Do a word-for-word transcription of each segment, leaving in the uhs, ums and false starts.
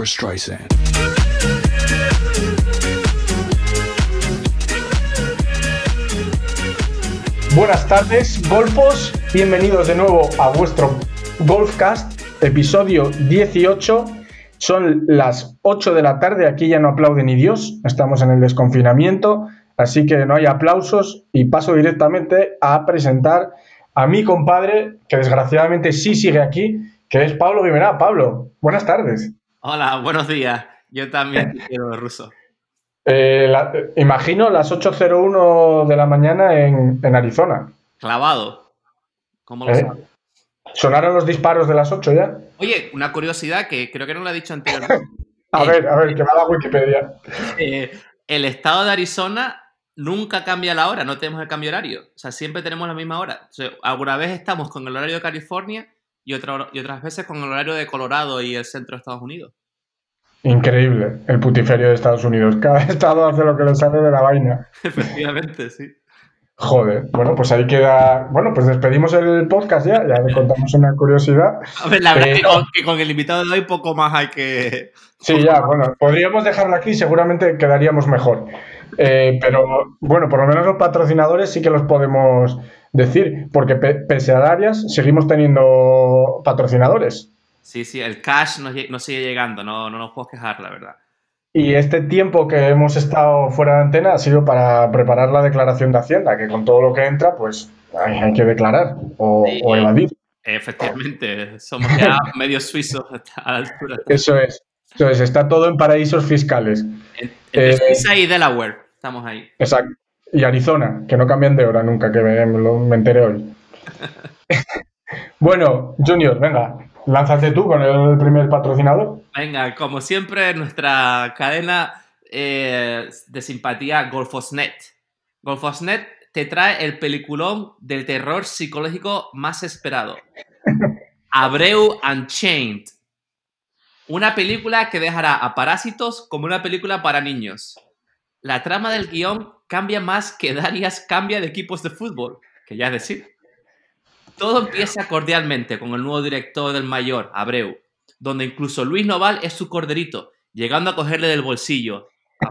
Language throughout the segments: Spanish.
Barbra Streisand. Buenas tardes, golfos. Bienvenidos de nuevo a vuestro Golfcast, episodio dieciocho. Son las ocho de la tarde, aquí ya no aplaude ni Dios, estamos en el desconfinamiento, así que no hay aplausos y paso directamente a presentar a mi compadre, que desgraciadamente sí sigue aquí, que es Pablo Guimerá. Pablo, buenas tardes. Hola, buenos días. Yo también te quiero, ruso. Eh, la, imagino las ocho cero uno de la mañana en, en Arizona. Clavado. ¿Cómo lo ¿Eh? sabes? ¿Sonaron los disparos de las ocho ya? Oye, una curiosidad que creo que no lo he dicho anteriormente. A eh, ver, a ver, que va la Wikipedia. Eh, el estado de Arizona nunca cambia la hora, no tenemos el cambio horario. O sea, siempre tenemos la misma hora. O sea, alguna vez estamos con el horario de California y, otra, y otras veces con el horario de Colorado y el centro de Estados Unidos. Increíble, el putiferio de Estados Unidos. Cada estado hace lo que le sale de la vaina. Efectivamente, sí. Joder, bueno, pues ahí queda... Bueno, pues despedimos el podcast ya, ya le contamos una curiosidad. A ver, la verdad Eh, es que con, que con el invitado de hoy poco más hay que... Sí, ya, bueno, podríamos dejarlo aquí, seguramente quedaríamos mejor. Eh, pero, bueno, por lo menos los patrocinadores sí que los podemos decir, porque pe- pese a Darias, seguimos teniendo patrocinadores. Sí, sí, el cash nos, lle- nos sigue llegando, no, no nos puedo quejar, la verdad. Y este tiempo que hemos estado fuera de antena ha sido para preparar la declaración de Hacienda, que con todo lo que entra, pues hay, hay que declarar o, Sí. o evadir. Efectivamente, somos ya medio suizos a la altura. Eso es. Eso es, está todo en paraísos fiscales. En- Entre Eh, Suiza y Delaware, estamos ahí. Exacto. Y Arizona, que no cambian de hora nunca, que me, me lo- me enteré hoy. Bueno, Junior, venga, lánzate tú con el primer patrocinador. Venga, como siempre, nuestra cadena eh, de simpatía Golfosnet. Golfosnet te trae el peliculón del terror psicológico más esperado. Abreu Unchained. Una película que dejará a Parásitos como una película para niños. La trama del guión cambia más que Darius cambia de equipos de fútbol, que ya es decir. Todo empieza cordialmente con el nuevo director del Mayor, Abreu, donde incluso Luis Noval es su corderito, llegando a cogerle del bolsillo.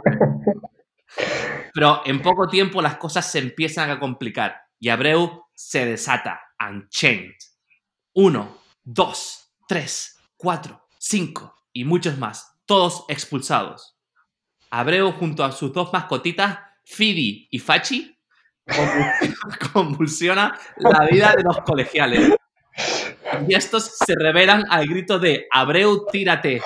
Pero en poco tiempo las cosas se empiezan a complicar y Abreu se desata. Unchained. Uno, dos, tres, cuatro, cinco y muchos más, todos expulsados. Abreu junto a sus dos mascotitas, Fidi y Fachi, convul- convulsiona la vida de los colegiales. Y estos se revelan al grito de Abreu, tírate.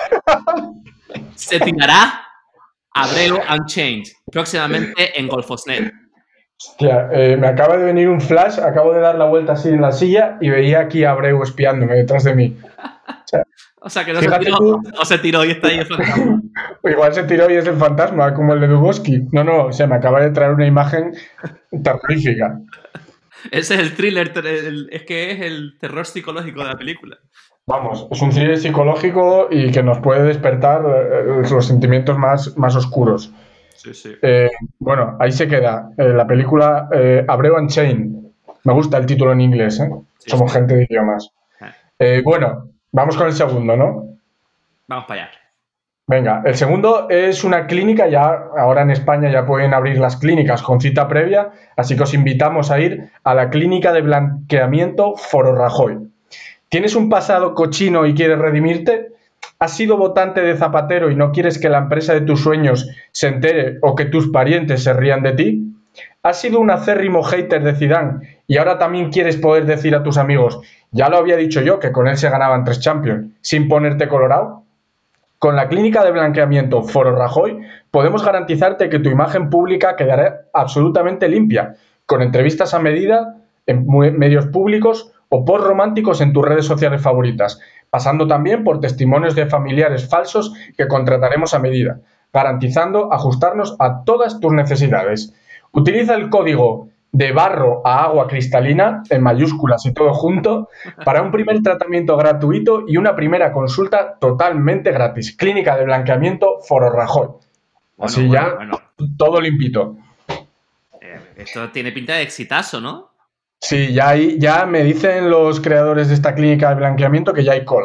¿Se tirará? Abreu Unchained, próximamente en Golfosnet. Hostia, eh, me acaba de venir un flash, acabo de dar la vuelta así en la silla y veía aquí a Abreu espiándome detrás de mí. O sea que no se Fíjate tiró, tú. o se tiró y está ahí el fantasma. Igual se tiró y es el fantasma, como el de Duboski. No, no, o sea, me acaba de traer una imagen terrorífica. Ese es el thriller, ter- el- es que es el terror psicológico de la película. Vamos, es un thriller psicológico y que nos puede despertar eh, los sentimientos más, más oscuros. Sí, sí. Eh, bueno, ahí se queda. Eh, la película eh, Abreu Unchained. Me gusta el título en inglés, ¿eh? Sí, Somos sí. gente de idiomas. Eh, bueno, vamos con el segundo, ¿no? Vamos para allá. Venga, el segundo es una clínica, ya ahora en España ya pueden abrir las clínicas con cita previa, así que os invitamos a ir a la clínica de blanqueamiento Foro Rajoy. ¿Tienes un pasado cochino y quieres redimirte? ¿Has sido votante de Zapatero y no quieres que la empresa de tus sueños se entere o que tus parientes se rían de ti? ¿Has sido un acérrimo hater de Zidane y ahora también quieres poder decir a tus amigos, ya lo había dicho yo, que con él se ganaban tres Champions, sin ponerte colorado? Con la clínica de blanqueamiento Foro Rajoy podemos garantizarte que tu imagen pública quedará absolutamente limpia, con entrevistas a medida en medios públicos o post románticos en tus redes sociales favoritas, pasando también por testimonios de familiares falsos que contrataremos a medida, garantizando ajustarnos a todas tus necesidades. Utiliza el código de barro a agua cristalina, en mayúsculas y todo junto, para un primer tratamiento gratuito y una primera consulta totalmente gratis. Clínica de blanqueamiento Foro Rajoy. Así Bueno, ya, bueno, todo limpito. Eh, esto tiene pinta de exitazo, ¿no? Sí, ya, hay, ya me dicen los creadores de esta clínica de blanqueamiento que ya hay cola.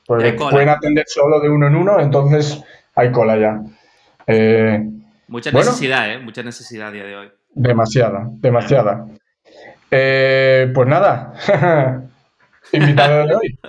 Porque hay pueden cola. atender solo de uno en uno, entonces hay cola ya. Eh, Mucha bueno, necesidad, ¿eh? Mucha necesidad a día de hoy. demasiada, demasiada. Eh, pues nada, invitado de hoy.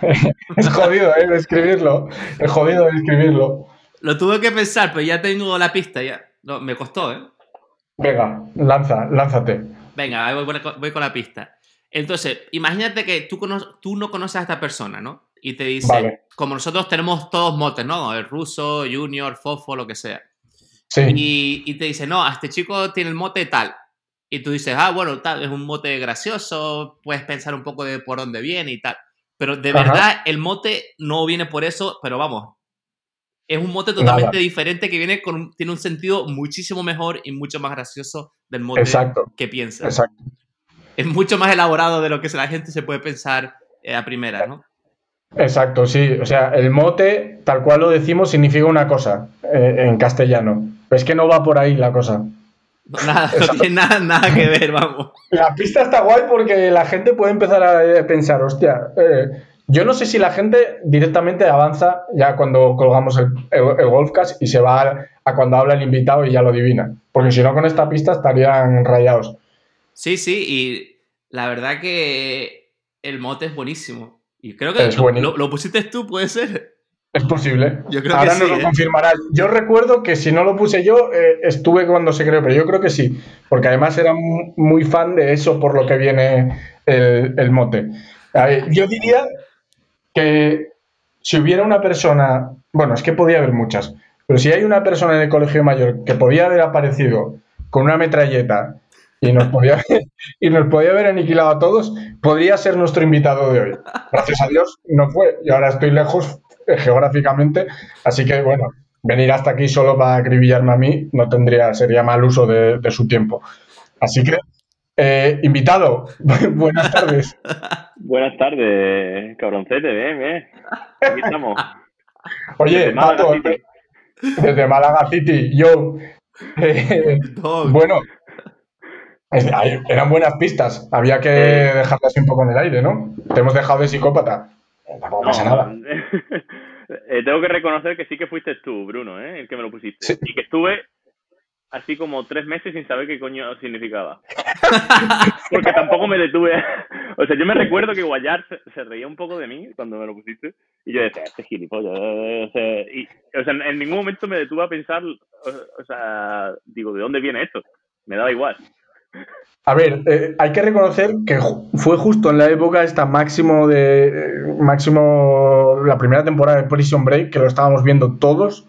Es jodido, ¿eh? De escribirlo. Es jodido de escribirlo. Lo tuve que pensar, pero ya tengo la pista ya. No, me costó, ¿eh? Venga, lanza, lánzate. Venga, ahí voy, voy con la pista. Entonces, imagínate que tú, cono- tú no conoces a esta persona, ¿no? Y te dice, Vale, como nosotros tenemos todos motes, ¿no? El ruso, junior, fofo, lo que sea. sí. Y, y te dice, no, a este chico tiene el mote tal. Y tú dices, ah, bueno, tal, es un mote gracioso, puedes pensar un poco de por dónde viene y tal. Pero de Ajá, verdad, el mote no viene por eso, pero vamos, es un mote nada. totalmente diferente que viene con un- tiene un sentido muchísimo mejor y mucho más gracioso del mote Exacto, que piensas. exacto. Es mucho más elaborado de lo que la gente se puede pensar eh, a primeras, ¿no? Exacto, sí. O sea, el mote, tal cual lo decimos, significa una cosa eh, en castellano. Pero es que no va por ahí la cosa. No, nada, no Esa- tiene nada, nada que ver, vamos. la pista está guay porque la gente puede empezar a eh, pensar, hostia, eh, yo no sé si la gente directamente avanza ya cuando colgamos el, el, el Golfcast y se va a, a cuando habla el invitado y ya lo adivina. Porque si no, con esta pista estarían rayados. Sí, sí, y la verdad que el mote es buenísimo. Y creo que Es lo, buenísimo. lo- lo pusiste tú, puede ser. Es posible. Yo creo que Ahora nos sí, lo ¿eh? confirmará. Yo recuerdo que si no lo puse yo, eh, estuve cuando se creó, pero yo creo que sí, porque además era mu- muy fan de eso por lo que viene el, el mote. A ver, yo diría que si hubiera una persona, bueno, es que podía haber muchas, pero si hay una persona en el colegio mayor que podía haber aparecido con una metralleta y nos podía haber, y nos podía haber aniquilado a todos, podría ser nuestro invitado de hoy. Gracias a Dios no fue y ahora estoy lejos eh, geográficamente, así que bueno, venir hasta aquí solo para acribillarme a mí no tendría, sería mal uso de, de su tiempo. Así que, eh, invitado, buenas tardes. Buenas tardes, cabroncete, bien, bien. Aquí estamos, desde Oye, Málaga Pato, City. desde Málaga City, yo. Eh, Dog. bueno, es- hay- eran buenas pistas. Había que Eh, dejarlas un poco en el aire, ¿no? Te hemos dejado de psicópata. Eh, Tampoco pasa no, nada. eh, tengo que reconocer que sí que fuiste tú, Bruno, ¿eh? El que me lo pusiste. Sí, Y que estuve así como tres meses sin saber qué coño significaba. Porque tampoco me detuve. O sea, yo me recuerdo que Guayar se, se reía un poco de mí cuando me lo pusiste. Y yo decía, este gilipollas. O sea, y, o sea, en ningún momento me detuve a pensar, o, o sea, digo, ¿de dónde viene esto? Me daba igual. a ver, eh, hay que reconocer que ju- fue justo en la época esta máximo de eh, máximo la primera temporada de Prison Break que lo estábamos viendo todos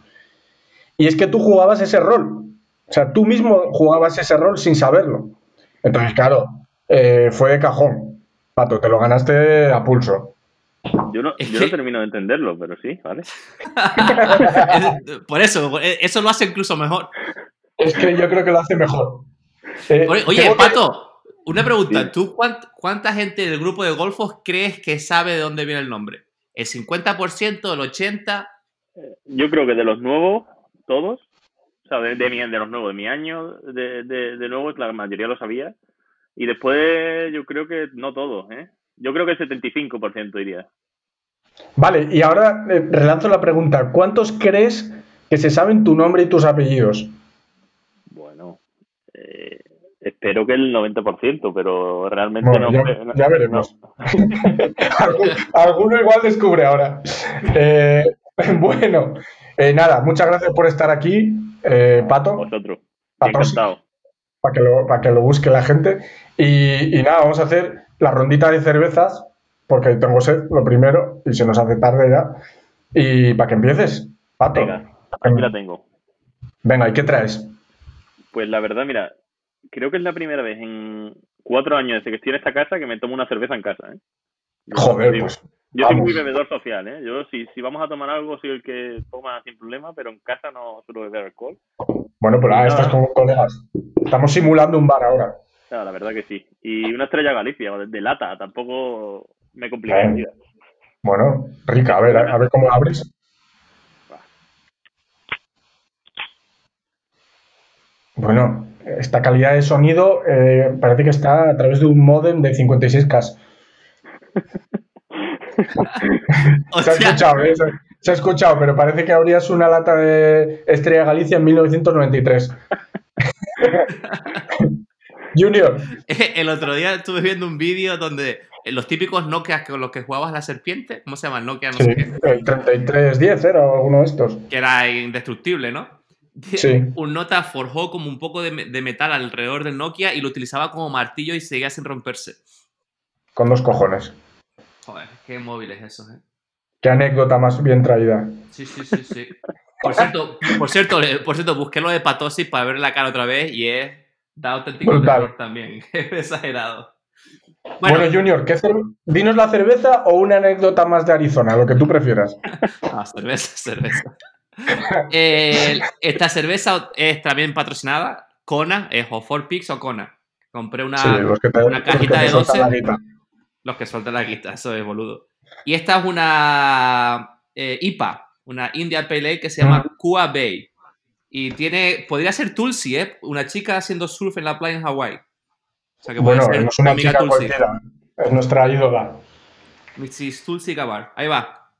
y es que tú jugabas ese rol, o sea, tú mismo jugabas ese rol sin saberlo. Entonces, claro, eh, fue de cajón. Pato, te lo ganaste a pulso. Yo no, Es yo no que, termino de entenderlo, pero sí, ¿vale? es- por eso, eh, eso lo hace incluso mejor. Es que yo creo que lo hace mejor. Eh, Oye, oye, tengo que... Pato, una pregunta. Dime. ¿Tú cuánt- cuánta gente del grupo de golfos crees que sabe de dónde viene el nombre? ¿El cincuenta por ciento, el ochenta por ciento? Yo creo que de los nuevos, todos, o sea, de, de, mi, de los nuevos, de mi año, de, de, de nuevos, la mayoría lo sabía. Y después yo creo que no todos, ¿eh? Yo creo que el setenta y cinco por ciento diría. Vale, y ahora eh, relanzo la pregunta. ¿Cuántos crees que se saben tu nombre y tus apellidos? Bueno, eh, espero que el noventa por ciento, pero realmente Bueno, no. ya, No, ya no. veremos. Algu- Alguno igual descubre ahora. Eh, bueno, eh, nada, muchas gracias por estar aquí, eh, A Pato. vosotros. Y Patosi, encantado. para que, lo, para que lo busque la gente. Y, y nada, vamos a hacer la rondita de cervezas, porque tengo sed, lo primero, y se nos hace tarde ya. Y para que empieces, Pato. Venga, aquí la tengo. Venga, ¿y qué traes? Pues la verdad, mira, creo que es la primera vez en cuatro años desde que estoy en esta casa que me tomo una cerveza en casa, ¿eh? Yo Joder, soy, pues yo soy muy vamos. bebedor social, ¿eh? Yo si, si vamos a tomar algo soy el que toma sin problema, pero en casa no suelo beber alcohol. Bueno, pero Y ahora estás nada, con colegas. Estamos simulando un bar ahora. nada, la verdad que sí. Y una estrella Galicia, de, de lata, tampoco me complica la Eh, vida. bueno, rica, a Está ver, a, a buena. ver cómo la abres. Buah. Bueno, esta calidad de sonido eh, parece que está a través de un módem de cincuenta y seis K. Se ha escuchado, ¿eh? Se, se ha escuchado, pero parece que abrías una lata de Estrella Galicia en mil novecientos noventa y tres. Junior. El otro día estuve viendo un vídeo donde los típicos Nokia con los que jugabas la serpiente, ¿cómo se llama? El Nokia no Sí, sé qué. el treinta y tres diez era alguno de estos. Que era indestructible, ¿no? Sí. Un nota forjó como un poco de, de metal alrededor del Nokia y lo utilizaba como martillo y seguía sin romperse. Con dos cojones. Joder, qué móviles esos, ¿eh? Qué anécdota más bien traída. Sí, sí, sí, sí. Por cierto, por cierto, por cierto, busqué lo de Patosis para ver la cara otra vez y es da auténtico Brutal. terror también. Es exagerado. Bueno, Bueno, Junior, ¿qué cer- ¿dinos la cerveza o una anécdota más de Arizona? Lo que tú prefieras. no, cerveza, cerveza. Eh, esta cerveza es también patrocinada. Kona, es o Four Peaks o Kona. Compré una, Sí, los que te, una los que cajita te de sueltan doce. la guita. Los que sueltan la guita, eso es boludo. Y esta es una eh, I P A, una Indian Pale Ale que se llama Mm. Kua Bay. Y tiene, podría ser Tulsi, ¿eh? Una chica haciendo surf en la playa en Hawái. O sea que puede Bueno, ser no es tu una amiga chica Tulsi. cualquiera. Es nuestra ídola. missus Tulsi Gabbard. Ahí va.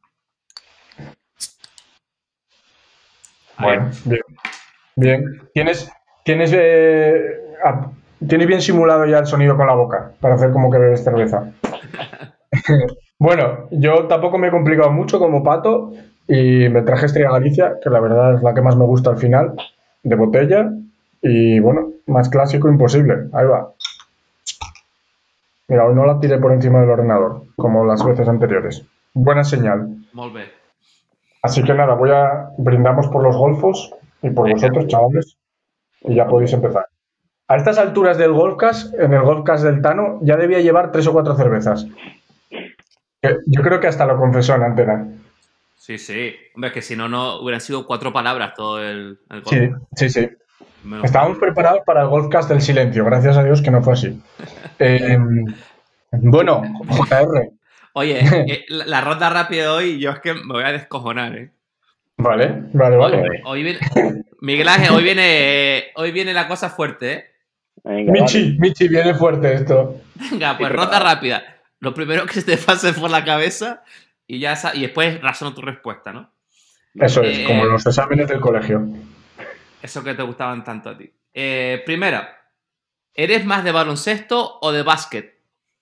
Ahí. Bueno, bien. Bien. ¿Tienes, tienes, eh, ah, ¿Tienes bien simulado ya el sonido con la boca para hacer como que bebes cerveza? Bueno, yo tampoco me he complicado mucho como Pato y me traje Estrella Galicia, que la verdad es la que más me gusta al final, de botella. Y bueno, más clásico imposible. Ahí va. Mira, hoy no la tiré por encima del ordenador, como las veces anteriores. Buena señal. Molt bé. Así que nada, voy a brindamos por los golfos y por vosotros, chavales, y ya podéis empezar. A estas alturas del Golfcast, en el Golfcast del Tano, ya debía llevar tres o cuatro cervezas. Que Yo creo que hasta lo confesó en antena. Sí, sí. Hombre, es que si no, no hubieran sido cuatro palabras todo el, el golf. Sí, sí, sí. Menos Estábamos mal. preparados para el Golfcast del silencio, gracias a Dios que no fue así. Eh, bueno, J R. Oye, eh, la, la ronda rápida de hoy, yo es que me voy a descojonar, ¿eh? Vale, vale, Hoy, vale. hoy viene, Miguel Ángel, hoy viene, hoy viene la cosa fuerte, ¿eh? Venga, Michi, vale. Michi, viene fuerte esto. Venga, pues Sí, ronda preparado. rápida. Lo primero que se te pase por la cabeza y ya sa- y después razona tu respuesta, ¿no? Eso es, Eh, como los exámenes del colegio. Eso que te gustaban tanto a ti. Eh, primero, ¿eres más de baloncesto o de básquet?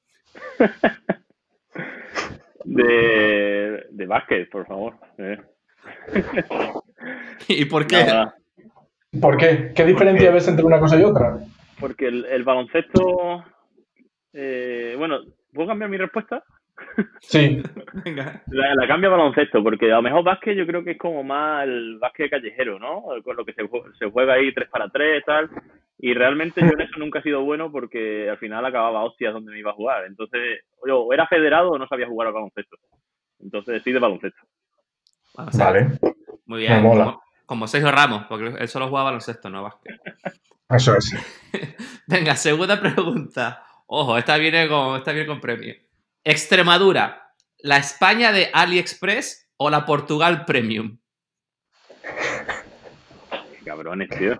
De, de básquet, por favor. Eh. ¿Y por qué? Nada, ¿Por qué? ¿Qué diferencia Porque- ves entre una cosa y otra? porque el, el baloncesto... eh, bueno, ¿puedo cambiar mi respuesta? Sí, Venga. La, la cambio a baloncesto, porque a lo mejor básquet yo creo que es como más el básquet callejero, ¿no? Con lo que se, jue- se juega ahí tres para tres, tal. Y realmente yo en eso nunca he sido bueno porque al final acababa hostias donde me iba a jugar. Entonces, yo o era federado o no sabía jugar al baloncesto. Entonces, sí de baloncesto. Baloncesto. vale, Muy me bien. mola. Como, como Sergio Ramos, porque él solo jugaba baloncesto, no básquet. Eso es. Venga, segunda pregunta. Ojo, esta viene con, esta viene con premio. Extremadura, ¿la España de AliExpress o la Portugal Premium? Qué cabrones, tío.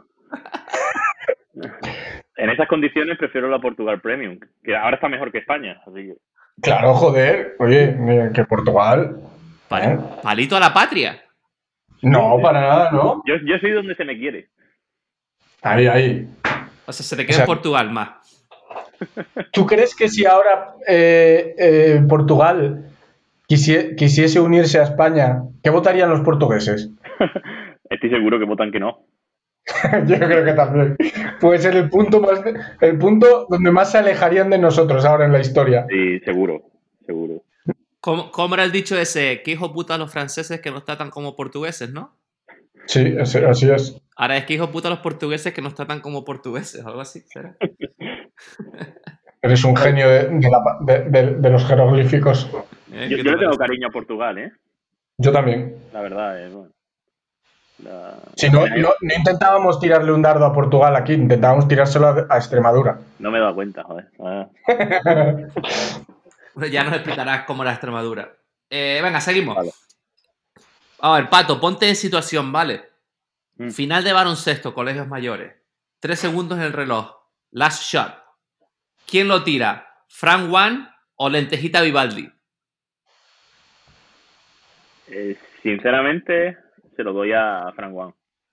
En esas condiciones prefiero la Portugal Premium, que ahora está mejor que España. Así que, Claro, joder. Oye, mira, que Portugal. Pal- ¿eh? Palito a la patria. No, para nada, ¿no? yo, yo soy donde se me quiere. Ahí, ahí. O sea, se te O queda sea- en Portugal más. ¿Tú crees que si ahora eh, eh, Portugal quisie- quisiese unirse a España, ¿qué votarían los portugueses? Estoy seguro que votan que no. Yo creo que también. Puede ser el punto más, el punto donde más se alejarían de nosotros ahora en la historia. Sí, seguro, seguro. ¿Cómo, cómo era el dicho ese? ¿Qué hijo puta los franceses que nos tratan como portugueses, no? Sí, así, así es. Ahora es que hijo puta los portugueses que nos tratan como portugueses, algo así, ¿será? Eres un genio de, de la- de- de- de los jeroglíficos. ¿Eh? Yo, ¿Qué yo te le tengo parece? cariño a Portugal, ¿eh? Yo también. La verdad es, bueno. La- Si no, no, no intentábamos tirarle un dardo a Portugal aquí, intentábamos tirárselo a, a Extremadura. No me he dado cuenta, joder. Ah. Bueno, ya nos explicarás cómo era Extremadura. Eh, venga, seguimos. Vale. A ver, Pato, ponte en situación, ¿vale? Mm. Final de baloncesto, colegios mayores. Tres segundos en el reloj. Last shot. ¿Quién lo tira? ¿Frank One o Lentejita Vivaldi? Eh, sinceramente, se lo doy a Frank Wang.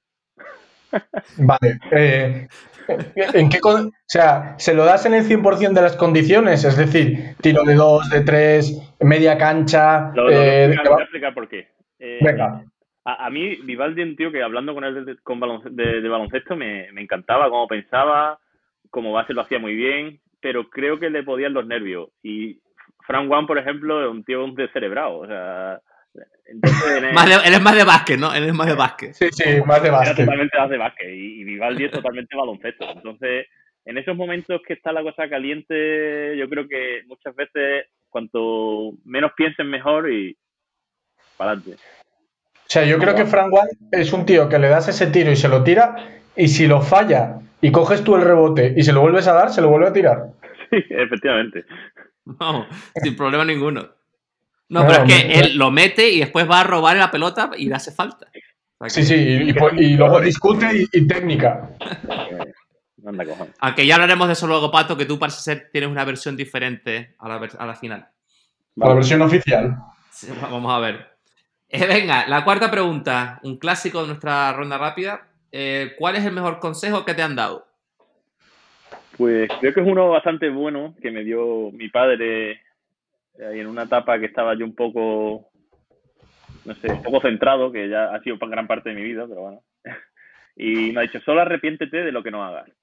Vale. Eh, ¿en qué con- o sea, ¿se lo das en el cien por ciento de las condiciones? Es decir, tiro de dos, de tres, media cancha. Lo, lo voy a eh, explicar, de- lo voy a explicar por qué. Eh, Venga. a, a mí, Vivaldi es un tío que hablando con él de, con balonce- de, de baloncesto me, me encantaba cómo pensaba, como base lo hacía muy bien, pero creo que le podían los nervios. Y Frank Wang, por ejemplo, es un tío un descerebrado. O sea, entonces en Más el- de- él es más de básquet, ¿no? Él es más de básquet. Sí, sí, más de era básquet. totalmente más de básquet y, y Vivaldi es totalmente baloncesto. Entonces, en esos momentos que está la cosa caliente, yo creo que muchas veces cuanto menos piensen mejor y para adelante. O sea, yo creo que Frank White es un tío que le das ese tiro y se lo tira, y si lo falla y coges tú el rebote y se lo vuelves a dar, se lo vuelve a tirar. Sí, efectivamente. Vamos, sin problema ninguno. No, No, pero es me- que él lo mete y después va a robar la pelota y le hace falta. O sea sí, que- sí, y, y Que pues- son y muchos luego errores. discute y, y técnica. Eh, Anda, cojones. Aunque ya hablaremos de eso luego, Pato, que tú parece ser tienes una versión diferente a la, ver- a la final. La Vale. versión oficial. Sí, va- vamos a ver. Eh, venga, la cuarta pregunta, un clásico de nuestra ronda rápida. Eh, ¿cuál es el mejor consejo que te han dado? Pues creo que es uno bastante bueno que me dio mi padre eh, en una etapa que estaba yo un poco, no sé, un poco centrado, que ya ha sido gran parte de mi vida, pero bueno. Y me ha dicho, solo arrepiéntete de lo que no hagas.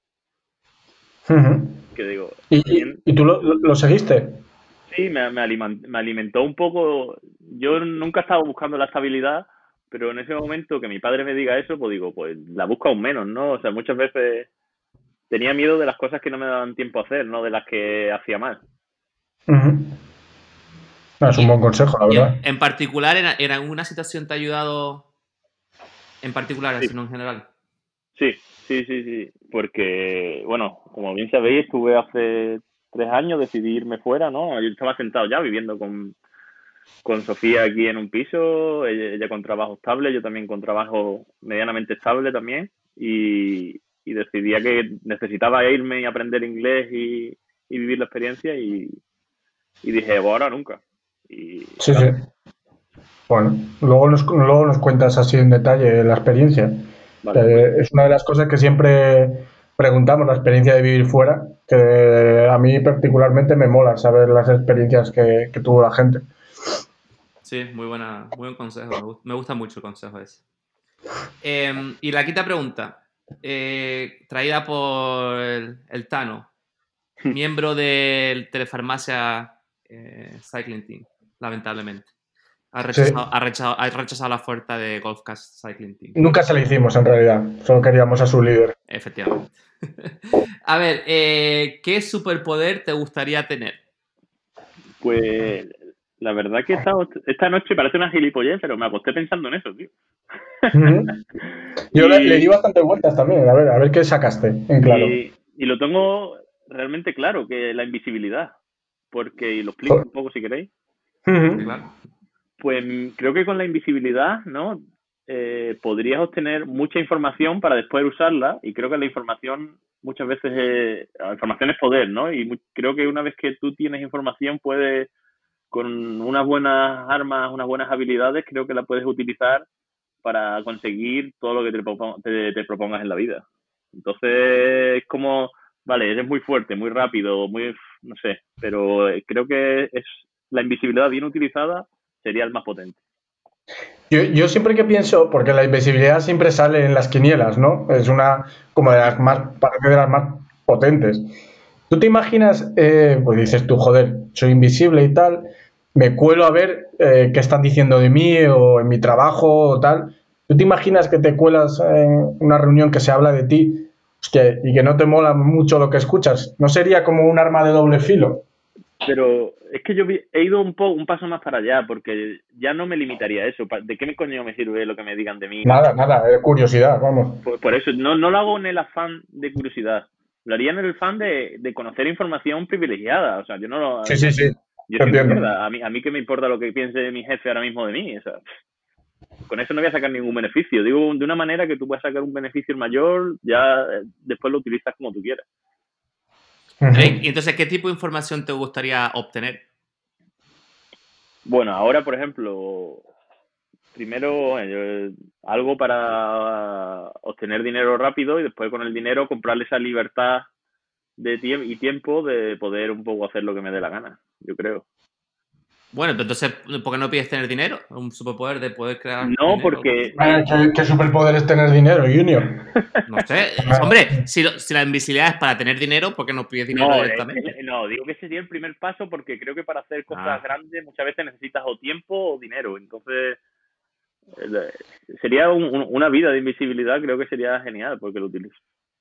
Ujú. Que digo, ¿Y, y- también, y tú lo, lo- lo seguiste? sí, me, me, aliman- me alimentó un poco. Yo nunca he estado buscando la estabilidad, pero en ese momento que mi padre me diga eso, pues digo, pues la busco aún menos, ¿no? O sea, muchas veces tenía miedo de las cosas que no me daban tiempo a hacer, no de las que hacía mal. Ujú. No, es un buen consejo, la Y verdad. en, en particular, ¿en, en alguna situación te ha ayudado en particular, Sí. sino en general? Sí, sí, sí, sí. Porque, bueno, como bien sabéis, estuve hace tres años, decidí irme fuera, ¿no? Yo estaba sentado ya viviendo con, con Sofía aquí en un piso, ella, ella con trabajo estable, yo también con trabajo medianamente estable también, y, y decidí que necesitaba irme y aprender inglés y, y vivir la experiencia y, y dije, pues ahora nunca. Y Sí, claro, sí. Bueno, luego nos, luego nos cuentas así en detalle la experiencia. vale, muy Eh, bien. es una de las cosas que siempre preguntamos, la experiencia de vivir fuera, que a mí particularmente me mola saber las experiencias que, que tuvo la gente. Sí, muy, buena, muy buen consejo. Me gusta, me gusta mucho el consejo ese. Eh, y la quinta pregunta, eh, traída por el, el Tano, miembro del Telefarmacia eh, Cycling Team, lamentablemente. Ha Sí, rechazado, ha, rechazado, ha rechazado la oferta de Golfcast Cycling Team. nunca se la hicimos en realidad, solo queríamos a su líder. Efectivamente. A ver, eh, ¿qué superpoder te gustaría tener? Pues la verdad que esta, esta noche parece una gilipollez, pero me acosté pensando en eso, tío. Ujú. Yo le, le di y, bastantes vueltas también, a ver, a ver qué sacaste en claro. y, y lo tengo realmente claro, que la invisibilidad. Porque, y lo explico Jo- un poco si queréis, Sí, Ujú. claro. pues creo que con la invisibilidad, ¿no? Eh, podrías obtener mucha información para después usarla y creo que la información muchas veces eh, la información es poder, ¿no? Y mu- creo que una vez que tú tienes información puedes con unas buenas armas, unas buenas habilidades, creo que la puedes utilizar para conseguir todo lo que te, propon te, te propongas en la vida. Entonces, es como, vale, eres muy fuerte, muy rápido, muy, no sé, pero creo que es la invisibilidad bien utilizada sería el más potente. Yo, yo siempre que pienso, porque la invisibilidad siempre sale en las quinielas, ¿no? Es una como de las más, parece de las más potentes. ¿Tú te imaginas, eh, pues dices tú, joder, soy invisible y tal, me cuelo a ver eh, qué están diciendo de mí o en mi trabajo o tal? ¿Tú te imaginas que te cuelas en una reunión que se habla de ti, hostia, y que no te mola mucho lo que escuchas? ¿No sería como un arma de doble filo? Pero es que yo he ido un, po un paso más para allá, porque ya no me limitaría a eso. ¿De qué coño me sirve lo que me digan de mí? Nada, nada, es curiosidad, vamos. Por, por eso, no, no lo hago en el afán de curiosidad. Lo haría en el afán de, de conocer información privilegiada. O sea, yo no lo... Sí, sí, sí, Yo te soy una entiendo. mierda. A mí, a mí qué me importa lo que piense mi jefe ahora mismo de mí. O sea, con eso no voy a sacar ningún beneficio. Digo, de una manera que tú puedas sacar un beneficio mayor, ya eh, después lo utilizas como tú quieras. Ujú. ¿Y entonces qué tipo de información te gustaría obtener? Bueno, ahora, por ejemplo, primero eh, algo para obtener dinero rápido y después con el dinero comprarle esa libertad de tiempo y tiempo de poder un poco hacer lo que me dé la gana, yo creo. Bueno, pero entonces, ¿por qué no pides tener dinero? Un superpoder de poder crear No, dinero. porque... Eh, ¿Qué, qué superpoder es tener dinero, Junior? No sé. Hombre, si, lo- si la invisibilidad es para tener dinero, ¿por qué no pides dinero No, directamente? eh, no, digo que ese sería el primer paso porque creo que para hacer cosas Ah. grandes muchas veces necesitas o tiempo o dinero. Entonces, eh, sería un- un- una vida de invisibilidad, creo que sería genial porque lo utilizo.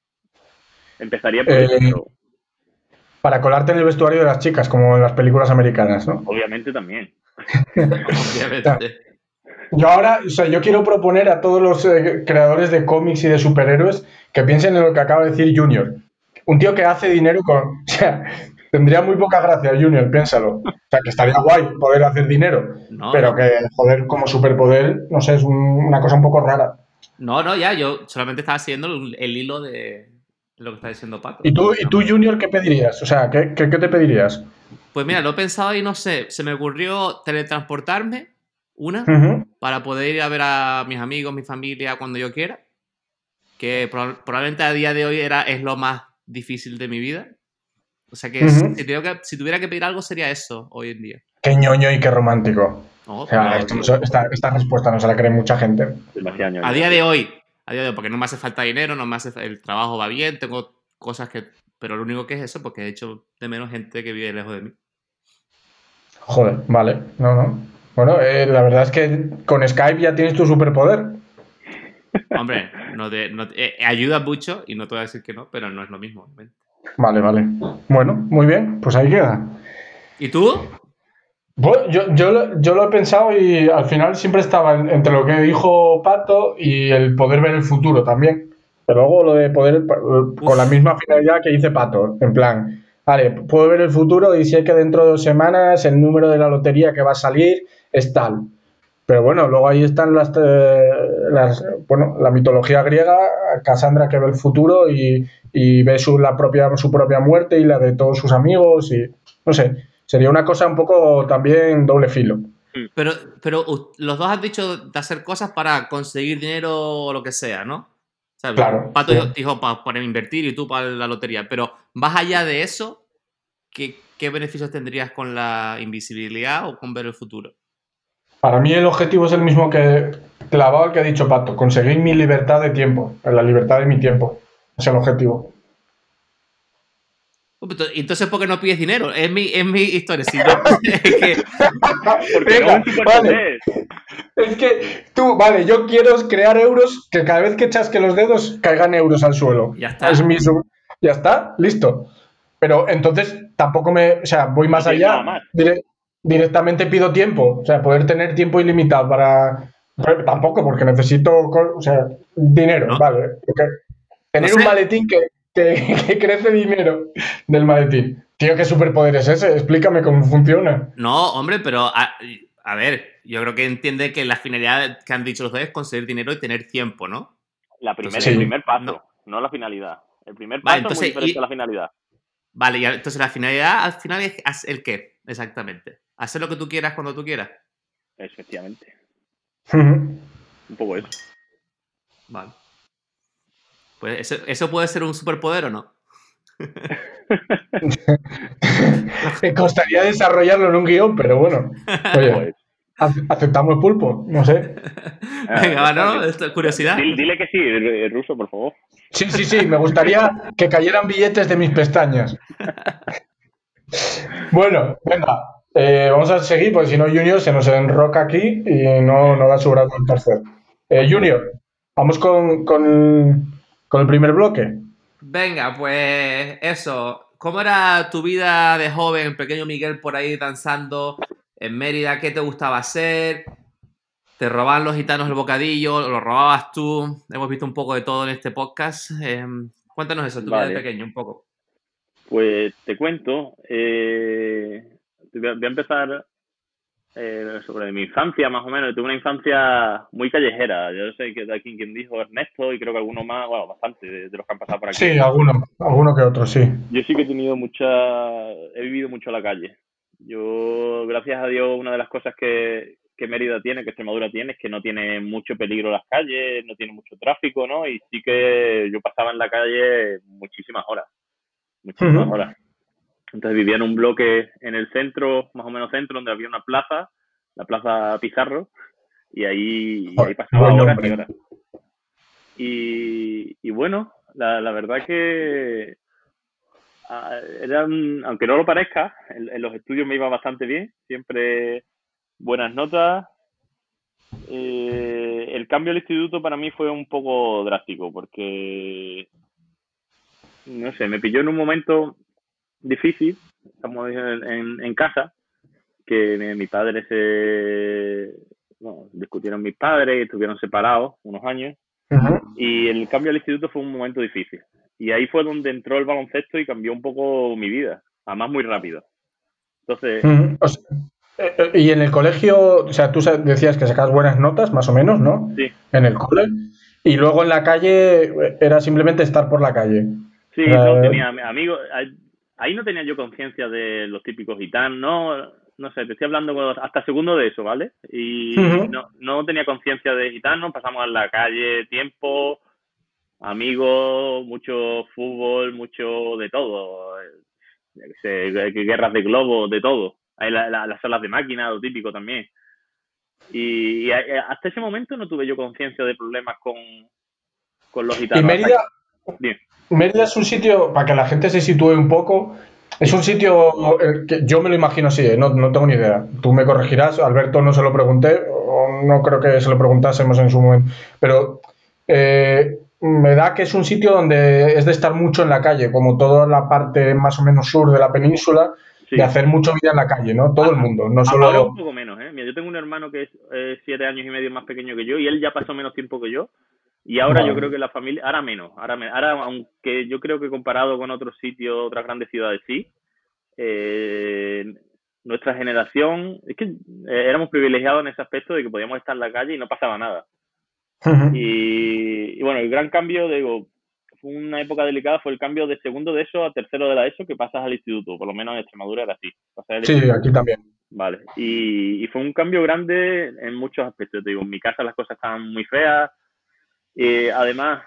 Empezaría por Eh, eso, pero Para colarte en el vestuario de las chicas, como en las películas americanas, ¿no? obviamente también. Obviamente. Yo ahora, o sea, yo quiero proponer a todos los eh, creadores de cómics y de superhéroes que piensen en lo que acaba de decir Junior. Un tío que hace dinero con... O sea, tendría muy poca gracia, Junior, piénsalo. O sea, que estaría guay poder hacer dinero, No, pero no. que, joder, como superpoder, no sé, es un- una cosa un poco rara. No, no, ya, yo solamente estaba siguiendo el, el hilo de lo que está diciendo Pato. ¿Y tú, y tú Junior, qué pedirías? O sea, ¿qué, qué, qué te pedirías? Pues mira, lo he pensado y no sé, se me ocurrió teletransportarme, una, Ujú. para poder ir a ver a mis amigos, mi familia cuando yo quiera, que proba- probablemente a día de hoy era, es lo más difícil de mi vida. O sea que, Ujú. si, tengo que si tuviera que pedir algo sería eso hoy en día. Qué ñoño y qué romántico. No, O sea, pero esto no tío, se- esta, esta respuesta no se la cree mucha gente. Demasiado ñoño. a día de hoy, a día de hoy, porque no me hace falta dinero, no me hace fa- el trabajo va bien, tengo cosas que, pero lo único que es eso, porque he hecho de menos gente que vive lejos de mí. Joder, vale, no, no. Bueno, eh, la verdad es que con Skype ya tienes tu superpoder. Hombre, no te- no te- eh, ayuda mucho y no te voy a decir que no, pero no es lo mismo, obviamente. Vale, vale. Bueno, muy bien, pues ahí queda. ¿Y tú? Bueno, yo, yo, lo- yo lo he pensado y al final siempre estaba en- entre lo que dijo Pato y el poder ver el futuro también. Pero luego lo de poder, con la Uf. misma finalidad que dice Pato, en plan, vale, puedo ver el futuro y sé que dentro de dos semanas el número de la lotería que va a salir es tal. Pero bueno, luego ahí están las, eh, las bueno, la mitología griega, Cassandra que ve el futuro y, y ve su, la propia, su propia muerte y la de todos sus amigos y no sé, sería una cosa un poco también doble filo. Pero, pero uh, los dos han dicho de hacer cosas para conseguir dinero o lo que sea, ¿no? O sea, Claro, Pato sí. dijo, dijo pa- para invertir y tú para la lotería. Pero más allá de eso, ¿qué, qué beneficios tendrías con la invisibilidad o con ver el futuro? Para mí el objetivo es el mismo que clavado el que ha dicho Pato, conseguir mi libertad de tiempo, la libertad de mi tiempo. Es el objetivo. Entonces, ¿por qué no pides dinero? Es mi, es mi historia. Si yo, es que, Porque Venga, no es un superpoder. vale. Es que tú, vale, yo quiero crear euros que cada vez que chasque los dedos caigan euros al suelo. Ya está. Es mi sub- ya está, listo. Pero entonces tampoco me, o sea, voy más No tiene nada allá, más. dire- directamente pido tiempo, o sea, poder tener tiempo ilimitado para pero tampoco porque necesito, co- o sea, dinero, No. vale. Porque tener No sé. un maletín que, que, que crece dinero del maletín. Tío, ¿qué superpoder es ese? Explícame cómo funciona. No, hombre, pero a, a ver, yo creo que entiende que la finalidad que han dicho los dos es conseguir dinero y tener tiempo, ¿no? La primer, Entonces, el Sí. primer paso, no. no. la finalidad. El primer Vale, paso es muy entonces, diferente y- a la finalidad. Vale, y entonces la finalidad al final es haz- el qué, exactamente. Hacer lo que tú quieras cuando tú quieras. Efectivamente. Ujú. Un poco eso. Vale. Pues eso, eso puede ser un superpoder o no. Me costaría desarrollarlo en un guión, pero bueno. Oye, Pues, ac- aceptamos pulpo, no sé. ah, Venga, va, está ¿no? bien. Esto es curiosidad. Dile, dile que sí, el, el ruso, por favor. Sí, sí, sí, me gustaría que cayeran billetes de mis pestañas. Bueno, venga, eh, vamos a seguir, porque si no Junior se nos enroca aquí y no, no da su brazo al tercer. Eh, Junior, vamos con, con, con el primer bloque. Venga, pues eso. ¿Cómo era tu vida de joven, pequeño Miguel, por ahí danzando en Mérida? ¿Qué te gustaba hacer? ¿Te robaban los gitanos el bocadillo? ¿Lo robabas tú? Hemos visto un poco de todo en este podcast. Eh, cuéntanos eso, tu vida Vale. de pequeño, un poco. Pues te cuento. Eh, voy, a, voy a empezar eh, sobre mi infancia, más o menos. Tuve una infancia muy callejera. Yo sé que de aquí quien dijo Ernesto y creo que alguno más, bueno, bastante de, de los que han pasado por aquí. Sí, alguno, alguno que otro, sí. Yo sí que he tenido mucha, he vivido mucho la calle. Yo, gracias a Dios, una de las cosas que, que Mérida tiene, que Extremadura tiene, es que no tiene mucho peligro las calles, no tiene mucho tráfico, ¿no? Y sí que yo pasaba en la calle muchísimas horas, muchísimas Ujú. horas. Entonces vivía en un bloque en el centro, más o menos centro, donde había una plaza, la Plaza Pizarro, y ahí, y ahí Joder, pasaba buen horas y nombre. horas. Y, y bueno, la, la verdad que ah, eran, aunque no lo parezca, en, en los estudios me iba bastante bien, siempre buenas notas. Eh, el cambio al instituto para mí fue un poco drástico porque, no sé, me pilló en un momento difícil. Estamos en, en, en casa, que mi, mi padre se... Bueno, discutieron mis padres, estuvieron separados unos años, Ujú. y el cambio al instituto fue un momento difícil. Y ahí fue donde entró el baloncesto y cambió un poco mi vida, además muy rápido. Entonces, Ujú. O sea, eh, eh, y en el colegio, o sea, tú sa- decías que sacabas buenas notas, más o menos, ¿no? sí, En el cole. Y luego en la calle eh, era simplemente estar por la calle. O sí, no, sea, tenía amigos. Ahí no tenía yo conciencia de los típicos gitanos, no, no sé, te estoy hablando hasta segundo de eso, ¿vale? Y ujú. no, no tenía conciencia de gitanos, pasamos en la calle tiempo, amigos, mucho fútbol, mucho de todo, yo qué sé, guerras de globos, de todo. Hay la, la, las salas de máquinas, lo típico también. Y, y hasta ese momento no tuve yo conciencia de problemas con, con los Y gitanos. Hasta que, Mérida, bien, Mérida es un sitio, para que la gente se sitúe un poco, es sí, un sitio eh, que yo me lo imagino así, eh, no, no tengo ni idea. Tú me corregirás, Alberto no se lo pregunté, o no creo que se lo preguntásemos en su momento, pero eh, me da que es un sitio donde es de estar mucho en la calle, como toda la parte más o menos sur de la península, de sí. hacer mucho vida en la calle, ¿no? Todo el A- mundo, no a- ahora un solo... poco menos, ¿eh? Mira, yo tengo un hermano que es eh, siete años y medio más pequeño que yo y él ya pasó menos tiempo que yo. Y ahora yo creo Vale. que la familia, ahora menos, ahora, me- ahora aunque yo creo que comparado con otros sitios, otras grandes ciudades, sí, eh, nuestra generación, es que eh, éramos privilegiados en ese aspecto de que podíamos estar en la calle y no pasaba nada. Ujú. Y, y bueno, el gran cambio, digo, fue una época delicada, fue el cambio de segundo de eso a tercero de la ESO, que pasas al instituto, por lo menos en Extremadura era así, pasas al Sí, instituto. aquí también. Vale, y, y fue un cambio grande en muchos aspectos. Te digo, en mi casa las cosas estaban muy feas. Y además,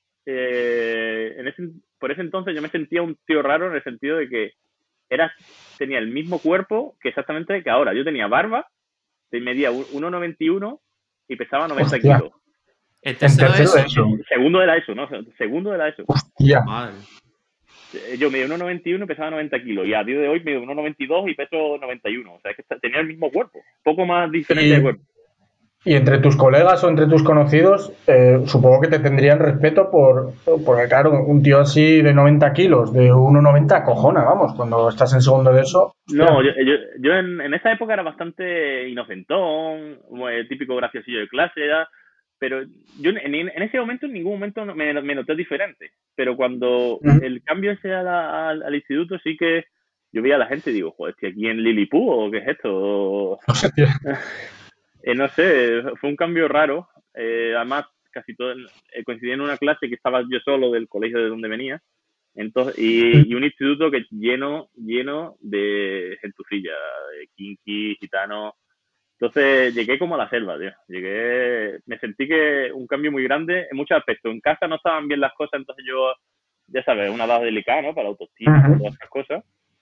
eh, en ese, por ese entonces yo me sentía un tío raro en el sentido de que era, tenía el mismo cuerpo que exactamente que ahora. Yo tenía barba, medía uno noventa y uno y pesaba noventa Hostia, kilos. El en tercero de tercero de eso. eso. Segundo de la ESO, ¿no? Segundo de la ESO. Hostia. Madre. Yo medía uno noventa y uno y pesaba noventa kilos. Y a día de hoy mido uno noventa y dos y peso noventa y uno. O sea, es que tenía el mismo cuerpo. Poco más diferencia de Y cuerpo. Y entre tus colegas o entre tus conocidos, eh, supongo que te tendrían respeto por, porque claro, un tío así de noventa kilos, de uno noventa, cojona, vamos, cuando estás en segundo de eso, No, hostia. yo, yo, yo en, en esa época era bastante inocentón, como el típico graciosillo de clase, ya, pero yo en, en ese momento en ningún momento no- me, me noté diferente. Pero cuando Ujú. el cambio ese a la- al, al instituto, sí que yo veía a la gente y digo, joder, ¿estoy aquí en Lilliput o qué es esto? Hostia. Eh, no sé, fue un cambio raro. Eh, además, casi todo eh, coincidí en una clase que estaba yo solo del colegio de donde venía. Entonces, y, y un instituto que lleno, lleno de gentucilla, de kinky, gitanos. Entonces llegué como a la selva, tío. Llegué, me sentí que un cambio muy grande en muchos aspectos. En casa no estaban bien las cosas, entonces yo, ya sabes, una edad delicada, ¿no? Para la autoestima, para Ujú. todas esas cosas.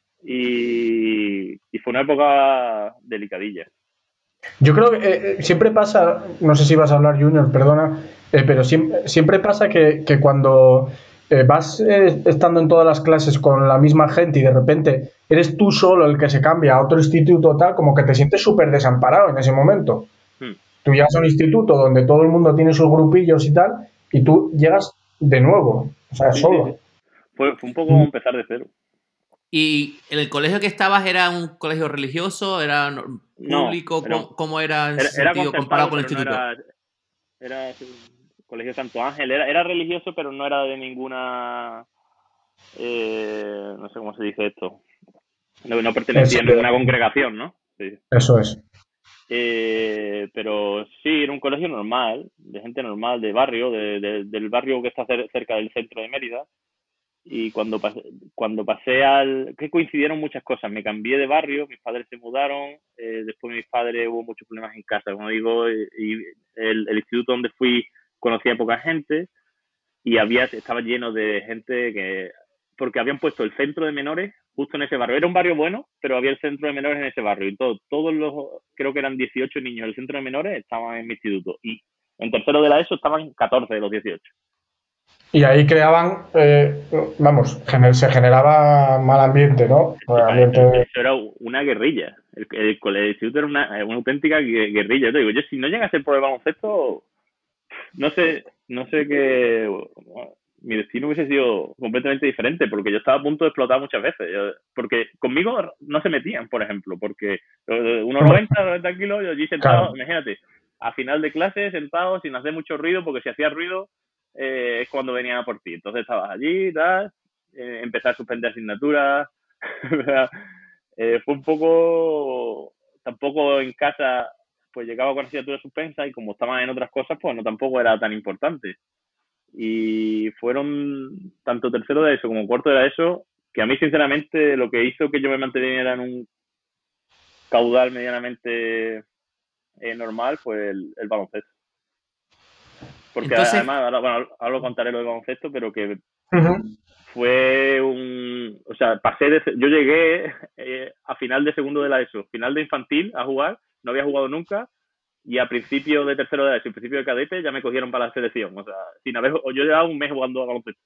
Y, y fue una época delicadilla. Yo creo que eh, eh, siempre pasa, no sé si vas a hablar Junior, perdona, eh, pero siempre, siempre pasa que, que cuando eh, vas eh, estando en todas las clases con la misma gente y de repente eres tú solo el que se cambia a otro instituto tal, como que te sientes súper desamparado en ese momento. Hmm. Tú llegas a un instituto donde todo el mundo tiene sus grupillos y tal, y tú llegas de nuevo, o sea, Sí, sí, solo. sí. Fue, fue un poco como empezar de cero. ¿Y en el colegio que estabas era un colegio religioso? ¿Era no- No, público? era, ¿Cómo, cómo era en era, ese era sentido comparado concertado, con el pero no instituto? era, era Colegio Santo Ángel, era, era religioso, pero no era de ninguna, eh, no sé cómo se dice esto, no, no Es, pertenecía a ninguna congregación, ¿no? Sí. eso es. Eh, pero sí, era un colegio normal, de gente normal, de barrio, de, de, del barrio que está cer cerca del centro de Mérida. y cuando pasé, cuando pasé al... que coincidieron muchas cosas. Me cambié de barrio, mis padres se mudaron, eh, después mis padres hubo muchos problemas en casa, como digo, y, y el, el instituto donde fui conocía a poca gente y había estaba lleno de gente que... porque habían puesto el centro de menores justo en ese barrio. Era un barrio bueno, pero había el centro de menores en ese barrio. Y todo, todos los, creo que eran dieciocho niños del centro de menores estaban en mi instituto. Y en tercero de la ESO estaban catorce de los dieciocho. Y ahí creaban, eh, vamos, gener- se generaba mal ambiente, ¿no? Eso, Ambiente... eso era una guerrilla. El, el, el instituto era una, una auténtica guerrilla. Yo te digo, yo si no llega a ser por el baloncesto, no sé, no sé qué... Mi destino hubiese sido completamente diferente, porque yo estaba a punto de explotar muchas veces. Yo, porque conmigo no se metían, por ejemplo, porque unos noventa, noventa kilos, yo allí sentado, claro. Imagínate, a final de clase, sentado, sin hacer mucho ruido, porque si hacía ruido, eh, es cuando venían a por ti. Entonces estabas allí, tal, eh, empezar a suspender asignaturas. eh, fue un poco... Tampoco en casa, pues llegaba con asignaturas suspensas y como estaban en otras cosas, pues no tampoco era tan importante. Y fueron tanto tercero de eso como cuarto de eso, que a mí sinceramente lo que hizo que yo me manteniera en un caudal medianamente eh, normal fue el, el baloncesto. Porque Entonces, además, ahora, bueno, ahora lo contaré lo del baloncesto, pero que uh-huh. fue un... O sea, pasé de... Yo llegué eh, a final de segundo de la ESO, final de infantil a jugar, no había jugado nunca, y a principio de tercero de la ESO, a principio de cadete, ya me cogieron para la selección. O sea, sin haber... Yo llevaba un mes jugando a baloncesto.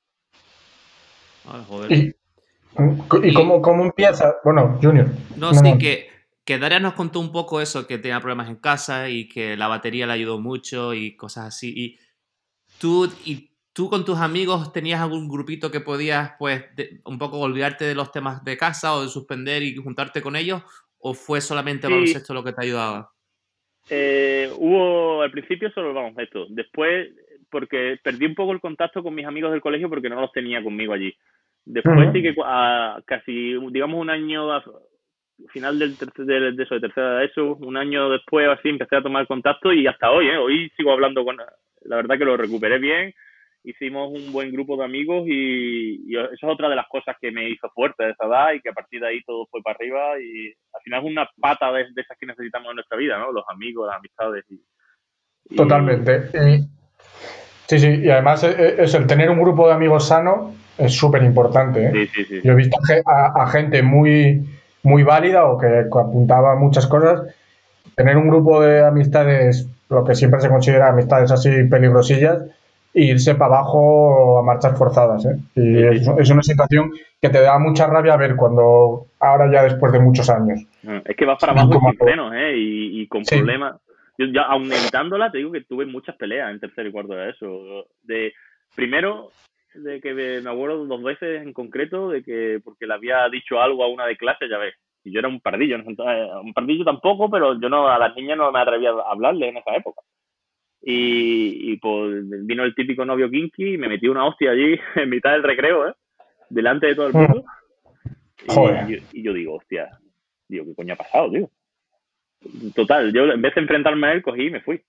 Ah, joder. ¿Y, y cómo, cómo empieza? Bueno, Junior. No, no sí, no. que... Que Daria nos contó un poco eso, que tenía problemas en casa y que la batería le ayudó mucho y cosas así. Y tú, y tú con tus amigos tenías algún grupito que podías, pues, de, un poco olvidarte de los temas de casa o de suspender y juntarte con ellos, ¿o fue solamente el sí. baloncesto lo que te ayudaba? Eh, hubo al principio solo el baloncesto. Después, porque perdí un poco el contacto con mis amigos del colegio porque no los tenía conmigo allí. Después uh-huh. sí que a, casi, digamos, un año... A, final del tercer, de, de eso, de tercera de eso, un año después así empecé a tomar contacto y hasta hoy, ¿eh? Hoy sigo hablando con, la verdad que lo recuperé bien, hicimos un buen grupo de amigos y, y eso es otra de las cosas que me hizo fuerte de esa edad y que a partir de ahí todo fue para arriba y al final es una pata de, de esas que necesitamos en nuestra vida, ¿no? Los amigos, las amistades. Y, y... Totalmente. Y, sí, sí, y además es el tener un grupo de amigos sano es súper importante, ¿eh? Sí, sí, sí. Yo he visto a, a gente muy... muy válida o que apuntaba a muchas cosas, tener un grupo de amistades, lo que siempre se considera amistades así peligrosillas, e irse para abajo a marchas forzadas, ¿eh? Y sí, es, sí. es una situación que te da mucha rabia ver cuando, ahora ya después de muchos años. Es que vas para abajo y sin frenos, ¿eh? Y, y con sí. problemas. Yo ya, aun evitándola, te digo que tuve muchas peleas en tercero y cuarto de eso. De, primero, de que me acuerdo dos veces en concreto de que porque le había dicho algo a una de clase, ya ves, y yo era un pardillo, ¿no? Un pardillo tampoco, pero yo no a las niñas no me atrevía a hablarle en esa época. Y, y pues vino el típico novio kinky y me metí una hostia allí en mitad del recreo, ¿eh? Delante de todo el mundo. Y, y, y yo digo, hostia, digo, ¿qué coño ha pasado, tío? Total, yo en vez de enfrentarme a él, cogí y me fui.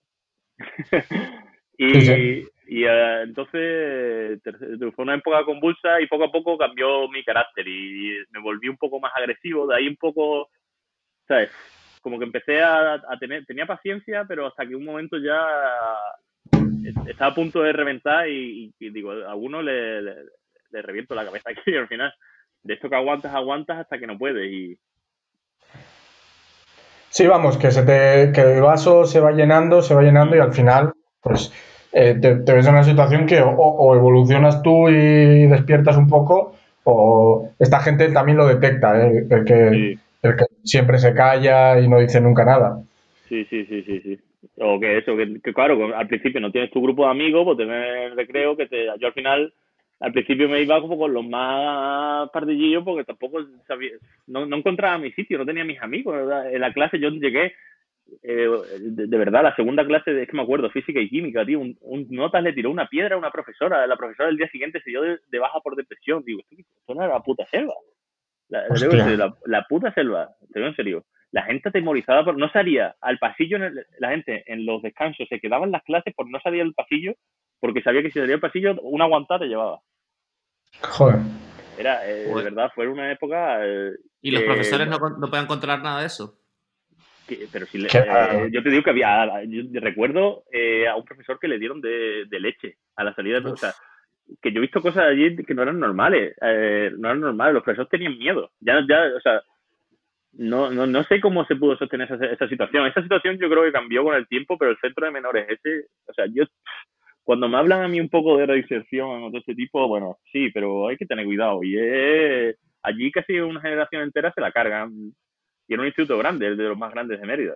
y... Sí, sí. Y uh, entonces fue una época convulsa y poco a poco cambió mi carácter y me volví un poco más agresivo. De ahí un poco, ¿sabes? Como que empecé a, a tener, tenía paciencia, pero hasta que un momento ya estaba a punto de reventar y, y, y digo, a uno le, le, le reviento la cabeza aquí al final. De esto que aguantas, aguantas hasta que no puedes. Y... Sí, vamos, que, se te, que el vaso se va llenando, se va llenando y al final, pues... Eh, te, te ves en una situación que o, o evolucionas tú y despiertas un poco o esta gente también lo detecta, ¿eh? el, que, sí. el que siempre se calla y no dice nunca nada. Sí, sí, sí, sí, sí. O que eso, que, que claro, al principio no tienes tu grupo de amigos, pues te ves en el recreo, que te, yo al final, al principio me iba como con los más pardillillos porque tampoco sabía, no, no encontraba mi sitio, no tenía mis amigos, ¿verdad? En la clase yo llegué, Eh, de, de verdad, la segunda clase, de, es que me acuerdo, física y química, tío, un, un notas le tiró una piedra a una profesora, la profesora el día siguiente se dio de, de baja por depresión, digo, esto no era la puta selva, la, la, la puta selva, te digo en serio, la gente atemorizada por, no salía al pasillo, en el, la gente en los descansos se quedaba en las clases por no salir al pasillo, porque sabía que si salía al pasillo una aguantada te llevaba. Joder. Era, eh, de Joder. verdad, fue una época... eh, ¿Y los que, profesores no, bueno, con- no pueden controlar nada de eso? que- pero si le- Que, eh, ah, yo te digo que había... Yo recuerdo eh, a un profesor que le dieron de, de leche a la salida, o sea, Uf. que yo he visto cosas allí que no eran normales, eh, no eran normales, los profesores tenían miedo. Ya, ya, o sea, no, no, no sé cómo se pudo sostener esa, esa situación. Esa situación yo creo que cambió con el tiempo, pero el centro de menores ese, o sea, yo cuando me hablan a mí un poco de reinserción o de este tipo, bueno, sí, pero hay que tener cuidado. Y es, allí casi una generación entera se la cargan. Y era un instituto grande, el de los más grandes de Mérida.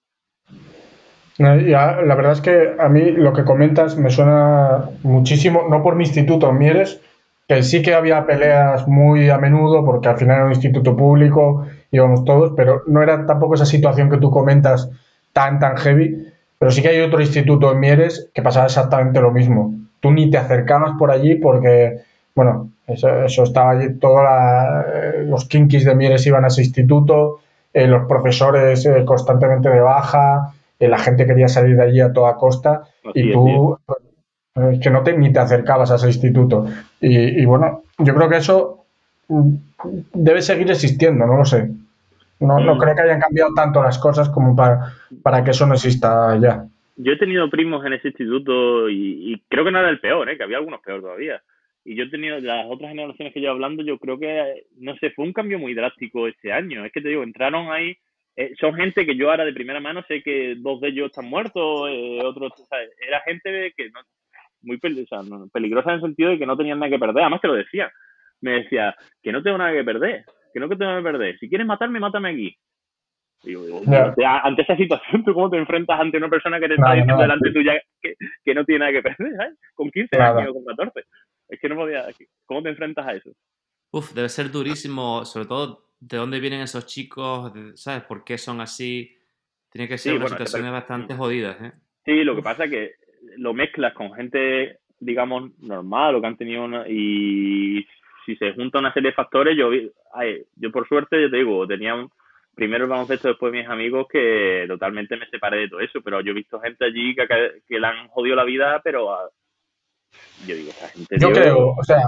no, ya, la verdad es que a mí lo que comentas me suena muchísimo, no por mi instituto en Mieres, que sí que había peleas muy a menudo, porque al final era un instituto público, íbamos todos, pero no era tampoco esa situación que tú comentas tan, tan heavy. Pero sí que hay otro instituto en Mieres que pasaba exactamente lo mismo. Tú ni te acercabas por allí porque, bueno, eso, eso estaba allí, todos los kinkis de Mieres iban a ese instituto, eh, los profesores eh, constantemente de baja, eh, la gente quería salir de allí a toda costa Así y es, tío. tú eh, que no te, ni te acercabas a ese instituto. Y, y bueno, yo creo que eso mm, debe seguir existiendo, no lo sé. No, no Mm, creo que hayan cambiado tanto las cosas como para, para que eso no exista ya. Yo he tenido primos en ese instituto y, y creo que no era el peor, ¿eh? Que había algunos peor todavía. Y yo he tenido, las otras generaciones que yo hablando, yo creo que, no sé, fue un cambio muy drástico este año. Es que te digo, entraron ahí, eh, son gente que yo ahora de primera mano sé que dos de ellos están muertos, eh, otros, o sea, era gente que no, muy peli- o sea, no, peligrosa en el sentido de que no tenían nada que perder. Además te lo decía, me decía que no tengo nada que perder, que no tengo nada que perder. Si quieres matarme, mátame aquí. Digo, digo, Ya, ante, ante esa situación, ¿tú cómo te enfrentas ante una persona que te está nada, diciendo nada, delante tuya que, que no tiene nada que perder, ¿sabes? Con quince años nada. o con catorce? Es que no podía. ¿Cómo te enfrentas a eso? Uf, debe ser durísimo, sobre todo de dónde vienen esos chicos, de- ¿sabes? ¿Por qué son así? Tiene que ser Sí, unas bueno, es que, situaciones bastante jodidas, ¿eh? sí, lo que pasa es que lo mezclas con gente, digamos, normal o que han tenido una. Y si se junta una serie de factores, yo, vi- ay, yo por suerte, yo te digo, tenía un, primero el baloncesto, después mis amigos, que totalmente me separé de todo eso, pero yo he visto gente allí que, que, que le han jodido la vida, pero a, yo digo, esta gente, Yo tío, creo, o sea,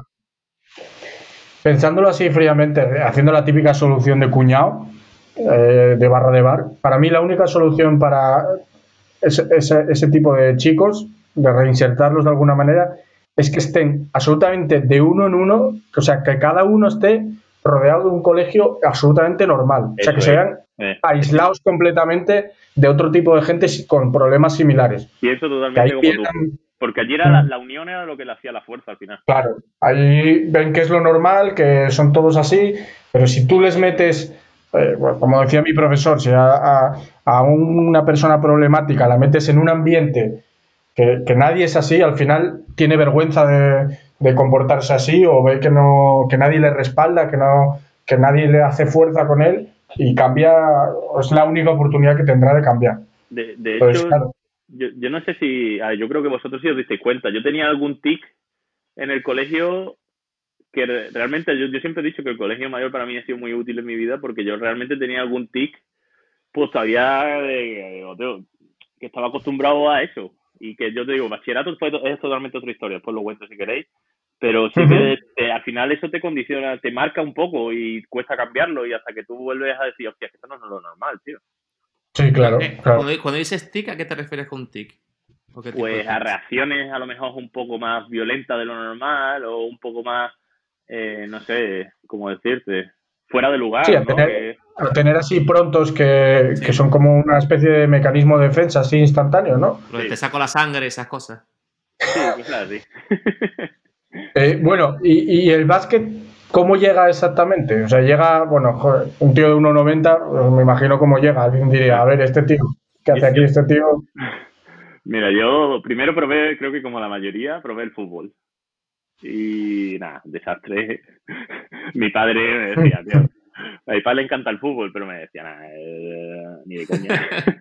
pensándolo así fríamente, haciendo la típica solución de cuñado, eh, de barra de bar, para mí la única solución para ese, ese, ese tipo de chicos, de reinsertarlos de alguna manera, es que estén absolutamente de uno en uno, o sea, que cada uno esté rodeado de un colegio absolutamente normal, o sea, que eso se es. vean Eh, es que aislados completamente de otro tipo de gente con problemas similares. pienso Que ahí totalmente como tú. pierdan, Porque allí era la, la unión era lo que le hacía la fuerza al final. claro, ahí ven que es lo normal, que son todos así, pero si tú les metes, eh, bueno, como decía mi profesor, si a, a, a una persona problemática la metes en un ambiente que, que nadie es así, al final tiene vergüenza de, de comportarse así o ve que, no, que nadie le respalda, que, no, que nadie le hace fuerza con él y cambia, es la única oportunidad que tendrá de cambiar. De, de Entonces, hecho, claro. yo, yo no sé si, a ver, yo creo que vosotros sí os disteis cuenta. Yo tenía algún tic en el colegio que re- realmente yo, yo siempre he dicho que el colegio mayor para mí ha sido muy útil en mi vida porque yo realmente tenía algún tic, pues todavía de, de- que estaba acostumbrado a eso. Y que yo te digo, bachillerato fue, es totalmente otra historia, después lo cuento si queréis. Pero sí que Uh-huh. te, al final eso te condiciona, te marca un poco y cuesta cambiarlo y hasta que tú vuelves a decir, hostia, que esto no es lo normal, tío. Sí, Pero, claro, eh, claro. cuando, cuando dices tic, ¿a qué te refieres con tic? ¿O qué tipo de Pues a tics? reacciones a lo mejor un poco más violentas de lo normal o un poco más, eh, no sé, cómo decirte, fuera de Sí, lugar, a ¿no? tener, Que a tener así prontos que, que Sí, son como una especie de mecanismo de defensa así instantáneo, ¿no? lo de te sí, saco la sangre, esas cosas. sí, cosas así. Eh, bueno, y, y el básquet, ¿cómo llega exactamente? O sea, llega, bueno, joder, un tío de uno noventa, pues me imagino cómo llega. Alguien diría, a ver, este tío, ¿qué Yo, hace yo, aquí este tío? mira, yo primero probé, creo que como la mayoría, probé el fútbol. Y nada, desastre. Mi padre me decía, tío, a mi padre le encanta el fútbol, pero me decía, nada, eh, ni de coña.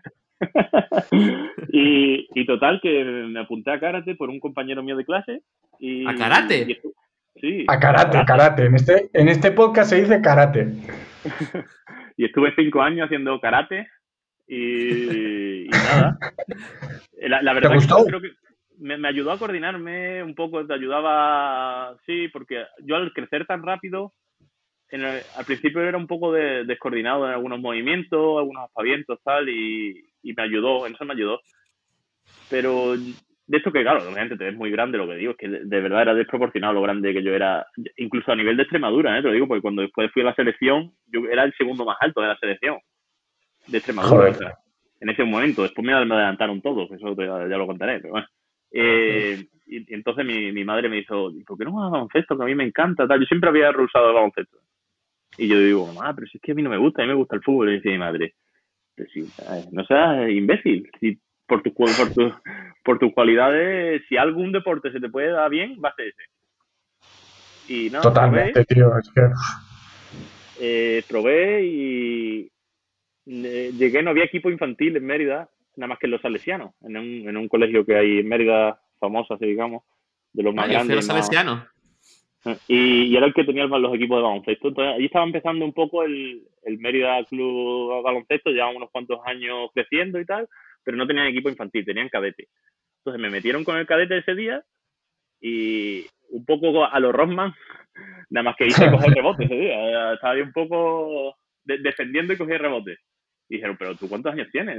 y, y total, que me apunté a karate por un compañero mío de clase ¿A y, y karate? estu- sí, A a karate, karate. karate. En este, en este podcast se dice karate. y estuve cinco años haciendo karate y, y nada. La, la ¿Te verdad que gustó? creo que me, me ayudó a coordinarme un poco, te ayudaba, sí, fui, porque yo al crecer tan rápido, en el, al principio era un poco de, descoordinado en algunos movimientos, algunos aspavientos, tal, y, y me ayudó, en eso me ayudó. Pero de esto que, claro, obviamente te ves muy grande, lo que digo, es que de, de verdad era desproporcionado lo grande que yo era, incluso a nivel de Extremadura, ¿eh? Te lo digo, porque cuando después fui a la selección, yo era el segundo más alto de la selección de Extremadura, Joder. O sea, en ese momento. Después me adelantaron todos, eso te, ya lo contaré, pero bueno. Eh, y, y entonces mi, mi madre me dijo, ¿por qué no vas a baloncesto? Que a mí me encanta, tal. Yo siempre había rehusado el baloncesto. Y yo digo, mamá, pero si es que a mí no me gusta, a mí me gusta el fútbol. Y dice mi madre, pero si, no seas imbécil, si por, tu, por, tu, por tus cualidades, si algún deporte se te puede dar bien, va a ser ese. Y nada, Totalmente, probé, tío, es que... Eh, probé y eh, llegué, no había equipo infantil en Mérida, nada más que en los salesianos, en un, en un colegio que hay en Mérida, famoso, así digamos, de los más ah, grandes. Los salesianos. Y, y era el que tenía los equipos de baloncesto. Entonces ahí estaba empezando un poco el, el Mérida Club de Baloncesto, llevaban unos cuantos años creciendo y tal, pero no tenían equipo infantil, tenían cadete. Entonces me metieron con el cadete ese día y un poco a los Rossman, nada más que hice coger rebote ese día. Estaba ahí un poco de, defendiendo y cogí rebote. Y dijeron, pero ¿tú cuántos años tienes?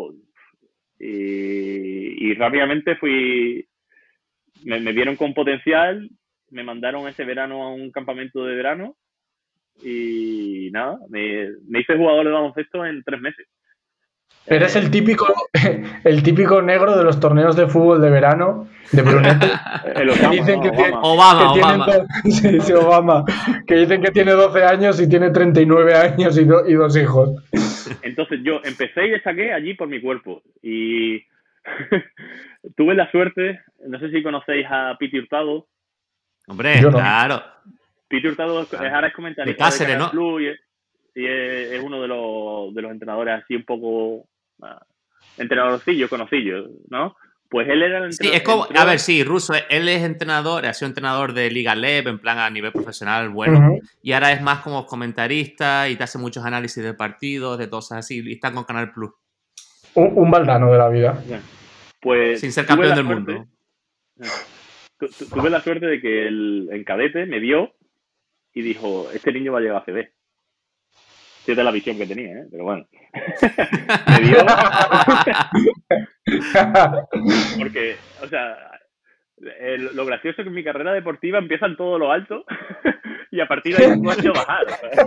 Y, y rápidamente fui, me, me vieron con potencial, me mandaron ese verano a un campamento de verano y nada, me, me hice jugador de baloncesto en tres meses. Eres el típico, el típico negro de los torneos de fútbol de verano de Brunete. El Osama, que dicen ¿no? que Obama. Tiene, Obama, que Obama. Tienen, sí, sí, Obama. Que dicen que tiene doce años y tiene treinta y nueve años y, do, y dos hijos. Entonces yo empecé y destaqué allí por mi cuerpo. Y tuve la suerte, no sé si conocéis a Piti Hurtado. Hombre, yo no. claro. Piti Hurtado es, ahora es comentarista de, Cáceres, de Canal ¿no? Plus y, es, y es, es uno de los, de los entrenadores así un poco uh, entrenadorcillo, conocillo, ¿no? Pues él era el entrenador. Sí, es como, entró... a ver, sí, Russo, él es entrenador, ha sido entrenador de Liga L E P, en plan a nivel profesional, bueno, uh-huh. Y ahora es más como comentarista y te hace muchos análisis de partidos, de cosas así, y está con Canal Plus. Un, un baldano de la vida. Pues sin ser campeón del suerte, mundo. Tu, tu, tuve la suerte de que el, el cadete me vio y dijo, este niño va a llegar a C B. Sí, de la visión que tenía, ¿eh? Pero bueno. Me dio... Porque, o sea, el, lo gracioso es que en mi carrera deportiva empieza en todo lo alto y a partir de ahí no ha hecho bajar.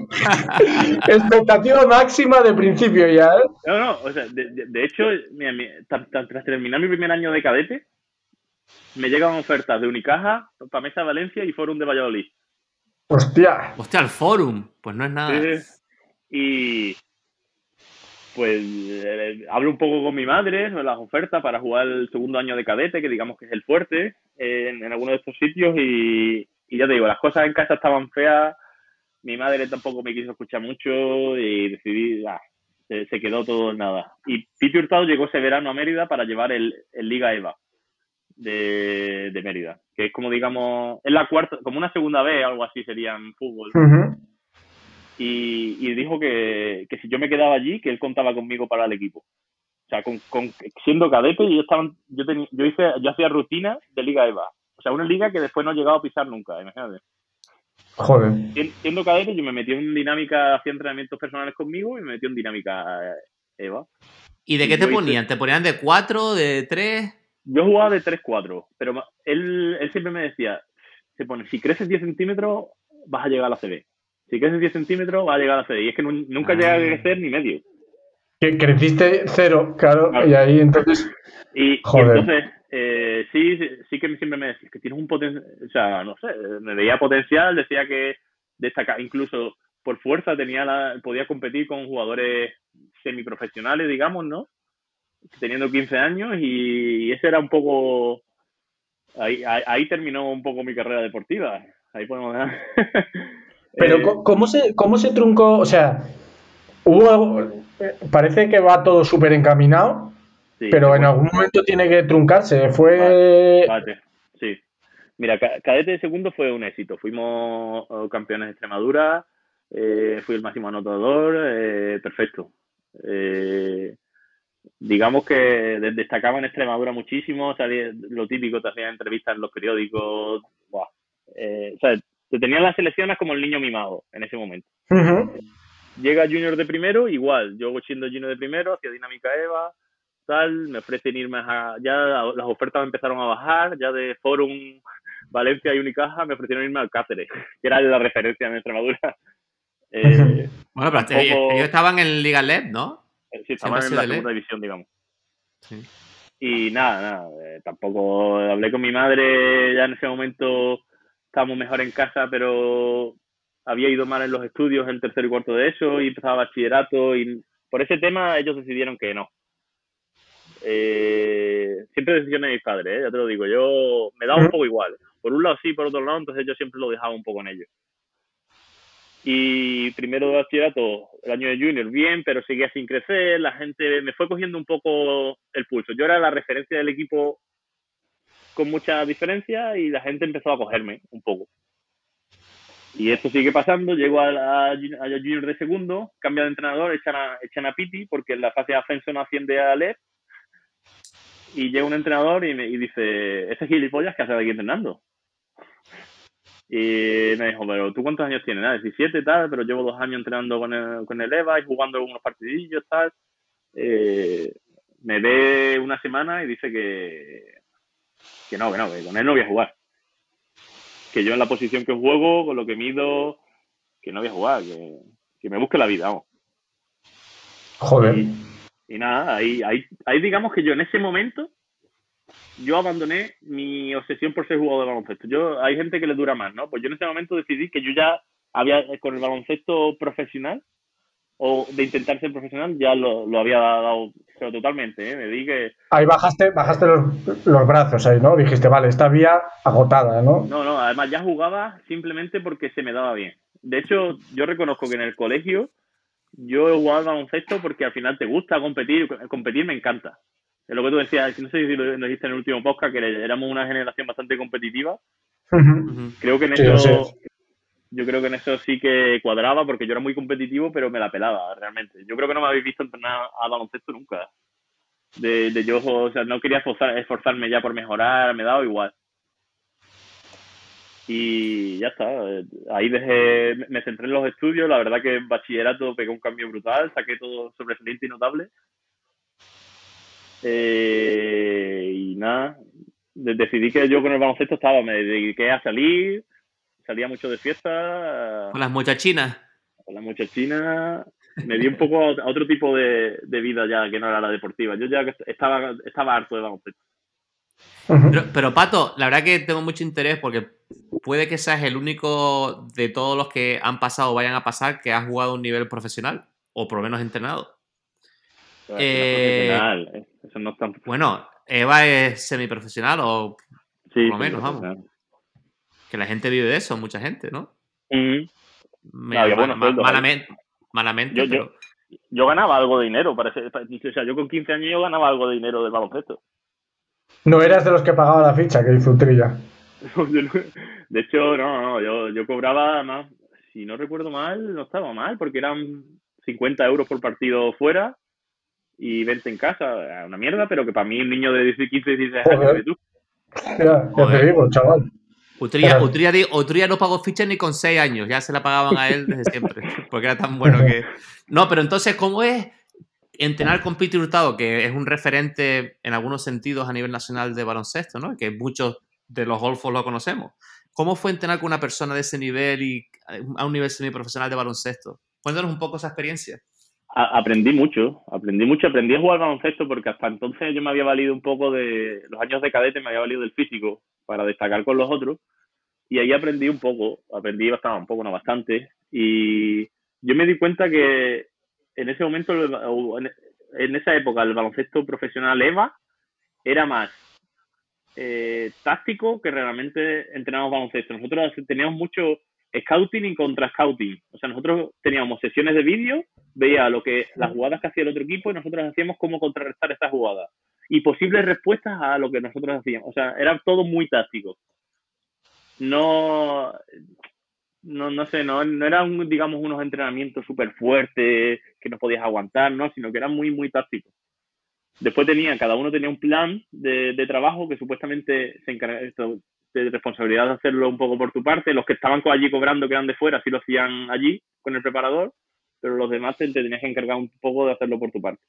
Expectativa máxima de principio ya, ¿eh? No, no, o sea, de, de, de hecho, mira, mi, tras, tras terminar mi primer año de cadete, me llegan ofertas de Unicaja, Pamesa Valencia y Fórum de Valladolid. Hostia. Hostia, el Fórum, pues no es nada. Sí, y pues eh, hablo un poco con mi madre sobre las ofertas para jugar el segundo año de cadete, que digamos que es el fuerte eh, en, en alguno de estos sitios, y, y ya te digo, las cosas en casa estaban feas, mi madre tampoco me quiso escuchar mucho y decidí, ah, se, se quedó todo en nada. Y Piti Hurtado llegó ese verano a Mérida para llevar el, el Liga EVA de, de Mérida, que es como digamos, es la cuarta, como una segunda vez, algo así sería en fútbol. Uh-huh. Y, y dijo que, que si yo me quedaba allí, que él contaba conmigo para el equipo. O sea, con, con, siendo cadete, yo estaba, yo, tenía, yo, hice, yo hacía rutina de Liga EVA. O sea, una liga que después no he llegado a pisar nunca, imagínate. Joder. Siendo cadete, yo me metí en dinámica, hacía entrenamientos personales conmigo y me metí en dinámica EVA. ¿Y de qué y te ponían? Hice... ¿Te ponían de cuatro, de tres? Yo jugaba de tres cuatro, pero él, él siempre me decía, se pone, si creces diez centímetros, vas a llegar a la C B. Si creces diez centímetros, va a llegar a la C D. Y es que nunca ah. llega a crecer ni medio. Que creciste cero, claro, claro. Y ahí entonces... Y, y entonces, eh, sí, sí que siempre me decía que tienes un potencial... O sea, no sé, me veía potencial, decía que destacaba, incluso por fuerza tenía la, podía competir con jugadores semiprofesionales, digamos, ¿no? Teniendo quince años y, y ese era un poco... Ahí, ahí, ahí terminó un poco mi carrera deportiva. Ahí podemos dejar... Pero, eh, ¿cómo se, cómo se truncó? O sea, hubo, parece que va todo súper encaminado, sí, pero en bueno. algún momento tiene que truncarse. Fue... Vale, vale, sí. Mira, cadete de segundo fue un éxito. Fuimos campeones de Extremadura, eh, fui el máximo anotador, eh, perfecto. Eh, digamos que destacaba en Extremadura muchísimo, salía, lo típico, te hacían entrevistas en los periódicos, ¡buah! eh, o sea, te tenían las selecciones como el niño mimado en ese momento. Ujú. Llega Junior de primero, igual, yo siendo Junior de primero, hacía Dinámica EVA, tal, me ofrecen irme a, ya las ofertas empezaron a bajar, ya de Forum, Valencia y Unicaja me ofrecieron irme al Cáceres, que era la referencia en Extremadura. Eh, Bueno, pero tampoco, ellos estaban en Liga L E B, ¿no? sí, Siempre ha estaban en sido la de L E segunda B. división, digamos. Sí. Y nada, nada, eh, tampoco hablé con mi madre, ya en ese momento estábamos mejor en casa, pero había ido mal en los estudios en tercero y cuarto de eso y empezaba bachillerato y por ese tema ellos decidieron que no. Eh, siempre decisiones de mis padres, ¿eh? Ya te lo digo, yo me daba un poco igual. Por un lado sí, por otro lado, entonces yo siempre lo dejaba un poco en ellos. Y primero de bachillerato, el año de junior, bien, pero seguía sin crecer, la gente me fue cogiendo un poco el pulso. Yo era la referencia del equipo con mucha diferencia y la gente empezó a cogerme un poco. Y esto sigue pasando, llego a, la, a junior de segundo, cambia de entrenador, echan a, echan a Piti porque en la fase de ascenso no asciende a L E P y llega un entrenador y me y dice, ese gilipollas que hace de aquí entrenando. Y me dijo, pero ¿tú cuántos años tienes? Nada, diecisiete, tal, pero llevo dos años entrenando con el, con el EVA y jugando algunos partidillos, tal. Eh, me ve una semana y dice que, que no, que no, que con él no voy a jugar. Que yo en la posición que juego, con lo que mido, que no voy a jugar, que, que me busque la vida, vamos. Joder. Y, y nada, ahí, ahí, ahí digamos que yo en ese momento yo abandoné mi obsesión por ser jugador de baloncesto. Yo, hay gente que le dura más, ¿no? Pues yo en ese momento decidí que yo ya había, con el baloncesto profesional, o de intentar ser profesional, ya lo, lo había dado, pero totalmente, ¿eh? Me di que... Ahí bajaste, bajaste los, los brazos ahí, ¿no? Dijiste, vale, esta vía agotada, ¿no? No, no, además ya jugaba simplemente porque se me daba bien. De hecho, yo reconozco que en el colegio yo he jugado al baloncesto porque al final te gusta competir, competir me encanta. Es lo que tú decías, no sé si lo dijiste en el último podcast, que éramos una generación bastante competitiva. Uh-huh. Creo que en Sí, eso, sí. yo creo que en eso sí que cuadraba porque yo era muy competitivo, pero me la pelaba realmente. Yo creo que no me habéis visto entrenar a baloncesto nunca. De, de yo, o sea, no quería esforzar, esforzarme ya por mejorar, me daba igual. Y ya está, ahí dejé, me centré en los estudios, la verdad que en bachillerato pegué un cambio brutal, saqué todo sobresaliente y notable. Eh, y nada, decidí que yo con el baloncesto estaba, me dediqué a salir, salía mucho de fiesta, Con las muchachinas. con la muchachina, me di un poco a otro tipo de, de vida ya que no era la deportiva. Yo ya estaba, estaba harto de baloncesto. Uh-huh. Pero, pero, Pato, la verdad que tengo mucho interés porque puede que seas el único de todos los que han pasado o vayan a pasar que ha jugado a un nivel profesional, o por lo menos entrenado. Pero eh, profesional, ¿eh? Eso no es tan... Bueno, Eva es semiprofesional o sí, por lo menos, vamos. Que la gente vive de eso, mucha gente, ¿no? Uh-huh. Me, no, ma, bueno, ma, malamente, malamente, yo, pero... Yo, yo ganaba algo de dinero, parece, o sea, yo con quince años yo ganaba algo de dinero del baloncesto. No eras de los que pagaba la ficha, que hizo Utrilla. De hecho, no, no, yo, yo cobraba más, si no recuerdo mal, no estaba mal, porque eran cincuenta euros por partido fuera y veinte en casa, una mierda, pero que para mí un niño de quince, dieciséis años, que tú. Ya, ya te digo, chaval. Utrilla, Utrilla, Utrilla no pagó ficha ni con seis años, ya se la pagaban a él desde siempre, porque era tan bueno que... No, pero entonces, ¿cómo es entrenar con Piti Hurtado, que es un referente en algunos sentidos a nivel nacional de baloncesto, ¿no? Que muchos de los golfos lo conocemos? ¿Cómo fue entrenar con una persona de ese nivel y a un nivel semiprofesional de baloncesto? Cuéntanos un poco esa experiencia. A aprendí mucho, aprendí mucho, aprendí a jugar baloncesto porque hasta entonces yo me había valido un poco de los años de cadete, me había valido del físico para destacar con los otros. Y ahí aprendí un poco, aprendí bastante, un poco, no bastante. Y yo me di cuenta que en ese momento, en esa época, el baloncesto profesional EVA era más eh, táctico que realmente entrenamos baloncesto. Nosotros teníamos mucho scouting y contra scouting. O sea, nosotros teníamos sesiones de vídeo, veía lo que las jugadas que hacía el otro equipo y nosotros hacíamos cómo contrarrestar estas jugadas. Y posibles respuestas a lo que nosotros hacíamos. O sea, era todo muy táctico. No, no, no sé, no, no eran, digamos, unos entrenamientos súper fuertes que no podías aguantar, ¿no? Sino que eran muy, muy tácticos. Después tenía, cada uno tenía un plan de, de trabajo que supuestamente se encargaba, esto, de responsabilidad de hacerlo un poco por tu parte. Los que estaban allí cobrando, que eran de fuera, sí lo hacían allí con el preparador, pero los demás te, te tenías que encargar un poco de hacerlo por tu parte.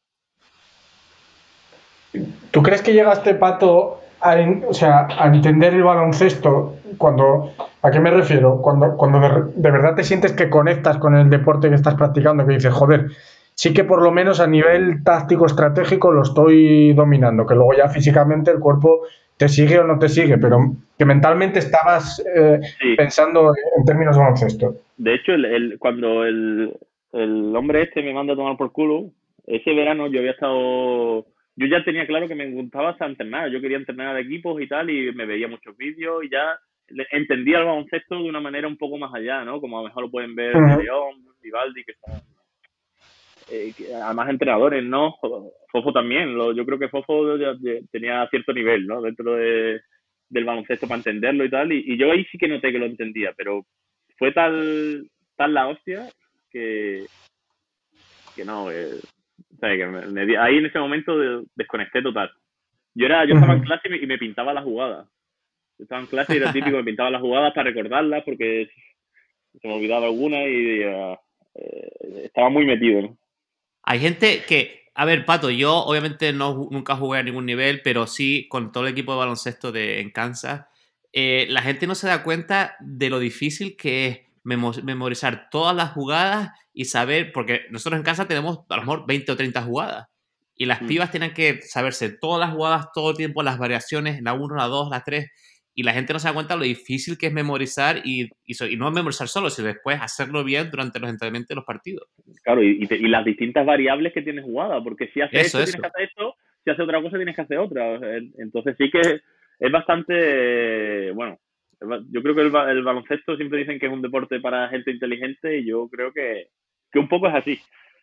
¿Tú crees que llegaste, Pato, a, en- o sea, a entender el baloncesto cuando, ¿a qué me refiero? Cuando, cuando de, de verdad te sientes que conectas con el deporte que estás practicando, que dices, joder, sí que por lo menos a nivel táctico estratégico lo estoy dominando, que luego ya físicamente el cuerpo te sigue o no te sigue, pero que mentalmente estabas eh, Sí, pensando en términos de baloncesto. de hecho, el, el, cuando el, el hombre este me manda a tomar por culo, ese verano yo había estado... Yo ya tenía claro que me gustaba hasta entrenar. Yo quería entrenar de equipos y tal, y me veía muchos vídeos y ya le- entendía el baloncesto de una manera un poco más allá, ¿no? Como a lo mejor lo pueden ver de Ujú. León, Vivaldi, que son eh, que además entrenadores, ¿no? Fofo también. Lo, yo creo que Fofo ya- ya tenía cierto nivel, ¿no? Dentro de, del baloncesto para entenderlo y tal. Y, y yo ahí sí que noté que lo entendía, pero fue tal, tal la hostia que, que no, eh, o sea, que me- me di- ahí en ese momento de- desconecté total. Yo era, yo estaba en Ujú. clase y me, y me pintaba las jugadas. Yo estaba en clase y era típico, me pintaba las jugadas para recordarlas porque se me olvidaba alguna y eh, eh, estaba muy metido, ¿no? Hay gente que, a ver, Pato, yo obviamente no, ju- nunca jugué a ningún nivel, pero sí con todo el equipo de baloncesto de, en Kansas, eh, la gente no se da cuenta de lo difícil que es memo- memorizar todas las jugadas y saber, porque nosotros en casa tenemos a lo mejor veinte o treinta jugadas y las Mm. pibas tienen que saberse todas las jugadas todo el tiempo, las variaciones, la uno, la dos, la tres, y la gente no se da cuenta de lo difícil que es memorizar y, y, so- y no memorizar solo, sino después hacerlo bien durante los entrenamientos de los partidos. Claro, y, y, te- y las distintas variables que tienes jugada, porque si haces Eso, esto tienes que eso. hacer esto, si haces otra cosa tienes que hacer otra. Eh, Entonces sí que es bastante, eh, bueno, es ba- yo creo que el, ba- el baloncesto siempre dicen que es un deporte para gente inteligente y yo creo que, que un poco es así,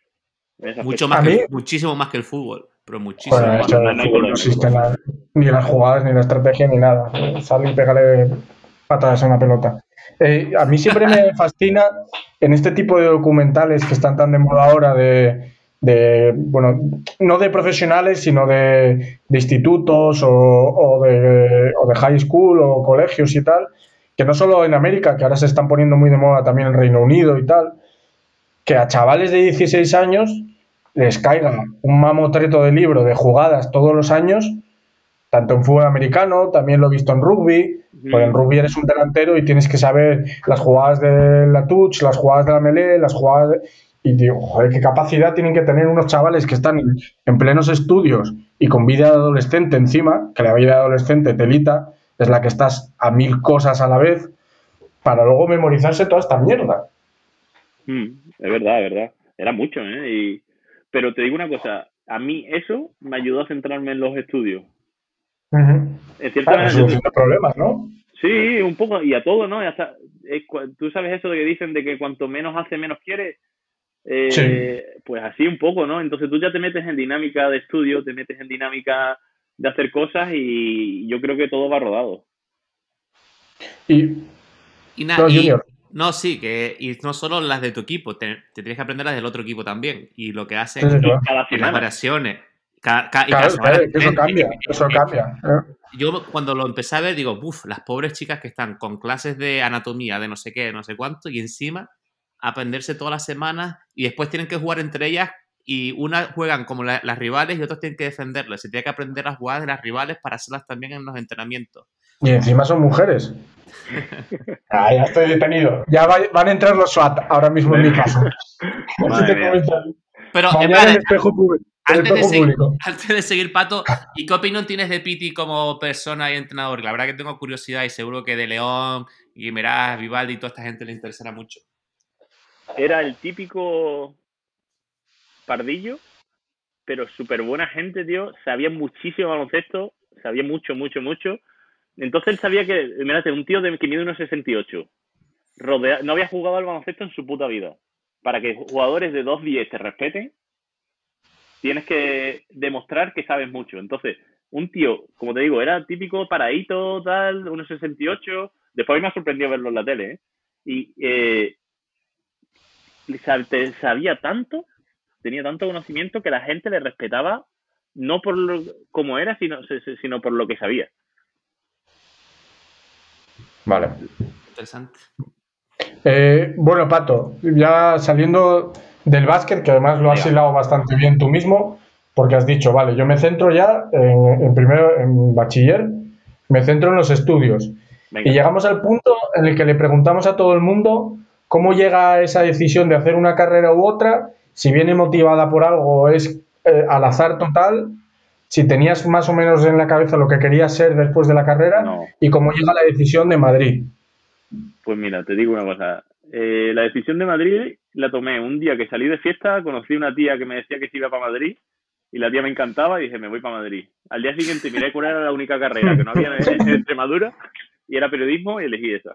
en ese Mucho aspecto. más A que el, mí, muchísimo más que el fútbol, pero Hombre, muchísimo bueno, no, más. eso no, no, en no el hay fútbol no color, no hay color. existe nada, ni las jugadas, ni la estrategia, ni nada. Sale y pégale patadas a una pelota. Eh, a mí siempre me fascina en este tipo de documentales que están tan de moda ahora de, de bueno, no de profesionales, sino de, de institutos o, o de, o de high school o colegios y tal, que no solo en América, que ahora se están poniendo muy de moda también en Reino Unido y tal, que a chavales de dieciséis años les caiga un mamotreto de libro de jugadas todos los años, tanto en fútbol americano, también lo he visto en rugby, pues en Mm, rugby eres un delantero y tienes que saber las jugadas de la touch, las jugadas de la melee, las jugadas de... Y digo, joder, qué capacidad tienen que tener unos chavales que están en, en plenos estudios y con vida de adolescente encima, que la vida de adolescente telita, es la que estás a mil cosas a la vez, para luego memorizarse toda esta mierda. mm, es verdad, es verdad. Era mucho, ¿eh? Y, pero te digo una cosa, a mí eso me ayudó a centrarme en los estudios. Uh-huh. En cierta Ah, manera, yo, resolución de problemas, ¿no? sí, un poco, y a todo, ¿no? Ya está, es, cua- tú sabes eso de que dicen de que cuanto menos hace, menos quiere. Sí. Eh, pues así un poco, ¿no? Entonces tú ya te metes en dinámica de estudio, te metes en dinámica de hacer cosas y yo creo que todo va rodado. Y, Y, na- no, y Junior. no, sí, que y no solo las de tu equipo, te, te tienes que aprender las del otro equipo también. Y lo que Sí, sí, hacen Y claro. cada en las semana. variaciones, ca- ca- y cada Claro, semana claro, es que eso diferente. cambia, eso Eh, cambia. ¿eh? Yo cuando lo empecé a ver, digo, uff, las pobres chicas que están con clases de anatomía, de no sé qué, de no sé cuánto, y encima aprenderse todas las semanas y después tienen que jugar entre ellas y unas juegan como la- las rivales y otras tienen que defenderlas. Se tiene que aprender las jugadas de las rivales para hacerlas también en los entrenamientos. Y encima son mujeres. Ah, ya estoy detenido. Ya va- van a entrar los SWAT ahora mismo en mi casa. Así Madre te mía. comento. Pero, Mañana el espérate, espejo, público, el antes de, espejo seguir, público. antes de seguir, Pato, ¿y qué opinión tienes de Piti como persona y entrenador? La verdad que tengo curiosidad y seguro que de León, Guimerás, Vivaldi y toda esta gente le interesará mucho. Era el típico pardillo, pero súper buena gente, tío. Sabía muchísimo baloncesto, sabía mucho, mucho, mucho. Entonces él sabía que, mírate, un tío de que mide unos sesenta y ocho, rodea, no había jugado al baloncesto en su puta vida. Para que jugadores de dos diez te respeten, tienes que demostrar que sabes mucho. Entonces, un tío, como te digo, era típico paradito, tal, unos sesenta y ocho. Después a mí me ha sorprendido verlo en la tele, ¿eh? Y eh, sabía tanto, tenía tanto conocimiento que la gente le respetaba no por lo, como era, sino, sino por lo que sabía. Vale. Interesante. Eh, bueno, Pato, ya saliendo del básquet, que además lo has Venga. hilado bastante bien tú mismo, porque has dicho, vale, yo me centro ya en, en primero, en bachiller, me centro en los estudios. Y Venga. llegamos al punto en el que le preguntamos a todo el mundo cómo llega a esa decisión de hacer una carrera u otra, si viene motivada por algo o es eh, al azar total, si tenías más o menos en la cabeza lo que querías ser después de la carrera No. y cómo llega la decisión de Madrid. Pues mira, te digo una cosa. Eh, la decisión de Madrid la tomé un día que salí de fiesta, conocí una tía que me decía que se iba para Madrid y la tía me encantaba y dije, me voy para Madrid. Al día siguiente miré cuál era la única carrera que no había en, en Extremadura y era periodismo y elegí esa.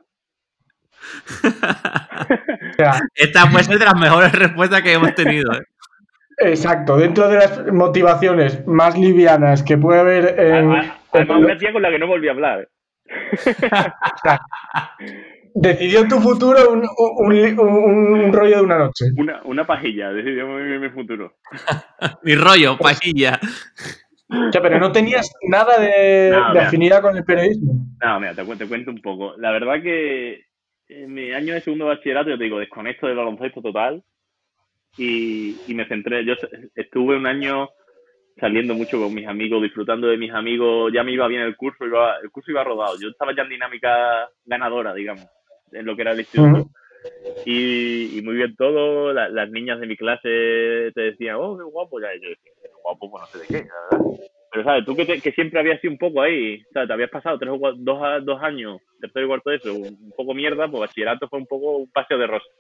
O sea, Esta puede ser de las mejores respuestas que hemos tenido. ¿eh? exacto, dentro de las motivaciones más livianas que puede haber en, Además, en además una tía con la que no volví a hablar. o sea, decidió tu futuro un, un, un, un rollo de una noche. Una, una pajilla, decidió mi, mi futuro. Mi rollo, pajilla. O sea, pero no tenías nada de, No, de mira, afinidad con el periodismo. no, mira, te, cu- te cuento un poco. La verdad que en mi año de segundo bachillerato, yo te digo, desconecto del baloncesto total y, y me centré. Yo estuve un año saliendo mucho con mis amigos, disfrutando de mis amigos, ya me iba bien el curso, iba, el curso iba rodado. Yo estaba ya en dinámica ganadora, digamos, en lo que era el instituto. Uh-huh. Y, y muy bien todo, la, las niñas de mi clase te decían, oh, qué guapo, ya, y yo decía, qué guapo, pues no sé de qué, la verdad. Pero, ¿sabes? Tú que, te, que siempre habías sido un poco ahí, ¿sabes? Te habías pasado tres o cuatro, dos, dos años, tercero y cuarto de eso, un poco mierda, pues bachillerato fue un poco un paseo de rosa.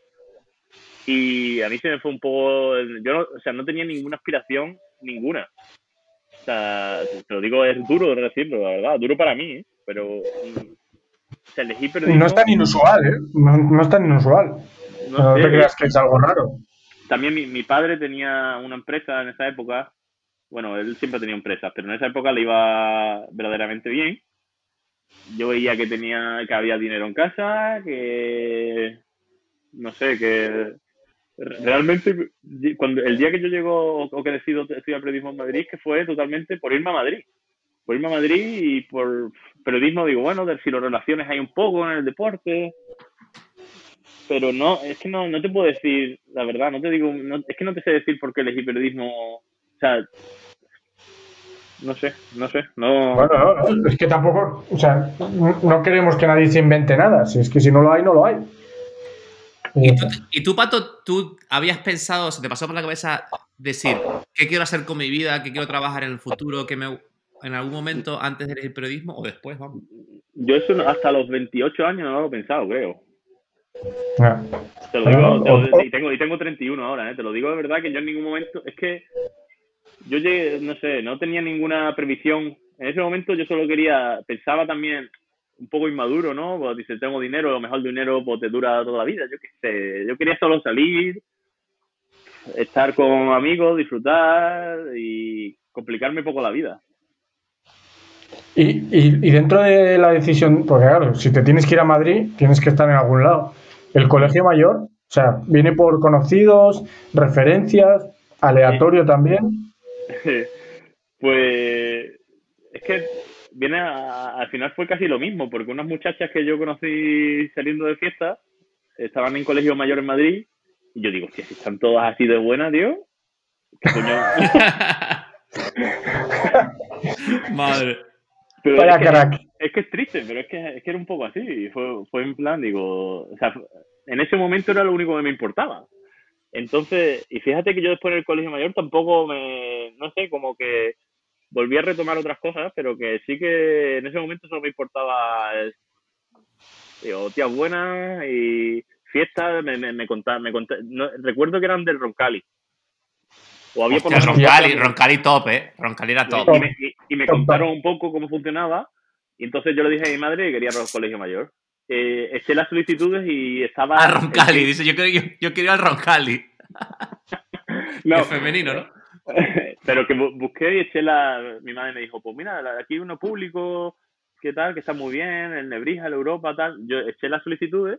Y a mí se me fue un poco, yo no, o sea, no tenía ninguna aspiración, ninguna. O sea, te lo digo, es duro de decirlo, la verdad, duro para mí, ¿eh? Pero, o sea, elegí periodismo. No es tan inusual, ¿eh? No, no es tan inusual. No No sé, te creas que es algo raro. también mi, mi padre tenía una empresa en esa época. Bueno, él siempre tenía empresas, pero en esa época le iba verdaderamente bien. Yo veía que tenía, que había dinero en casa, que no sé, que realmente cuando el día que yo llego o que decido estudiar periodismo en Madrid, que fue totalmente por irme a Madrid. Por irme a Madrid y por periodismo digo, bueno, de si lo relaciones hay un poco en el deporte, pero no, es que no, no te puedo decir, la verdad, no te digo, no, es que no te sé decir por qué elegí periodismo, o sea, no sé, no sé, no. Bueno, no, no, es que tampoco, o sea, no queremos que nadie se invente nada. Si es que si no lo hay, no lo hay. ¿Y tú, y tú, Pato, tú habías pensado, se te pasó por la cabeza decir, ¿qué quiero hacer con mi vida? ¿Qué quiero trabajar en el futuro? ¿Qué me, en algún momento antes de elegir periodismo o después, vamos? Yo eso no- hasta los veintiocho años no lo he pensado, creo. Ya. Te lo Bueno, digo, te o- lo- o- y tengo, y tengo treinta y uno ahora, ¿eh? Te lo digo de verdad que yo en ningún momento, es que yo llegué, no sé, no tenía ninguna previsión. En ese momento yo solo quería, pensaba también un poco inmaduro, ¿no? Pues dice, tengo dinero, lo mejor dinero pues te dura toda la vida, yo qué sé. Yo quería solo salir, estar con amigos, disfrutar y complicarme poco la vida. y, y- y dentro de la decisión, porque claro, si te tienes que ir a Madrid, tienes que estar en algún lado. El colegio mayor, o sea, viene por conocidos, referencias, aleatorio también. Pues es que viene a- al final fue casi lo mismo, porque unas muchachas que yo conocí saliendo de fiesta estaban en colegio mayor en Madrid y yo digo, hostia, si están todas así de buenas, tío, ¿qué coño? Madre. Pero Vaya es que, crack. es que es triste, pero es que, es que era un poco así. Fue, fue en plan, digo, o sea, en ese momento era lo único que me importaba. Entonces, y fíjate que yo después en el colegio mayor tampoco me, no sé, como que volví a retomar otras cosas, pero que sí que en ese momento solo me importaba, eh, digo, tías buenas y fiestas, me, me, me contaban, me contaban, no, recuerdo que eran del Roncali. O había por Hostia, lo menos Roncali, cuatro. Roncali top, ¿eh? Roncali era top. Y me, y, y me contaron un poco cómo funcionaba. Y entonces yo le dije a mi madre que quería ir al colegio mayor. Eh, eché las solicitudes y estaba. A Roncali, dice, yo, yo, yo quiero ir al Roncali. No. Es femenino, ¿no? Pero que bu- busqué y eché la. Mi madre me dijo: Pues mira, aquí hay uno público, ¿qué tal? Que está muy bien, el Nebrija, el Europa, tal. Yo eché las solicitudes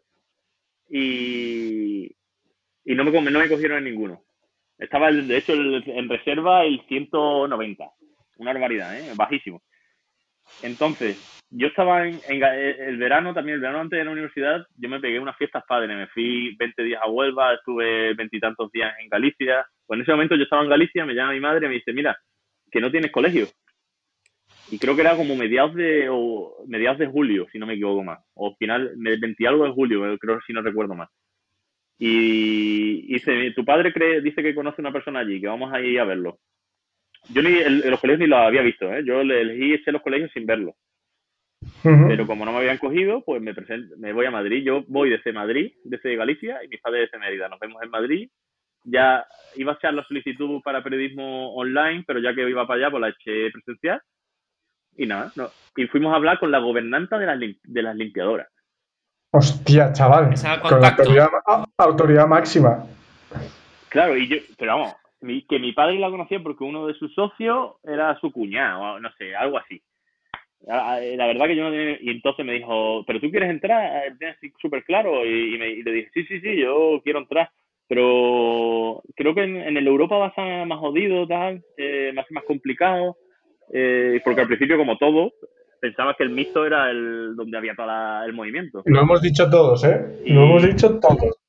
y. Y no me, no me cogieron en ninguno. Estaba, de hecho, el, en reserva el ciento noventa. Una barbaridad, ¿eh? Bajísimo. Entonces, yo estaba en, en el verano también, el verano antes de la universidad, yo me pegué unas fiestas padres, me fui veinte días a Huelva, estuve veintitantos días en Galicia. Pues en ese momento yo estaba en Galicia, me llama mi madre y me dice, mira, que no tienes colegio. Y creo que era como mediados de o mediados de julio, si no me equivoco más. O final, veinte algo de julio, creo, si no recuerdo más. Y, y dice, tu padre cree, dice que conoce una persona allí, que vamos a ir a verlo. Yo ni el, los colegios ni los había visto, ¿eh? Yo le elegí eché los colegios sin verlos. Uh-huh. Pero como no me habían cogido, pues me presento, me voy a Madrid. Yo voy desde Madrid, desde Galicia, y mis padres desde Mérida. Nos vemos en Madrid. Ya iba a echar la solicitud para periodismo online, pero ya que iba para allá, pues la eché presencial. Y nada, no. Y fuimos a hablar con la gobernanta de las, de las limpiadoras. Hostia, chaval. Con la autoridad, autoridad máxima. Claro, y yo, pero vamos, mi, que mi padre la conocía porque uno de sus socios era su cuñado, no sé, algo así. La, la verdad que yo no tenía... Y entonces me dijo, ¿pero tú quieres entrar? ¿Tienes súper claro? Y, y, me, y le dije, sí, sí, sí, yo quiero entrar. Pero creo que en, en el Europa va a estar más jodido, tal, eh, más, más complicado. Eh, porque al principio, como todo, pensaba que el mixto era el donde había todo la, el movimiento. Lo hemos dicho todos, ¿eh? Y, Lo hemos dicho todos.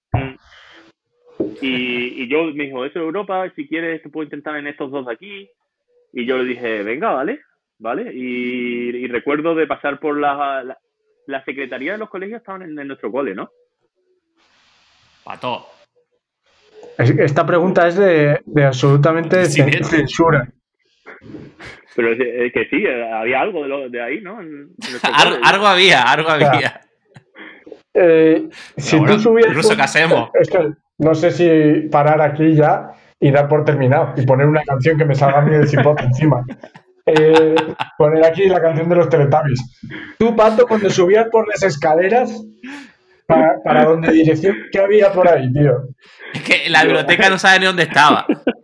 Y, y yo me dijo, eso es Europa, si quieres te puedo intentar en estos dos de aquí. Y yo le dije, venga, vale, vale. Y, y recuerdo de pasar por la, la, la secretaría de los colegios, estaban en, en nuestro cole, ¿no? Pato. Esta pregunta es de, de absolutamente censura. Pero es, es que sí, había algo de, lo, de ahí, ¿no? En, en Ar, algo había, algo había. Eh, si bueno, tú subías... Incluso que hacemos. Es que no sé si parar aquí ya y dar por terminado y poner una canción que me salga a mí del cipote encima. Eh, poner aquí la canción de los Teletubbies. Tú, Pato, cuando subías por las escaleras, ¿para, para dónde dirección? ¿Qué había por ahí, tío? Es que la biblioteca no sabe ni dónde estaba.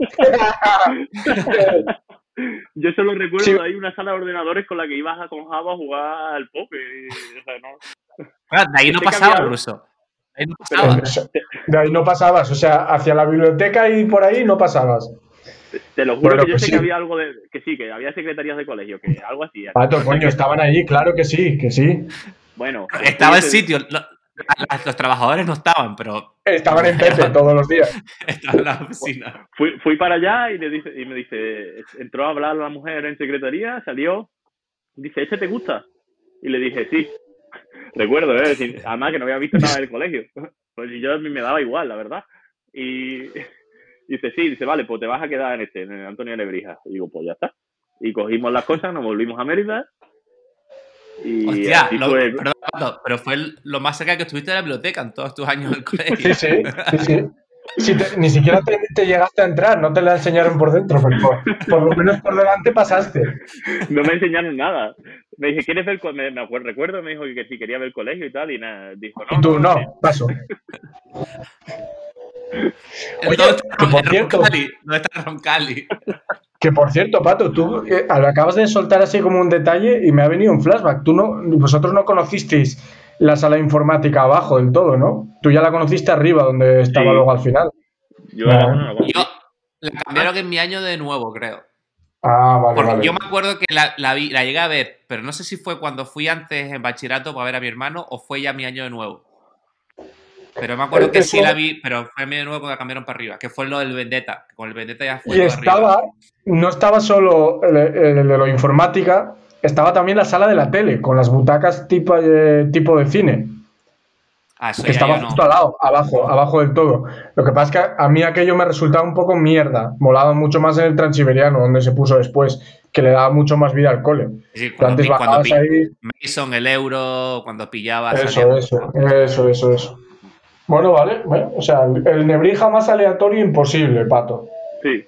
Yo solo recuerdo sí. de ahí una sala de ordenadores con la que ibas a con Java a jugar al pop. Y, o sea, no. Claro, de ahí no pasaba, Ruso. De ahí no pasabas. De ahí no pasabas, o sea, hacia la biblioteca y por ahí no pasabas. Te lo juro bueno, que yo pues sé sí. que había algo de... Que sí, que había secretarías de colegio, que algo así. Pato, no coño, que... estaban allí, claro que sí, que sí. Bueno. Estaba el sitio... Lo... Los trabajadores no estaban, pero... Estaban en Pepe todos los días. Estaban en la oficina. Fui, fui para allá y, le dice, y me dice... Entró a hablar la mujer en secretaría, salió... Dice, ¿ese te gusta? Y le dije, sí. Recuerdo, ¿eh? Además que no había visto nada del colegio. Pues yo a mí me daba igual, la verdad. Y... Dice, sí, dice, vale, pues te vas a quedar en este, en el Antonio Lebrija. Y digo, pues ya está. Y cogimos las cosas, nos volvimos a Mérida. Y hostia, lo, fue... perdón, pero fue lo más cerca que estuviste de la biblioteca en todos tus años en el colegio. Sí, sí, sí, sí. sí te, ni siquiera te, te llegaste a entrar, no te la enseñaron por dentro, pero por, por lo menos por delante pasaste. No me enseñaron nada. Me dije, ¿quieres ver? Me, me acuerdo, recuerdo, me dijo que si quería ver el colegio y tal, y nada, dijo, no. Y tú, no, no sí. paso. Oye, que por cierto, Roncali, no está Roncali. Que por cierto, Pato, tú eh, acabas de soltar así como un detalle y me ha venido un flashback. Tú no, vosotros no conocisteis la sala informática abajo del todo, ¿no? Tú ya la conociste arriba, donde estaba sí. luego al final. Yo, no. no, no, Yo la cambiaron en mi año de nuevo, creo. Ah, vale, Porque vale. yo me acuerdo que la, la, vi, la llegué a ver, pero no sé si fue cuando fui antes en bachillerato para ver a mi hermano o fue ya mi año de nuevo. Pero me acuerdo que sí la vi, pero fue medio nuevo cuando la cambiaron para arriba, que fue lo del Vendetta, que con el Vendetta ya fue y estaba, arriba. No estaba solo el, el, el de lo informática, estaba también la sala de la tele, con las butacas tipo, eh, tipo de cine. Ah, eso que ya estaba yo justo no. al lado, abajo, abajo del todo. Lo que pasa es que a mí aquello me resultaba un poco mierda. Molaba mucho más en el Transiberiano, donde se puso después, que le daba mucho más vida al cole. Sí, cuando, antes pi, cuando pi, ahí... Mason, el euro, cuando pillaba... Eso, salía... eso, eso, eso, eso. Bueno, vale, bueno, o sea, el Nebrija más aleatorio imposible, Pato. Sí.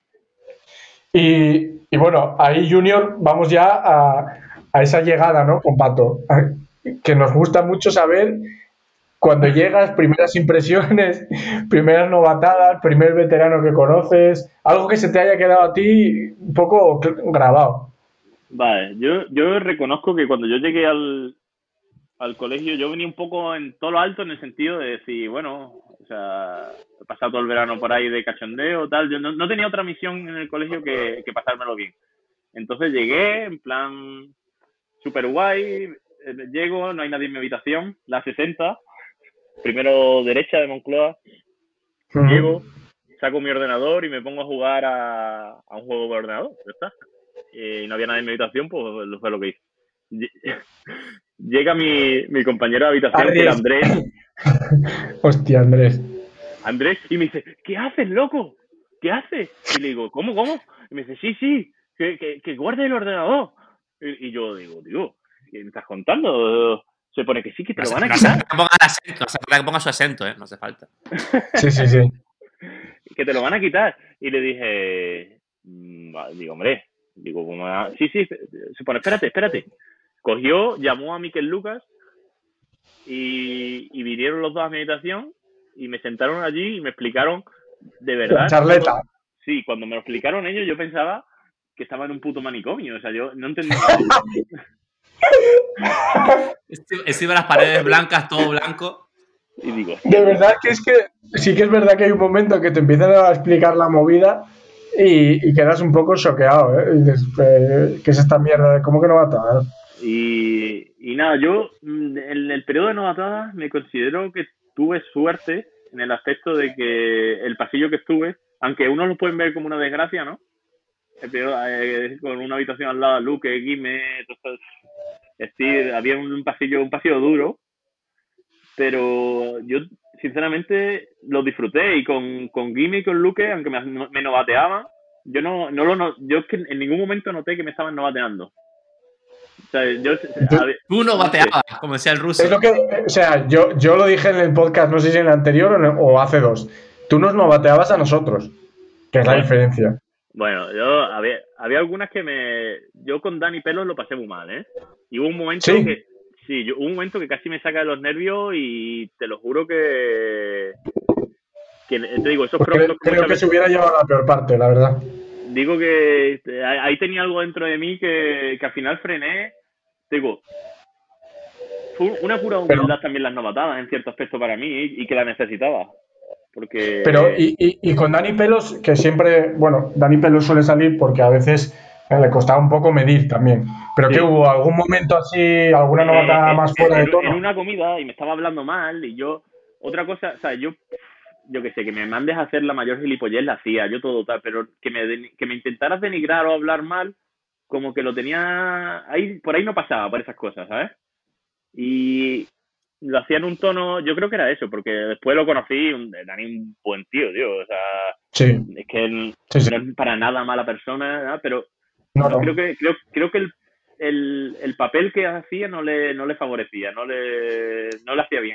Y, y bueno, ahí Junior, vamos ya a, a esa llegada, ¿no? Con Pato, que nos gusta mucho saber cuando llegas, primeras impresiones, primeras novatadas, primer veterano que conoces, algo que se te haya quedado a ti un poco grabado. Vale, yo, yo reconozco que cuando yo llegué al, al colegio, yo venía un poco en todo lo alto en el sentido de decir, bueno, o sea, he pasado todo el verano por ahí de cachondeo, tal. Yo no, no tenía otra misión en el colegio que, que pasármelo bien. Entonces llegué, en plan, súper guay, eh, llego, no hay nadie en mi habitación, la sesenta, primero derecha de Moncloa, Ujú. llego, saco mi ordenador y me pongo a jugar a, a un juego de ordenador, ya está. Y no había nadie en mi habitación, pues lo fue lo que hice. Lle- Llega mi, mi compañero de habitación, que era Arries. Andrés, Hostia, Andrés. Andrés, y me dice, ¿qué haces, loco? ¿Qué haces? Y le digo, ¿cómo, cómo? Y me dice, sí, sí, que, que, que guarde el ordenador. Y, y yo digo, tío, ¿qué me estás contando? Se pone que sí, que te No lo hace, van a no hace quitar. falta que ponga el acento, no hace falta que ponga su acento, ¿eh? No hace falta. Sí, sí, sí. Que te lo van a quitar. Y le dije, mm, va, digo, hombre, digo, ¿cómo va? Sí, sí, se pone, espérate, espérate. Cogió, llamó a Miquel Lucas y, y vinieron los dos a mi habitación y me sentaron allí y me explicaron de La verdad todo. charleta. Sí, cuando me lo explicaron ellos, yo pensaba que estaba en un puto manicomio. O sea, yo no entendía. Encima encima las paredes blancas, todo blanco. Y digo, hostia, De tío. verdad que es que sí que es verdad que hay un momento que te empiezan a explicar la movida y, y quedas un poco choqueado, ¿eh? Y dices, eh, ¿qué es esta mierda? ¿Cómo que no va a estar? Y, y nada, yo mm, en el periodo de novatadas me considero que tuve suerte en el aspecto de que el pasillo que estuve, aunque unos lo pueden ver como una desgracia, ¿no? El periodo, eh, con una habitación al lado, Luque, Guime, todo esto, Steve, había un pasillo, un pasillo duro, pero yo sinceramente lo disfruté y con, con Gimme y con Luque, aunque me, me novateaban, yo no, no lo no, yo es que en ningún momento noté que me estaban novateando. O sea, yo a ver, Tú no no sé, bateabas, como decía el Es ruso. lo que, o sea, yo, yo lo dije en el podcast, no sé si en el anterior o, en- o hace dos. Tú nos no bateabas a nosotros, que es la bueno, diferencia. bueno, yo había, había algunas que me, yo con Dani Pelos lo pasé muy mal, ¿eh? Y hubo un momento Sí, que, sí, yo, hubo un momento que casi me saca de los nervios y te lo juro que, que te digo, esos pues cre- promptos que creo muchas que se veces hubiera llevado la peor parte, la verdad. digo que eh, ahí tenía algo dentro de mí que, que al final frené. Digo, fue una pura Pero, humildad también las novatadas en cierto aspecto para mí y, y que la necesitaba. pero Porque y, y, y con Dani Pelos, que siempre, bueno, Dani Pelos suele salir porque a veces eh, le costaba un poco medir también. Pero que sí, hubo algún momento así, alguna eh, nota eh, más eh, fuera de en, en tono. una comida y me estaba hablando mal y yo, otra cosa, o sea, yo, yo que sé, que me mandes a hacer la mayor gilipollez la hacía, yo todo tal, pero que me, de- que me intentaras denigrar o hablar mal, como que lo tenía, ahí, por ahí no pasaba por esas cosas, ¿sabes? Y lo hacía en un tono, yo creo que era eso, porque después lo conocí, un, Dani un buen tío, tío, o sea, Sí, es que él sí, sí. no es para nada mala persona, ¿no? Pero No, no creo no. que creo, creo que el, el, el papel que hacía no le, no le favorecía, no le, no le hacía bien.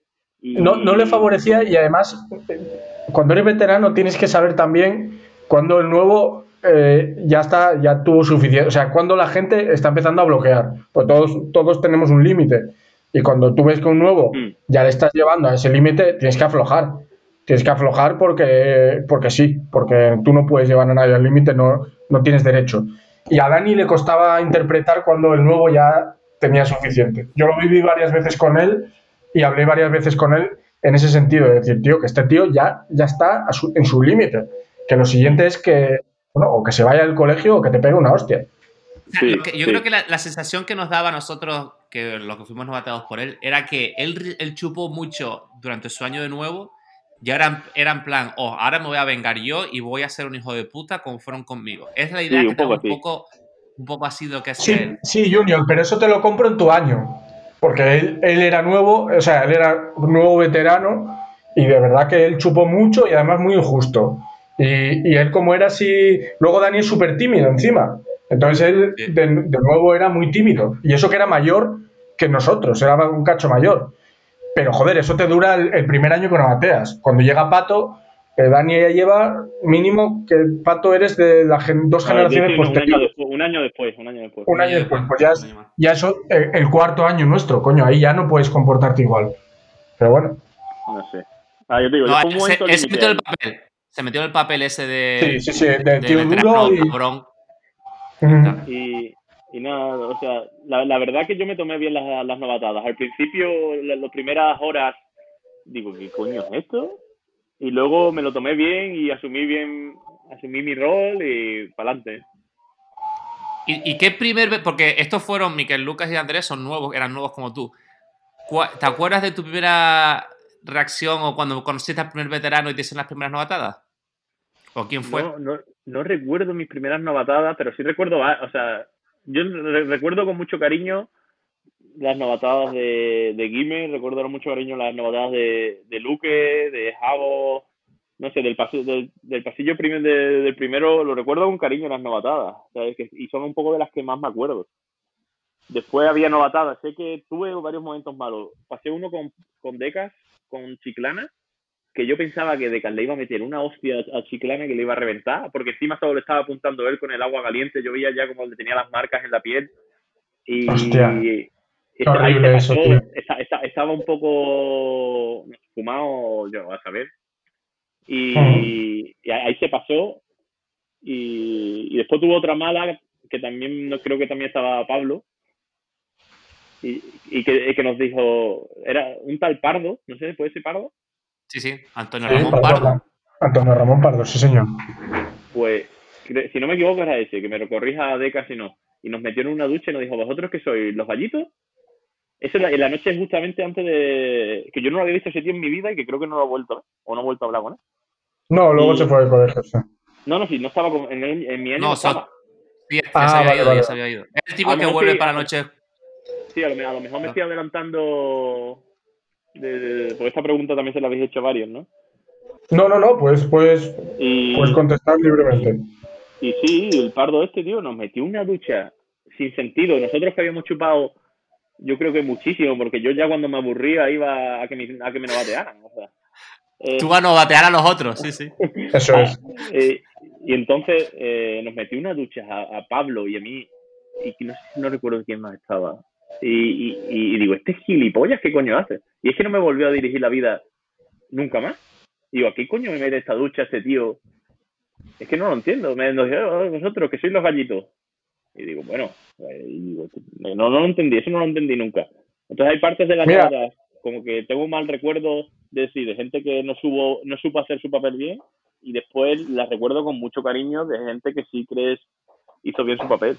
No, no le Y favorecía y además, eh, cuando eres veterano tienes que saber también cuando el nuevo eh, ya está, ya tuvo suficiente, o sea, cuando la gente está empezando a bloquear, pues todos, todos tenemos un límite y cuando tú ves que un nuevo mm, ya le estás llevando a ese límite, tienes que aflojar, tienes que aflojar porque, porque sí, porque tú no puedes llevar a nadie al límite, no, no tienes derecho. Y a Dani le costaba interpretar cuando el nuevo ya tenía suficiente. Yo lo viví varias veces con él y hablé varias veces con él en ese sentido, de decir, tío, que este tío ya, ya está a su- en su límite, que lo mm, siguiente es que, bueno, o que se vaya del colegio o que te pegue una hostia. O sea, lo sí, que, yo creo sí, que la, la sensación que nos daba a nosotros, que lo que fuimos novatados por él, era que él, él chupó mucho durante su año de nuevo y ahora en- era en plan, oh, ahora me voy a vengar yo y voy a ser un hijo de puta como fueron conmigo. Es la sí, idea que un te da poco un así. poco, un poco así de lo que hacía Sí, él. sí, Junior, pero eso te lo compro en tu año, porque él, él era nuevo, o sea, él era un nuevo veterano y de verdad que él chupó mucho y además muy injusto. Y, y él como era así, luego Dani es súper tímido encima, entonces él Sí. de, de nuevo era muy tímido y eso que era mayor que nosotros, era un cacho mayor. Pero joder, eso te dura el, el primer año que no bateas. Cuando llega Pato, eh, Dani ya lleva mínimo que Pato eres de las gen- dos No, yo generaciones sí, no, un año posteriores. después, un año después, un año después. Un Un año año después, después, pues ya, un año es, más. ya eso, eh, el cuarto año nuestro, coño, ahí ya no puedes comportarte igual. Pero bueno, No sé. Ah, yo te digo, No, yo él fue un se, momento él se límite metió en el ahí. papel. Se metió en el papel ese sí, de, sí, sí, de de tío duro veterano y. cabrón. Ya Mm, está. Y, y nada, o sea, la, la verdad que yo me tomé bien las, las novatadas. Al principio, la- las primeras horas, digo, ¿qué coño es esto? Y luego me lo tomé bien y asumí bien, asumí mi rol y para adelante. ¿Y, y qué primer... ve- Porque estos fueron, Miquel Lucas y Andrés, son nuevos, eran nuevos como tú. ¿Cuál- ¿Te acuerdas de tu primera reacción o cuando conociste al primer veterano y te hicieron las primeras novatadas? ¿O quién fue? No, no, no recuerdo mis primeras novatadas, pero sí recuerdo, va- o sea, yo re- recuerdo con mucho cariño las novatadas de, de Guime, recuerdo con mucho cariño las novatadas de, de Luque, de Javo, no sé, del pasillo, del, del pasillo primer, de- del primero, lo recuerdo con cariño las novatadas, ¿sabes? Que- y son un poco de las que más me acuerdo. Después había novatadas, sé que tuve varios momentos malos. Pasé uno con, con Decas, con Chiclana, que yo pensaba que Decas le iba a meter una hostia a Chiclana que le iba a reventar, porque encima solo le estaba apuntando él con el agua caliente, yo veía ya como le tenía las marcas en la piel Hostia, y qué ese- ahí se horrible eso, pasó, tío. esa- esa- estaba un poco fumado, yo a saber, Ujú. y, y ahí se pasó y, y después tuvo otra mala que también no creo que también estaba Pablo y, y que, que nos dijo, era un tal Pardo, no sé, ¿puede ser Pardo? Sí, sí, Antonio Sí, Ramón Pardo, Pardo. Antonio Ramón Pardo, sí, señor. Pues, si no me equivoco era ese, que me corrija a Deca si no. Y nos metió en una ducha y nos dijo, ¿vosotros qué sois? ¿Los gallitos? Eso en la, en la noche justamente antes de... Que yo no lo había visto ese tío en mi vida y que creo que no lo he vuelto a ver, o no he vuelto a hablar con él. No, luego se Y... fue al colegio, sí. No, no, sí, no estaba... Con, en, el- en mi año no No, son, estaba. sí, ya se Ah, había vale, ido, ya vale. se había ido. Es el A tipo lo que mejor vuelve sí... para A, la noche. sí, a lo, a lo mejor me estoy adelantando... De, de, porque esta pregunta también se la habéis hecho a varios, ¿no? No, no, no, pues, pues, puedes Y, contestar libremente. y sí, el Pardo este, tío, nos metió una ducha sin sentido. Nosotros que habíamos chupado yo creo que muchísimo, porque yo ya cuando me aburría iba a que me, a que me novatearan. O sea, eh, Tú vas a novatear a los otros, sí, sí. Eso a- es. eh, y entonces eh, nos metió una ducha a, a Pablo y a mí, y no sé si no recuerdo quién más estaba. Y, y, y digo, este gilipollas, ¿qué coño hace? Y es que no me volvió a dirigir la vida nunca más. Digo, ¿a qué coño me mete esta ducha este tío? Es que no lo entiendo. Me nos dijo, "Oh, vosotros que sois los gallitos". Y digo, bueno, eh, y digo, no, no lo entendí, eso no lo entendí nunca. Entonces hay partes de las Mira, novatas como que tengo un mal recuerdo de sí, de gente que no subo, no supo hacer su papel bien, y después las recuerdo con mucho cariño de gente que sí crees hizo bien su papel.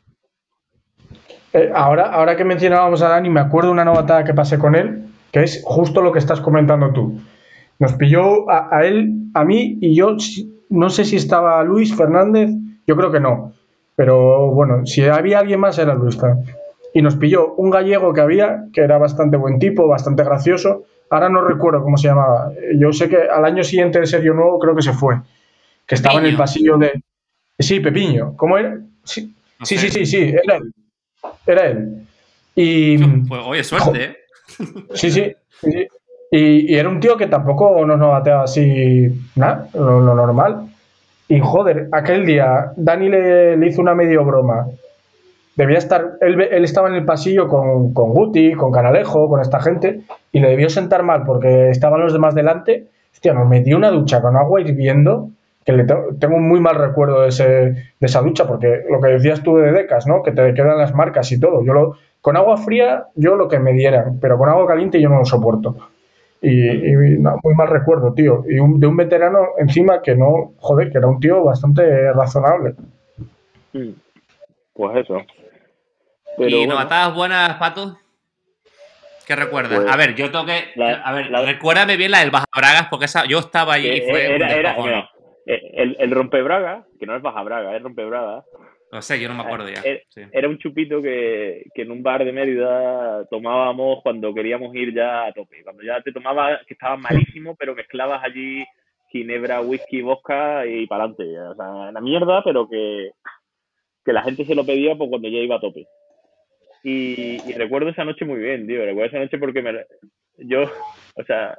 eh, ahora, ahora que mencionábamos a Dani, me acuerdo de una novatada que pasé con él, que es justo lo que estás comentando tú. Nos pilló a, a él, a mí y yo, si- no sé si estaba Luis Fernández, yo creo que no, pero bueno, si había alguien más era Luis Fernández. Y nos pilló un gallego que había, que era bastante buen tipo, bastante gracioso, ahora no recuerdo cómo se llamaba, yo sé que al año siguiente de Serio Nuevo creo que se fue, que estaba en el Pepiño. pasillo de... Sí, Pepiño, ¿cómo era? Sí, No sí, sí, sé. sí, sí, era él, era él. Y... Pues oye, jo, suerte, ¿eh? sí, sí, sí, sí. Y, y era un tío que tampoco nos bateaba así, nada, lo, lo normal. Y joder, aquel día Dani le, le hizo una medio broma. Debía estar, él, él estaba en el pasillo con, con Guti, con Canalejo, con esta gente, y le debió sentar mal porque estaban los demás delante. Hostia, nos metió una ducha con agua hirviendo, que le tengo, tengo un muy mal recuerdo de, ese, de esa ducha, porque lo que decías tú de Decas, ¿no? Que te quedan las marcas y todo. Yo lo, con agua fría, yo lo que me dieran, pero con agua caliente yo no lo soporto. Y, Mm, y no, muy mal recuerdo, tío. Y un, de un veterano encima que no, joder, que era un tío bastante razonable. mm, pues eso. Pero ¿Y bueno, novatadas buenas, Pato? ¿Qué recuerdas? A pues ver, yo tengo que... la, A ver, la recuérdame bien la del Bajabragas, porque esa, yo estaba allí y fue que un era, era, descojón. bueno, el, el rompebraga, que no es baja braga, es rompebraga, No sé, yo no me acuerdo ya. Sí. era un chupito que, que en un bar de Mérida tomábamos cuando queríamos ir ya a tope. Cuando ya te tomabas, que estaba malísimo, pero mezclabas allí ginebra, whisky, vodka y para adelante. O sea, la mierda, pero que, que la gente se lo pedía pues, cuando ya iba a tope. Y, y recuerdo esa noche muy bien, tío. Recuerdo esa noche porque me, yo, o sea,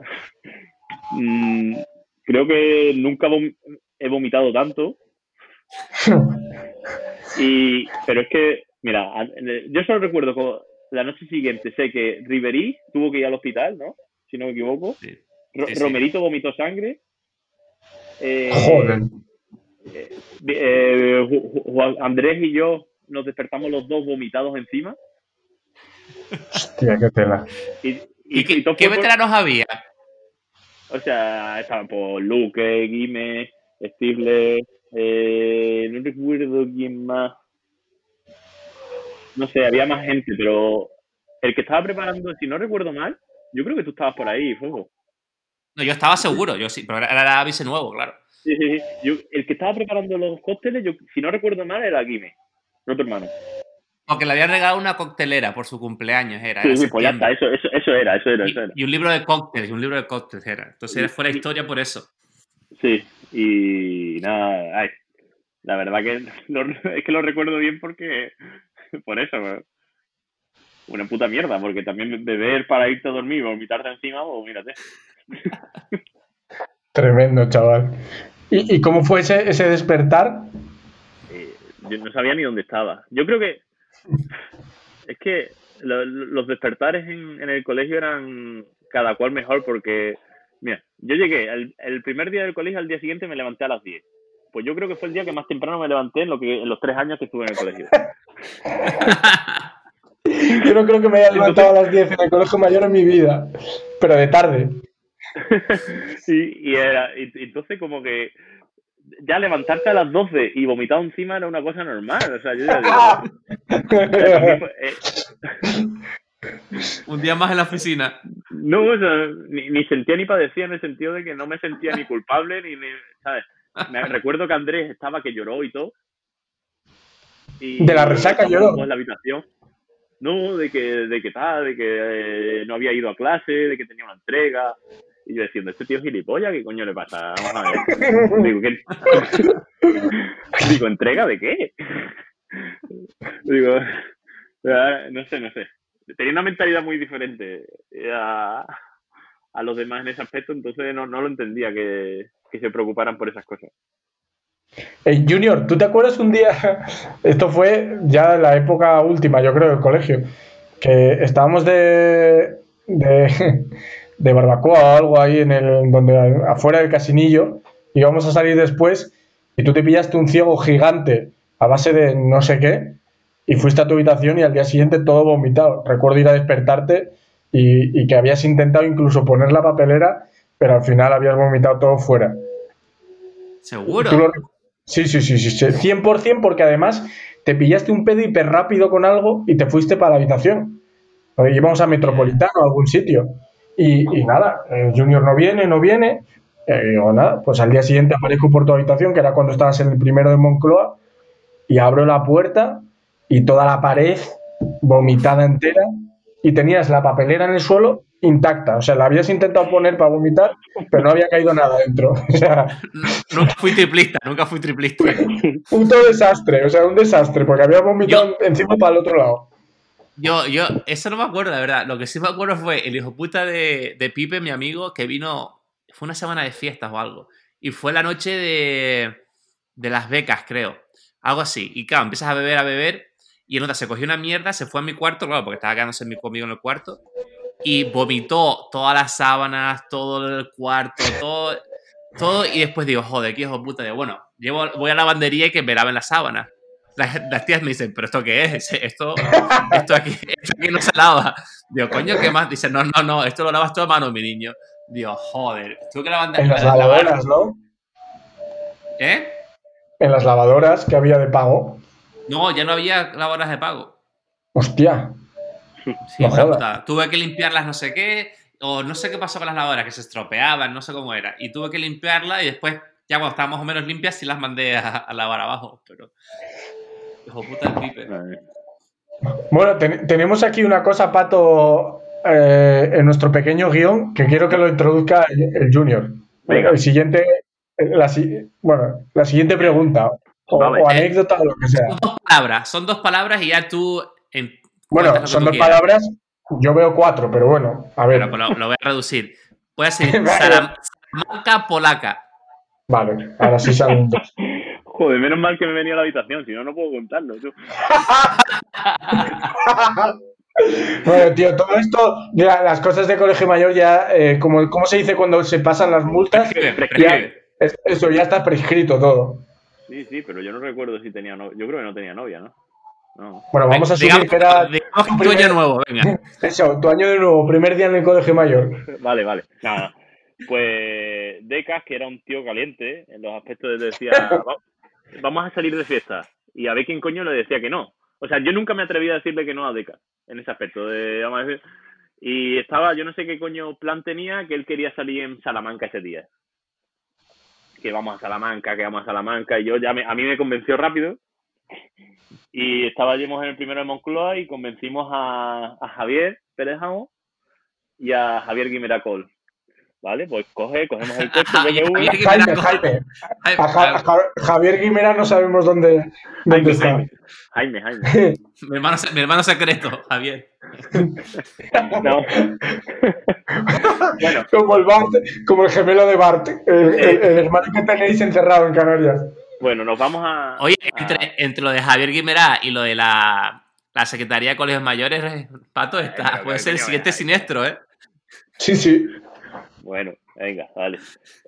mmm, creo que nunca vom he vomitado tanto. Y, pero es que, mira, yo solo recuerdo como la noche siguiente, sé que Riverí tuvo que ir al hospital, ¿no? Si no me equivoco. Sí, Ro sí, sí. Romerito vomitó sangre. Joder. Eh, eh, eh, Juan Andrés y yo nos despertamos los dos vomitados encima. Hostia, qué tela. Y, ¿Y y, y qué, todo qué fue por, veteranos había? o sea, estaban por Luque, Guime, Stifler, eh, no recuerdo quién más. no sé, había más gente, pero el que estaba preparando, si no recuerdo mal, yo creo que tú estabas por ahí, Fuego. No, yo estaba seguro, yo sí, pero era, era avise nuevo, claro. Sí, sí, sí. Yo, el que estaba preparando los cócteles, yo, si no recuerdo mal, era Guime, no tu hermano. Porque le habían regalado una coctelera por su cumpleaños, era. Sí, era sí, pues ya está, septiembre. eso, eso, eso era, eso era, Y, eso era. y un libro de cócteles, y un libro de cócteles era. Entonces Y- fue la y- historia por eso. Sí, y nada, ay, la verdad que lo- es que lo recuerdo bien porque, por eso, ¿no? Una puta mierda, porque también beber para irte a dormir o vomitarte encima, pues mírate. Tremendo, chaval. ¿Y, y cómo fue ese, ese despertar? Eh, yo no sabía ni dónde estaba. Yo creo que es que lo- lo- los despertares en, en el colegio eran cada cual mejor porque, mira, yo llegué el, el primer día del colegio, al día siguiente me levanté a las diez. Pues yo creo que fue el día que más temprano me levanté en, lo que, en los tres años que estuve en el colegio. Yo no creo que me haya levantado Entonces, a las diez en el colegio mayor en mi vida, pero de tarde. y, y, era, y, y entonces como que ya levantarte a las doce y vomitar encima era una cosa normal. O sea, yo ya digo, bueno, o sea, también fue, eh, Un día más en la oficina. no, o sea, ni, ni sentía ni padecía en el sentido de que no me sentía ni culpable ni, ni ¿sabes? Me recuerdo que Andrés estaba que lloró y todo. De la Y resaca estamos los lloró. dos en la habitación. No, de que, de que tal, de que eh, no había ido a clase, de que tenía una entrega. Y yo diciendo, este tío es gilipollas, ¿qué coño le pasa? Vamos a ver. Digo, ¿qué? Digo, ¿entrega de qué? Digo, no sé, no sé. Tenía una mentalidad muy diferente a, a los demás en ese aspecto, entonces no, no lo entendía que, que se preocuparan por esas cosas. Hey, Junior, ¿tú te acuerdas un día? Esto fue ya en la época última, yo creo, del colegio, que estábamos de, de, de barbacoa o algo ahí en el donde afuera del casinillo, y íbamos a salir después y tú te pillaste un ciego gigante a base de no sé qué y fuiste a tu habitación y al día siguiente todo vomitado. Recuerdo ir a despertarte y, y que habías intentado incluso poner la papelera, pero al final habías vomitado todo fuera. ¿Seguro? ¿Tú lo, Sí, sí, sí, sí, sí, cien por ciento porque además te pillaste un pedo hiper rápido con algo y te fuiste para la habitación. Oye, íbamos a Yeah. Metropolitano, a algún sitio. Y, y nada, el Junior no viene, no viene. Eh, digo, nada, pues al día siguiente aparezco por tu habitación, que era cuando estabas en el primero de Moncloa, y abro la puerta y toda la pared vomitada entera y tenías la papelera en el suelo intacta. O sea, la habías intentado poner para vomitar, pero no había caído nada dentro. O sea, Nunca fui triplista, nunca fui triplista. puto desastre, o sea, un desastre, porque había vomitado Yo, encima para el otro lado. yo, yo, eso no me acuerdo, la verdad. Lo que sí me acuerdo fue el hijo puta de, de Pipe, mi amigo, que vino, fue una semana de fiestas o algo. Y fue la noche de, de las becas, creo. Algo así. Y claro, empiezas a beber, a beber. Y en otra se cogió una mierda, se fue a mi cuarto, claro, porque estaba quedándose mi- conmigo en el cuarto. Y vomitó todas las sábanas, todo el cuarto, todo, todo. Y después digo, joder, qué hijo puta. Digo, bueno, llevo, voy a la lavandería y que me laven las sábanas. Las, las tías me dicen, ¿pero esto qué es? Esto, esto, aquí, esto aquí no se lava. Digo, coño, ¿qué más? Dice, no, no, no, esto lo lavas todo a mano, mi niño. Digo, joder, tuve que lavar, En las la- lavar. lavadoras, ¿no? ¿Eh? En las lavadoras que había de pago. No, ya no había lavadoras de pago. Hostia, Sí, no una jodas. putada. Tuve que limpiarlas no sé qué, o no sé qué pasó con las lavadoras, que se estropeaban, no sé cómo era. Y tuve que limpiarlas y después, ya cuando estaban más o menos limpias, sí las mandé a, a lavar abajo. Pero, hijo puta el Pipe. Bueno, ten- tenemos aquí una cosa, Pato, eh, en nuestro pequeño guión, que quiero que lo introduzca el, el Junior. El, Venga, el siguiente, la, si- bueno, la siguiente pregunta, o, vale. o Eh, anécdota o lo que sea. son dos palabras, son dos palabras y ya tú en- cuentas Bueno, lo que son tú dos quieras. palabras, yo veo cuatro, pero bueno, a Bueno, ver. pues lo, lo voy a reducir. Voy a decir Saram- Salamanca polaca. Vale, ahora sí salen dos. Joder, menos mal que me venía a la habitación, si no, no puedo contarlo, tú. Bueno, tío, todo esto, ya, las cosas de colegio mayor ya, eh, como, ¿cómo se dice cuando se pasan las multas? Prescribe, Ya, prescribe. es- eso ya está prescrito todo. Sí, sí, pero yo no recuerdo si tenía novia. Yo creo que no tenía novia, ¿no? No. Bueno, vamos a Digamos, asumir que era digamos tu que tu año primer, nuevo, venga. eso, tu año de nuevo, primer día en el colegio mayor. Vale, vale. Nada. Pues Decas, que era un tío caliente, en los aspectos de decía, "Va- vamos a salir de fiesta. Y a ver quién coño le decía que no. O sea, yo nunca me atreví a decirle que no a Deca, en ese aspecto. De, vamos a decir, y estaba, yo no sé qué coño plan tenía, que él quería salir en Salamanca ese día. Que vamos a Salamanca, que vamos a Salamanca. Y yo ya me, a mí me convenció rápido. Y estábamos en el primero de Moncloa y convencimos a, a Javier Pérez Jamo y a Javier Guimeracol. ¿Vale? Pues coge, cogemos el coche B M W. Jaime, Jaime. A, Ja- a Ja- Javier Guimera no sabemos dónde, dónde Jaime, está. Jaime, Jaime, Jaime. Mi hermano, mi hermano secreto, Javier. No. Bueno, Como el Bart, como el gemelo de Bart, el, el- el hermano que tenéis encerrado en Canarias. bueno, nos vamos a... Oye, a- entre, entre lo de Javier Guimerá y lo de la, la Secretaría de Colegios Mayores, Pato, está, Pero, puede pero, ser el coño, siguiente ay. siniestro, ¿eh? Sí, sí. Bueno, venga, vale.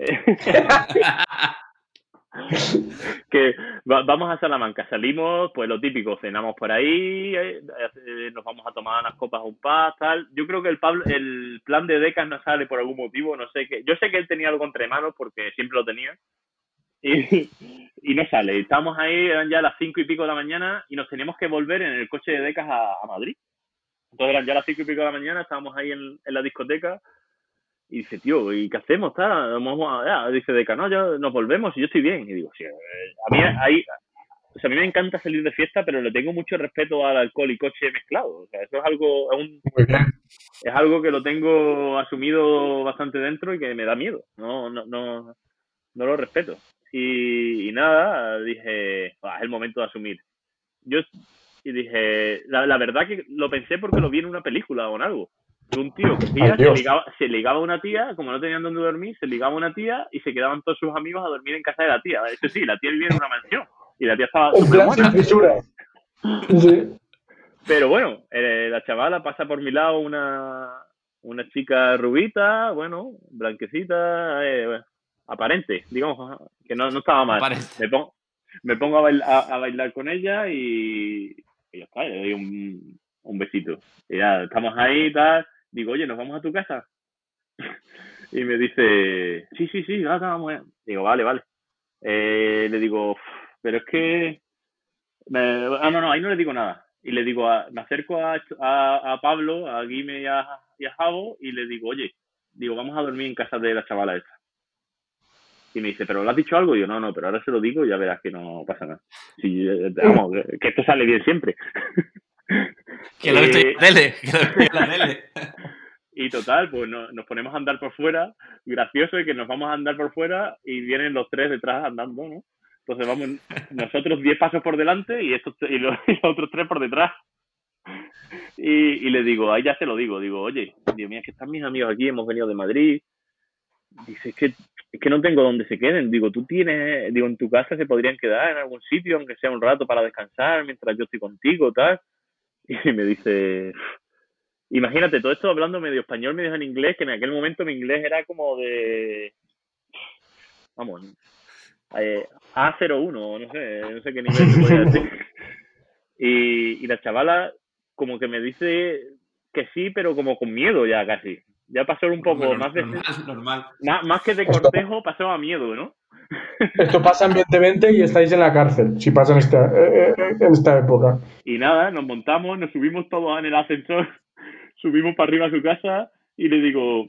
Que va- vamos a Salamanca, salimos, pues lo típico, cenamos por ahí, eh, eh, nos vamos a tomar unas copas, un pub, tal. Yo creo que el, Pablo, el plan de Decas no sale por algún motivo, no sé qué. Yo sé que él tenía algo entre manos porque siempre lo tenía. Y, y no sale. Estábamos ahí, eran ya las cinco y pico de la mañana y nos teníamos que volver en el coche de Decas a, a Madrid. Entonces eran ya las cinco y pico de la mañana, estábamos ahí en, en la discoteca. Y dice, tío, ¿y qué hacemos? Está? Vamos a, ya. Dice Deca, no, ya nos volvemos y yo estoy bien. Y digo, sí, a mí ahí, o sea, a mí me encanta salir de fiesta, pero le tengo mucho respeto al alcohol y coche mezclado. O sea, eso es algo, es, un, Muy bien. es algo que lo tengo asumido bastante dentro y que me da miedo. No, no, no, no lo respeto. Y, y nada, dije, ah, es el momento de asumir. Yo y dije, la, la verdad que lo pensé porque lo vi en una película o en algo. Un tío cogía, Ay, se Dios. ligaba, se ligaba a una tía, como no tenían dónde dormir, se ligaba a una tía y se quedaban todos sus amigos a dormir en casa de la tía. Eso sí, la tía vivía en una mansión y la tía estaba Un súper plan buena. sin fisuras. Sí. Pero bueno, eh, la chavala pasa por mi lado una, una chica rubita, bueno, blanquecita, eh, bueno, aparente, digamos, ajá, que no, no estaba mal. Aparente. Me pongo, me pongo a, bailar, a, a bailar con ella y, y ya está, le doy un, un besito. Y ya estamos ahí y tal. Digo, oye, ¿nos vamos a tu casa? Y me dice, sí, sí, sí, ya vamos. Digo, vale, vale. Eh, le digo, pero es que... Me... Ah, no, no, ahí no le digo nada. Y le digo, a... me acerco a, a, a Pablo, a Guime y a, y a Javo, y le digo, oye, digo, vamos a dormir en casa de la chavala esta. Y me dice, ¿pero le has dicho algo? Y yo, no, no, pero ahora se lo digo y ya verás que no pasa nada. Sí, vamos, que esto sale bien siempre. Que lo he visto en la tele, que lo he visto en la tele. Y total, pues no, nos ponemos a andar por fuera, gracioso, y que nos vamos a andar por fuera y vienen los tres detrás andando, ¿no? Entonces vamos nosotros diez pasos por delante y estos y los, y los otros tres por detrás. Y, y le digo, ahí ya se lo digo, digo, oye, Dios mío, es que están mis amigos aquí, hemos venido de Madrid. Dice, es que, es que no tengo dónde se queden. Digo, tú tienes, digo, en tu casa se podrían quedar en algún sitio, aunque sea un rato para descansar, mientras yo estoy contigo, tal. Y me dice... Imagínate, todo esto hablando medio español, medio en inglés, que en aquel momento mi inglés era como de... Vamos, eh, A cero uno, no sé, no sé qué nivel se podía decir. Y, y la chavala como que me dice que sí, pero como con miedo ya casi. Ya pasó un poco Normal, más de... normal, normal. Más, más que de cortejo, pasó a miedo, ¿no? Esto pasa en veinte veinte y estáis en la cárcel, si pasa en esta, eh, eh, en esta época. Y nada, nos montamos, nos subimos todos en el ascensor, subimos para arriba a su casa y le digo,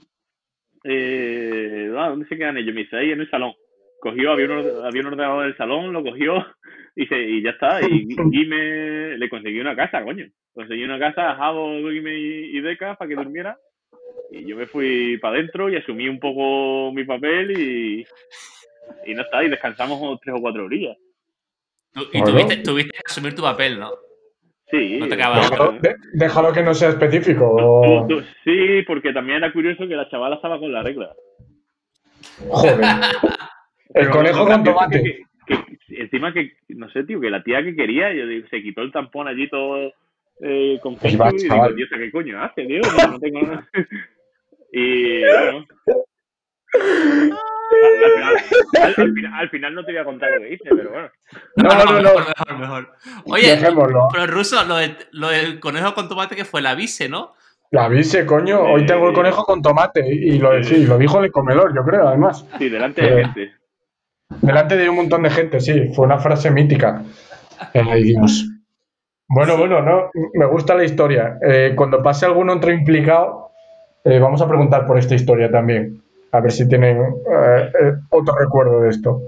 eh, ah, ¿dónde se quedan ellos? Me dice, ahí en el salón. Cogió, había un, había un ordenador en el salón, lo cogió y, se, y ya está. Y Guime le conseguí una casa, coño. Conseguí una casa a Javo, Guime y, y Deca para que durmiera. Y yo me fui para adentro y asumí un poco mi papel y, y no está. Y descansamos tres o cuatro horillas. Y Bueno. tuviste, tuviste que asumir tu papel, ¿no? Sí. No te acaba o sea, Déjalo, de- déjalo que no sea específico. tú- o- tú- sí, porque también era curioso que la chavala estaba con la regla. Joder. El Pero conejo lo con gracioso tomate. que- que- que encima que, no sé, tío, que la tía que quería, yo digo, se quitó el tampón allí todo eh, con Ahí va, ketchup y digo, chaval. tío, ¿qué coño hace, tío? No, no tengo nada. Y bueno. Al final, al, al final, al final no te voy a contar lo que hice, pero bueno. No, no, no. Mejor, mejor, mejor. Oye, Dejémoslo. pero Ruso, lo, de, lo del conejo con tomate que fue la vice, ¿no? La avise, coño. Hoy tengo el conejo con tomate. Y lo, sí, lo dijo en el comedor, yo creo, además. Sí, delante de Eh, gente. Delante de un montón de gente, sí. Fue una frase mítica. Ay, Dios. Bueno, bueno, no, me gusta la historia. Eh, cuando pase algún otro implicado, eh, vamos a preguntar por esta historia también. A ver si tienen eh, eh, otro recuerdo de esto.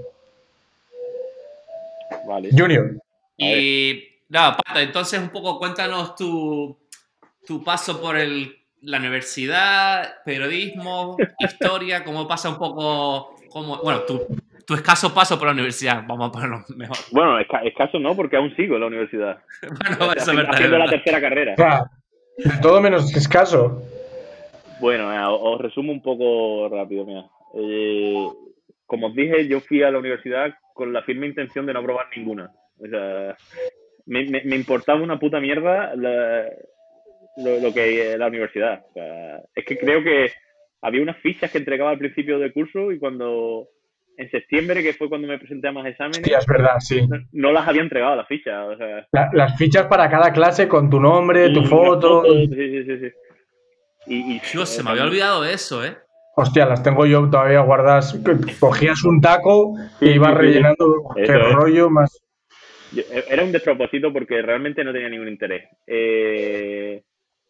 Vale. Junior. Y nada, Pato, entonces un poco cuéntanos tu, tu paso por el, la universidad, periodismo, historia, cómo pasa un poco, cómo, bueno, tu, tu escaso paso por la universidad, vamos a ponerlo mejor. Bueno, esca- escaso no, porque aún sigo en la universidad. Bueno, O sea, eso es verdad. haciendo es la verdad. tercera carrera. O sea, de todo menos escaso. Bueno, mira, os, os resumo un poco rápido, mira. Eh, como os dije, yo fui a la universidad con la firme intención de no probar ninguna. O sea, me, me, me importaba una puta mierda la, lo, lo que es la universidad. O sea, es que creo que había unas fichas que entregaba al principio del curso y cuando, en septiembre, que fue cuando me presenté a más exámenes, Sí, es verdad, sí. no, no las había entregado las fichas. O sea, La- las fichas para cada clase con tu nombre, tu y las foto. fotos, sí, sí, sí, sí. Y, y Dios, se o me sea, había olvidado de eso, ¿eh? Hostia, las tengo yo todavía guardadas. Cogías un taco Sí, e ibas sí, sí, sí. rellenando. Qué Eso es. rollo más. Yo- era un despropósito porque realmente no tenía ningún interés. Eh,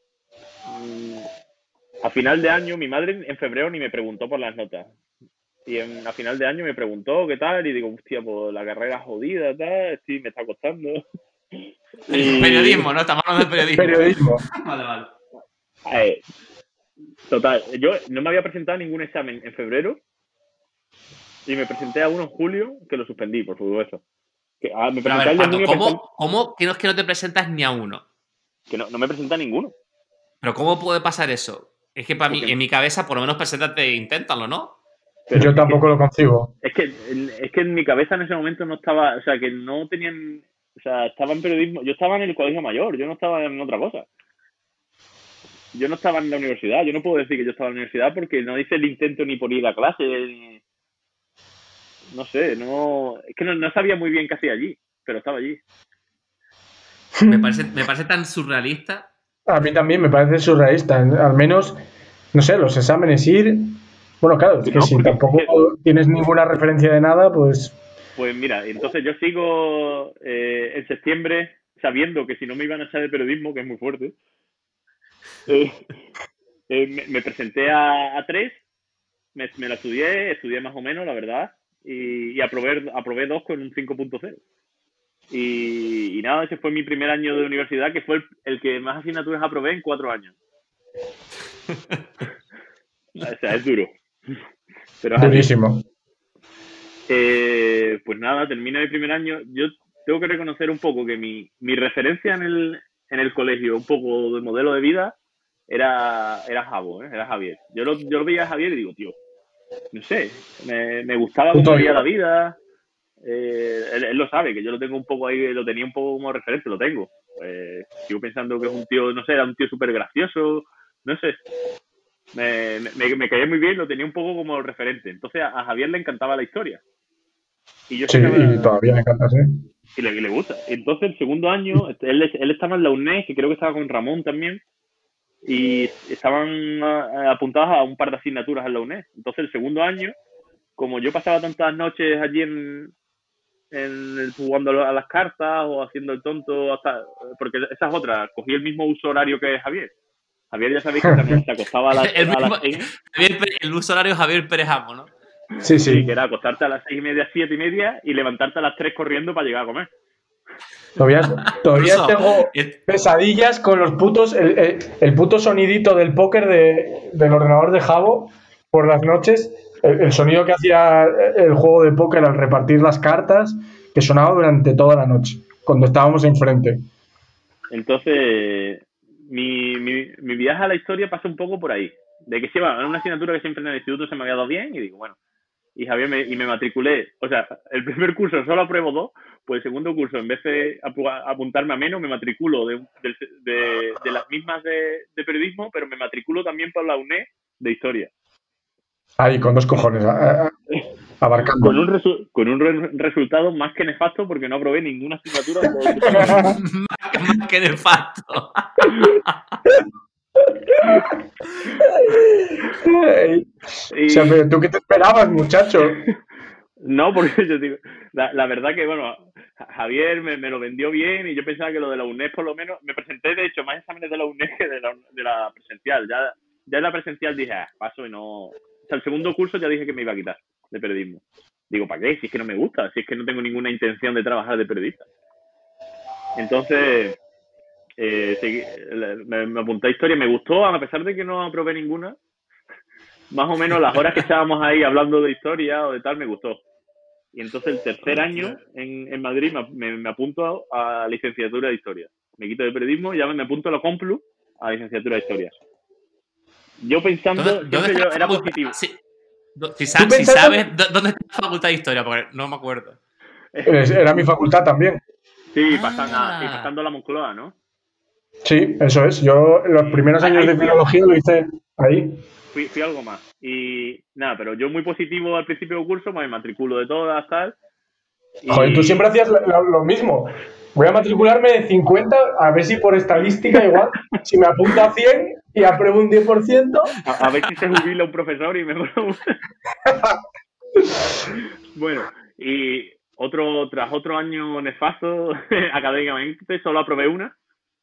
mm, a final de año, mi madre en febrero ni me preguntó por las notas. Y en, a final de año me preguntó qué tal, y digo, hostia, pues la carrera jodida, tal, sí, me está costando. Y, Periodismo, ¿no? Estamos hablando de periodismo. Periodismo. Vale, vale. eh, total, yo no me había presentado a ningún examen en febrero y me presenté a uno en julio, que lo suspendí, por supuesto. Que, ah, me Pero a presenté ver, al de Pato, junio ¿cómo, pensando cómo que no es que no te presentas ni a uno? que no, no me presenté a ninguno. Pero ¿cómo puede pasar eso? Es que para mí, Porque- en mi cabeza, por lo menos preséntate e inténtalo, ¿no? Pero Yo es que- tampoco lo concibo. Es que, es que en mi cabeza en ese momento no estaba, o sea, que no tenían, o sea, estaba en periodismo, yo estaba en el colegio mayor, yo no estaba en otra cosa. Yo no estaba en la universidad, yo no puedo decir que yo estaba en la universidad porque no hice el intento ni por ir a clase, ni, no sé, no, es que no, no sabía muy bien qué hacía allí, pero estaba allí. Me parece, me parece tan surrealista. A mí también me parece surrealista. Al menos, no sé, los exámenes ir. Bueno, claro, es que No, si porque tampoco es que- tienes ninguna referencia de nada, pues. Pues mira, entonces yo sigo eh, en septiembre sabiendo que si no me iban a echar de periodismo, que es muy fuerte, eh, eh, me, me presenté a, a tres, me, me la estudié, estudié más o menos, la verdad, y, y aprobé, aprobé dos con un cinco punto cero. Y, y nada, ese fue mi primer año de universidad, que fue el, el que más asignaturas aprobé en cuatro años. O sea, es duro. Pero es así. Durísimo. Eh, pues nada, termino mi primer año. Yo tengo que reconocer un poco que mi, mi referencia en el, en el colegio, un poco de modelo de vida, era, era Javo, ¿eh? Era Javier. Yo lo, yo lo veía a Javier y digo, tío, no sé, me, me gustaba cómo Puto veía ídolo. la vida. Eh, él, él lo sabe, que yo lo tengo un poco ahí, lo tenía un poco como referente, lo tengo. Eh, sigo pensando que es un tío, no sé, era un tío súper gracioso, no sé. Me, me, me caía muy bien, lo tenía un poco como referente. Entonces a, a Javier le encantaba la historia. Y yo Sí, estaba, y todavía me encanta, ¿sí? y le, y le gusta. Entonces el segundo año, él, él estaba en la U N E D, que creo que estaba con Ramón también, y estaban a, apuntados a un par de asignaturas en la U N E D. Entonces el segundo año, como yo pasaba tantas noches allí en, en el, jugando a las cartas o haciendo el tonto, hasta porque esa es otra, cogí el mismo uso horario que Javier. Javier ya sabéis que se, se acostaba a las, El, a las mismo- seis. Javier Pérez- el uso horario Javier Pérez Amo, ¿no? Sí, Sí, sí. que era acostarte a las seis y media, siete y media y levantarte a las tres corriendo para llegar a comer. Todavía, todavía Incluso, tengo el- pesadillas con los putos. El, el- el puto sonidito del póker de- del ordenador de Javo por las noches. El, el sonido que hacía el juego de póker al repartir las cartas, que sonaba durante toda la noche, cuando estábamos enfrente. Entonces, mi, mi, mi viaje a la historia pasa un poco por ahí. De que se iba a una asignatura que siempre en el instituto se me había dado bien y digo, bueno, y Javier me, y me matriculé. O sea, el primer curso solo apruebo dos, pues el segundo curso, en vez de apu- apuntarme a menos, me matriculo de, de, de, de las mismas de, de periodismo, pero me matriculo también para la U N E D de historia. Ahí, con dos cojones, a- a- abarcando. Con un, resu con un re resultado más que nefasto porque no aprobé ninguna asignatura de todo el curso. más, más que nefasto. Ey. O sea, pero tú qué te esperabas, muchacho. No, porque yo digo, la, la verdad que, bueno, Javier me, me lo vendió bien y yo pensaba que lo de la U N E D por lo menos, me presenté de hecho más exámenes de la U N E D que de la, de la presencial. Ya, ya en la presencial dije, ah, paso y no... O sea, el segundo curso ya dije que me iba a quitar de periodismo. Digo, ¿para qué? Si es que no me gusta, si es que no tengo ninguna intención de trabajar de periodista. Entonces, eh, seguí, me, me apunté a historia, me gustó, a pesar de que no aprobé ninguna. Más o menos las horas que estábamos ahí hablando de historia o de tal, me gustó. Y entonces el tercer año en, en Madrid me, me apunto a, a licenciatura de historia. Me quito de periodismo y ya me, me apunto a la Complu a licenciatura de historia. Yo pensando, ¿Dónde, ¿dónde siempre yo está era la positivo. Sí. Si, sa si sabes dónde está la facultad de historia, porque no me acuerdo. Era mi facultad también. Sí, ah. pasando, ah, sí, pasando a la Moncloa, ¿no? Sí, eso es. Yo los primeros años de filología lo hice ahí. Fui, fui algo más. Y nada, pero yo muy positivo al principio del curso, me matriculo de todas, tal. Y... Joder, tú siempre hacías lo, lo, lo mismo. Voy a matricularme de cincuenta, a ver si por estadística igual, si me apunto a cien y apruebo un diez por ciento. A, a ver si se jubila un profesor y me... Bueno, y otro tras otro año nefasto académicamente, solo aprobé una.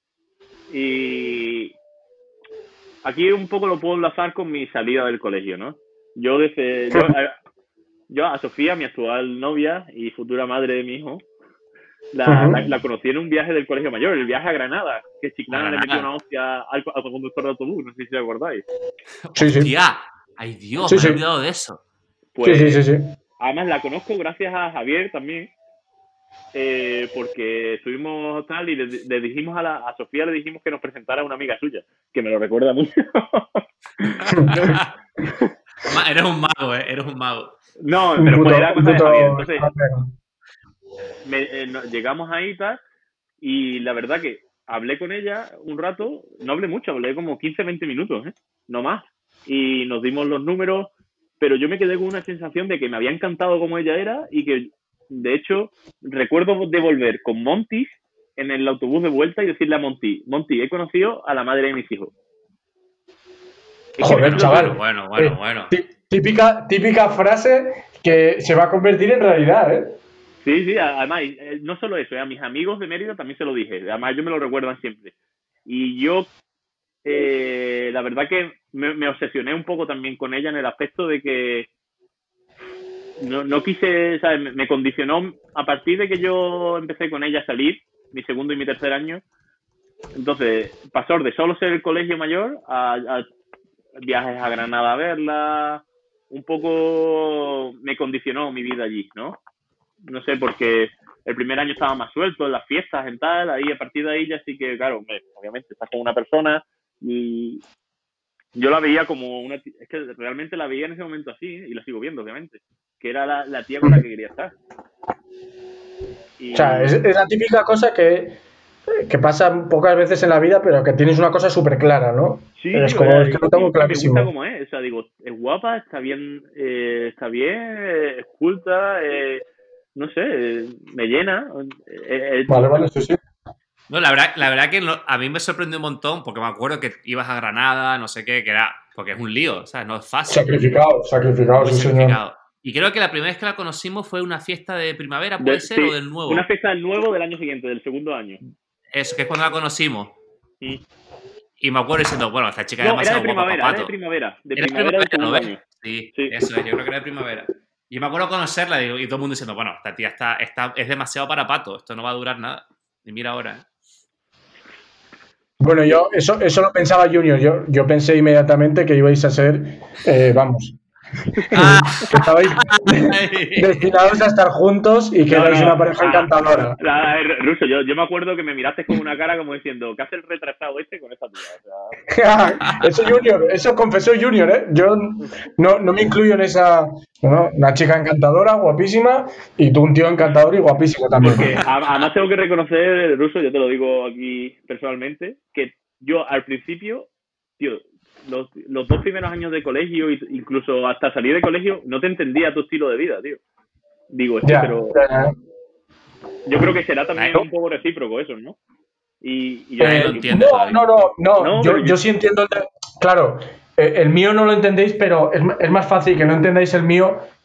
Y aquí un poco lo puedo enlazar con mi salida del colegio, ¿no? Yo desde yo, yo a Sofía, mi actual novia y futura madre de mi hijo, la, uh-huh. la, la conocí en un viaje del colegio mayor, el viaje a Granada, que Chiclana le metió una hostia al, al conductor de autobús, no sé si os acordáis. Sí, sí. Hostia, ay Dios, sí, me he sí. olvidado de eso. Pues, sí, sí, sí, sí. Además la conozco gracias a Javier también, eh, porque estuvimos tal y le, le dijimos a, la, a Sofía, le dijimos que nos presentara a una amiga suya, que me lo recuerda mucho. Eres un mago, eh, eres un mago. No, pero puto, pues era cosa de Javier. Entonces, me, eh, no, llegamos ahí y tal, y la verdad que hablé con ella un rato, no hablé mucho, hablé como quince, veinte minutos, ¿eh? No más. Y nos dimos los números, pero yo me quedé con una sensación de que me había encantado como ella era y que, de hecho, recuerdo de volver con Monty en el autobús de vuelta y decirle a Monty, Monty, he conocido a la madre de mis hijos. Es Joder, chaval. Bueno, bueno, bueno. Eh, típica, típica frase que se va a convertir en realidad, ¿eh? Sí, sí, además, no solo eso, a mis amigos de Mérida también se lo dije, además ellos me lo recuerdan siempre. Y yo, eh, la verdad que me, me obsesioné un poco también con ella en el aspecto de que no, no quise, ¿sabes? Me, me condicionó a partir de que yo empecé con ella a salir, mi segundo y mi tercer año. Entonces, pasó de solo ser el colegio mayor a, a viajes a Granada a verla, un poco me condicionó mi vida allí, ¿no? No sé, porque el primer año estaba más suelto, en las fiestas, en tal, ahí a partir de ahí ya sí que, claro, me, obviamente estás con una persona y yo la veía como una, es que realmente la veía en ese momento así, ¿eh? Y la sigo viendo, obviamente, que era la, la tía con la que quería estar. Y... O sea, es, es la típica cosa que, que pasa pocas veces en la vida, pero que tienes una cosa súper clara, ¿no? Sí, es sí, como, verdad, es que lo tengo clarísimo. Me gusta como es, o sea, digo, es guapa, está bien, eh, está bien, es culta, eh, no sé, me llena. Eh, vale, vale, sí, sí. No, la verdad, la verdad que no, a mí me sorprendió un montón porque me acuerdo que ibas a Granada, no sé qué, que era, porque es un lío, ¿sabes? No es fácil. Sacrificado, sacrificado, sí, sacrificado. señor. Y creo que la primera vez que la conocimos fue una fiesta de primavera, ¿puede de, ser? Sí, ¿O del nuevo? Una fiesta del nuevo del año siguiente, del segundo año. Eso, que es cuando la conocimos. Mm. Y me acuerdo diciendo, bueno, esta chica no, es demasiado era de primavera, guapa, era de primavera, de era primavera del segundo ¿no año. Sí, sí, eso es, yo creo que era de primavera. Y me acuerdo conocerla y, y todo el mundo diciendo, bueno, esta tía está, está, es demasiado para Pato, esto no va a durar nada. Y mira ahora. Bueno, yo eso, eso lo pensaba Junior, yo, yo pensé inmediatamente que ibais a ser, eh, vamos, ah. que estabais destinados a estar juntos y que no, erais no, una pareja ah, encantadora. La, la, Ruso, yo, yo me acuerdo que me miraste con una cara como diciendo, ¿qué hace el retrasado este con esta tía? O sea... eso Junior, eso confesó Junior, ¿eh? Yo no, no me incluyo en esa... ¿no? Una chica encantadora, guapísima, y tú un tío encantador y guapísimo también. Porque además tengo que reconocer, Ruso, yo te lo digo aquí personalmente, que yo al principio, tío, los, los dos primeros años de colegio, incluso hasta salir de colegio, no te entendía tu estilo de vida, tío. Digo, es que, yeah, pero... Yeah. Yo creo que será también un poco recíproco eso, ¿no? Y, y yo eh, no, entiendo, no, no, no, no, no, yo, yo... yo sí entiendo, el, claro, eh, el mío no lo entendéis, pero es, es más fácil que no entendáis el mío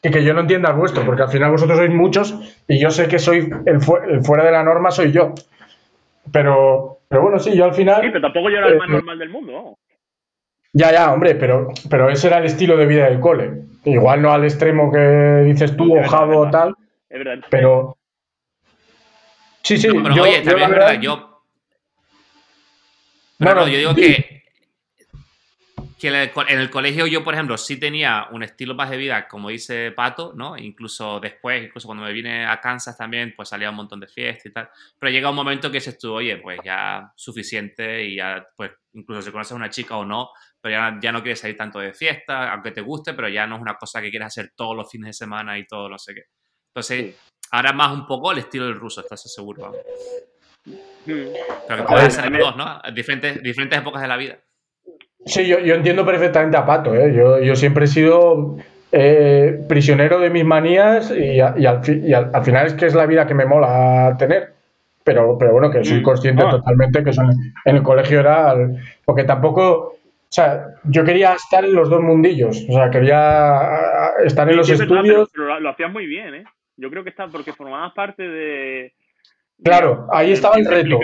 y que yo no entienda el vuestro, porque al final vosotros sois muchos y yo sé que soy el, fu el fuera de la norma soy yo. Pero, pero bueno, sí, yo al final... Sí, pero tampoco yo era el más eh, normal del mundo, ¿no? Ya, ya, hombre, pero, pero ese era el estilo de vida del cole. Igual no al extremo que dices tú, o Javo o tal, es verdad. pero... Sí, sí, no, pero yo, oye, yo también es verdad, yo... Pero no, no, yo digo que, que en el colegio yo, por ejemplo, sí tenía un estilo más de vida, como dice Pato, ¿no? Incluso después, incluso cuando me vine a Kansas también, pues salía un montón de fiestas y tal. Pero llega un momento que se estuvo, oye, pues ya suficiente y ya, pues, incluso si conoces a una chica o no, pero ya, ya no quieres salir tanto de fiesta, aunque te guste, pero ya no es una cosa que quieres hacer todos los fines de semana y todo, no sé qué. Entonces, sí. Ahora más un poco el estilo del ruso, ¿estás seguro? Vamos. Pero que puedes hacer los dos, ¿no? Diferentes, diferentes épocas de la vida. Sí, yo, yo entiendo perfectamente a Pato, ¿eh? Yo, yo siempre he sido eh, prisionero de mis manías y, a, y, al, y al, al final es que es la vida que me mola tener. Pero, pero bueno, que soy consciente mm. oh. totalmente que son, en el colegio era... El, porque tampoco... O sea, yo quería estar en los dos mundillos. O sea, quería estar en sí, los estudios... Verdad, pero, pero lo hacías muy bien, ¿eh? Yo creo que está porque formabas parte de... Claro, ahí estaba el reto.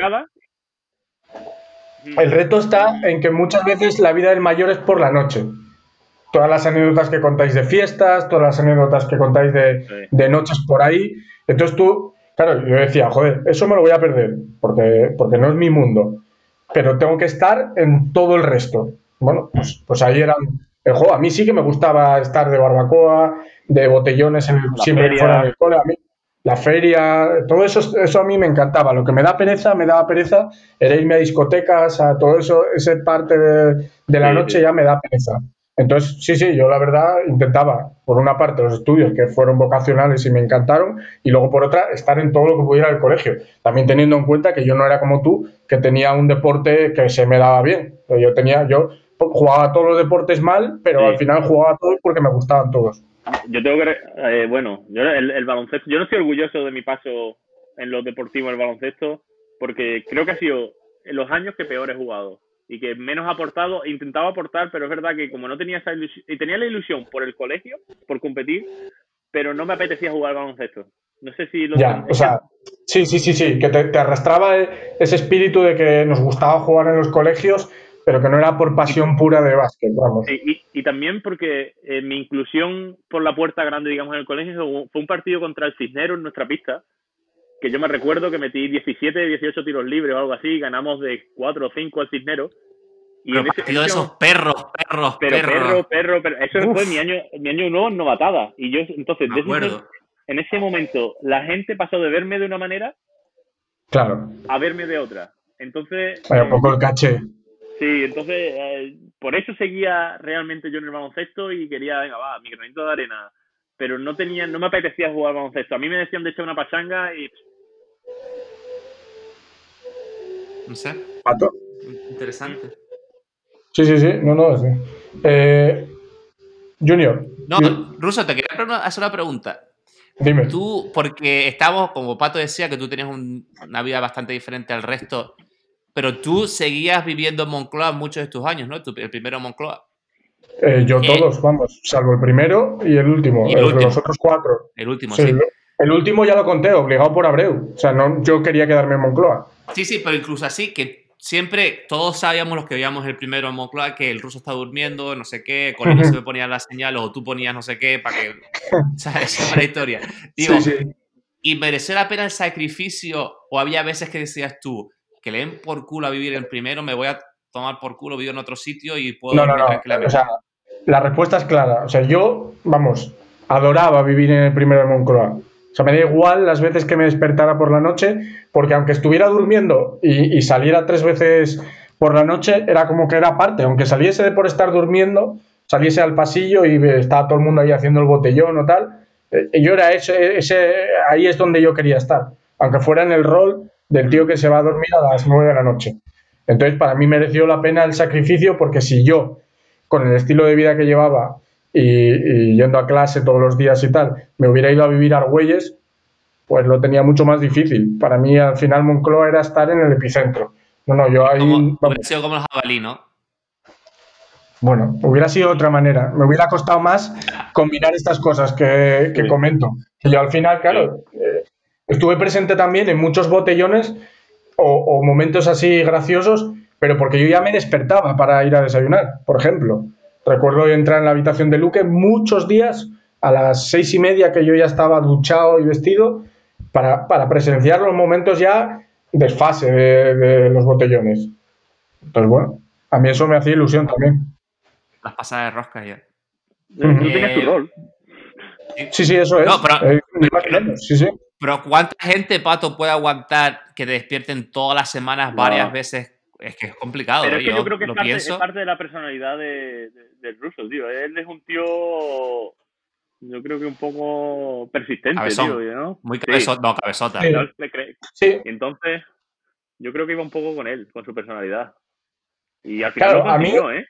El reto está en que muchas veces la vida del mayor es por la noche. Todas las anécdotas que contáis de fiestas, todas las anécdotas que contáis de, sí. de noches por ahí. Entonces tú, claro, yo decía, joder, eso me lo voy a perder, porque, porque no es mi mundo. Pero tengo que estar en todo el resto. Bueno, pues, pues ahí era el juego. A mí sí que me gustaba estar de barbacoa, de botellones en el, siempre feria. Fuera del cole. A mí, la feria, todo eso, eso a mí me encantaba. Lo que me da pereza, me daba pereza, era irme a discotecas, a todo eso, esa parte de, de la sí, noche sí. ya me da pereza. Entonces, sí, sí, yo la verdad intentaba, por una parte, los estudios que fueron vocacionales y me encantaron, y luego por otra, estar en todo lo que pudiera del colegio. También teniendo en cuenta que yo no era como tú, que tenía un deporte que se me daba bien. Yo tenía, yo jugaba todos los deportes mal, pero sí. al final jugaba todos porque me gustaban todos. Yo tengo que, eh, bueno, yo el, el baloncesto, yo no estoy orgulloso de mi paso en lo deportivo en el baloncesto, porque creo que ha sido en los años que peor he jugado y que menos ha aportado. Intentaba aportar, pero es verdad que como no tenía esa ilusión, y tenía la ilusión por el colegio, por competir, pero no me apetecía jugar al baloncesto. No sé si lo ya, o sea, sí, sí, sí, sí, que te, te arrastraba ese espíritu de que nos gustaba jugar en los colegios, pero que no era por pasión pura de básquet, vamos. Sí, y, y también porque eh, mi inclusión por la puerta grande, digamos, en el colegio fue un partido contra el Cisneros en nuestra pista, que yo me recuerdo que metí diecisiete, dieciocho tiros libres o algo así, ganamos de cuatro o cinco al Cisneros. Y pero en ese, partido de esos perros, perros, pero perros. Perro, perro, perro. Eso Uf. fue mi año, mi año nuevo novatada. Y yo, entonces, me acuerdo. en ese momento, la gente pasó de verme de una manera claro. a verme de otra. Entonces... Vaya, un poco el caché. Sí, entonces, eh, por eso seguía realmente yo en el baloncesto y quería, venga, va, mi granito de arena. Pero no tenía, no me apetecía jugar baloncesto. A mí me decían de echar una pachanga y... No sé. ¿Pato? Interesante. Sí, sí, sí. No, no, sí. Eh, Junior. No, Ruso, te quería hacer una pregunta. Dime. Tú, porque estamos, como Pato decía, que tú tenías un, una vida bastante diferente al resto, pero tú seguías viviendo en Moncloa muchos de tus años, ¿no? Tu, el primero en Moncloa. Eh, yo todos, eh, vamos, salvo el primero y el último. Y el último. Los otros cuatro. El último, sí. sí. El último ya lo conté, obligado por Abreu. O sea, no, yo quería quedarme en Moncloa. Sí, sí, pero incluso así, que siempre todos sabíamos los que veíamos el primero en Moncloa, que el ruso está durmiendo, no sé qué, con él se me ponía la señal o tú ponías no sé qué, para que... ¿Sabes? Esa es la historia. Digo, sí, sí. ¿Y mereció la pena el sacrificio o había veces que decías tú, que le den por culo a vivir el primero, me voy a tomar por culo, vivo en otro sitio y puedo no, dormir no, no. tranquilamente? O sea, la respuesta es clara. O sea, yo, vamos, adoraba vivir en el primero de Moncloa. O sea, me da igual las veces que me despertara por la noche, porque aunque estuviera durmiendo y, y saliera tres veces por la noche, era como que era parte. Aunque saliese de por estar durmiendo, saliese al pasillo y estaba todo el mundo ahí haciendo el botellón o tal, eh, yo era ese, ese, ahí es donde yo quería estar. Aunque fuera en el rol del tío que se va a dormir a las nueve de la noche. Entonces, para mí mereció la pena el sacrificio, porque si yo, con el estilo de vida que llevaba, Y, y yendo a clase todos los días y tal, me hubiera ido a vivir a Argüelles, pues lo tenía mucho más difícil. Para mí, al final, Moncloa era estar en el epicentro. No, no, yo ahí... Como, hubiera sido como el jabalí, ¿no? Bueno, hubiera sido de otra manera. Me hubiera costado más combinar estas cosas que, que Sí, comento. Que yo al final, sí. claro, eh, estuve presente también en muchos botellones o, o momentos así graciosos, pero porque yo ya me despertaba para ir a desayunar, por ejemplo. Recuerdo entrar en la habitación de Luque muchos días a las seis y media que yo ya estaba duchado y vestido para, para presenciar los momentos ya desfase de, de los botellones. Entonces, bueno, a mí eso me hacía ilusión también. Las pasadas de rosca ya. Eh, Tú Ujú. tenías tu Eh, rol. sí. Sí, sí, eso No, es. pero, Eh, ni más ni pero, menos. Sí, sí. pero ¿cuánta gente, Pato, puede aguantar que te despierten todas las semanas varias No. veces? Es que es complicado, Pero ¿eh? es que yo Yo creo que es lo parte, es pienso. parte de la personalidad de, de, del ruso, tío. Él es un tío, yo creo que un poco persistente, tío, Cabezón. ¿no? Muy Sí, cabezón. No, cabezota. no Sí, le cree. sí. Y entonces, yo creo que iba un poco con él, con su personalidad. Y al final lo Claro, a mí, consiguió, ¿eh?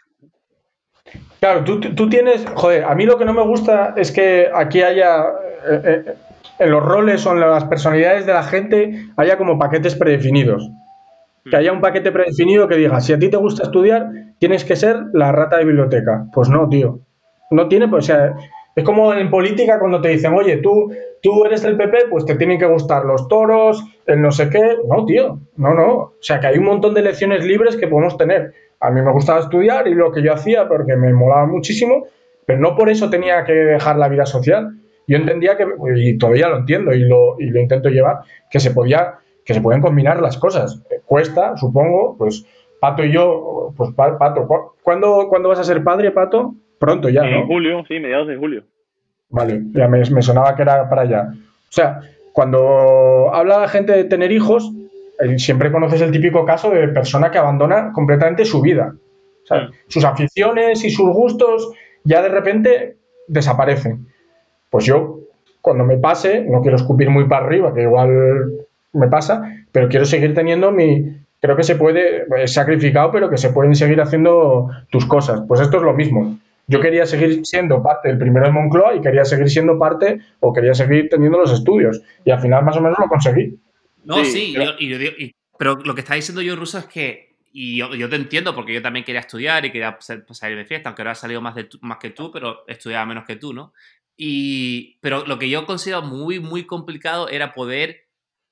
claro, tú, tú tienes, joder, a mí lo que no me gusta es que aquí haya, eh, eh, en los roles o en las personalidades de la gente, haya como paquetes predefinidos. Que Hmm. haya un paquete predefinido que diga, si a ti te gusta estudiar, tienes que ser la rata de biblioteca. Pues no, tío. No tiene, pues, o sea, es como en política cuando te dicen, oye, tú, tú eres del P P, pues te tienen que gustar los toros, el no sé qué. No, tío, no, no. O sea, que hay un montón de lecciones libres que podemos tener. A mí me gustaba estudiar y lo que yo hacía porque me molaba muchísimo, pero no por eso tenía que dejar la vida social. Yo entendía que, y todavía lo entiendo y lo, y lo intento llevar, que se podía, que se pueden combinar las cosas. Cuesta, supongo, pues Pato y yo, pues Pato, ¿cuándo, ¿cuándo vas a ser padre, Pato? Pronto ya, En ¿no? julio, sí, mediados de julio. Vale, ya me, me sonaba que era para allá. O sea, cuando habla la gente de tener hijos, eh, siempre conoces el típico caso de persona que abandona completamente su vida. O sea, Hmm. sus aficiones y sus gustos ya de repente desaparecen. Pues yo, cuando me pase, no quiero escupir muy para arriba, que igual me pasa, pero quiero seguir teniendo mi... Creo que se puede, es sacrificado, pero que se pueden seguir haciendo tus cosas. Pues esto es lo mismo. Yo Hmm. quería seguir siendo parte del primero de Moncloa y quería seguir siendo parte o quería seguir teniendo los estudios. Y al final más o menos lo conseguí. No, Sí, sí, pero, yo, y yo digo- y- pero lo que está diciendo yo, Ruso, es que, y yo, yo te entiendo, porque yo también quería estudiar y quería ser- pues, salir de fiesta, aunque ahora he salido más, de tú- más que tú, pero estudiaba menos que tú, ¿no? Y, pero lo que yo considero muy, muy complicado era poder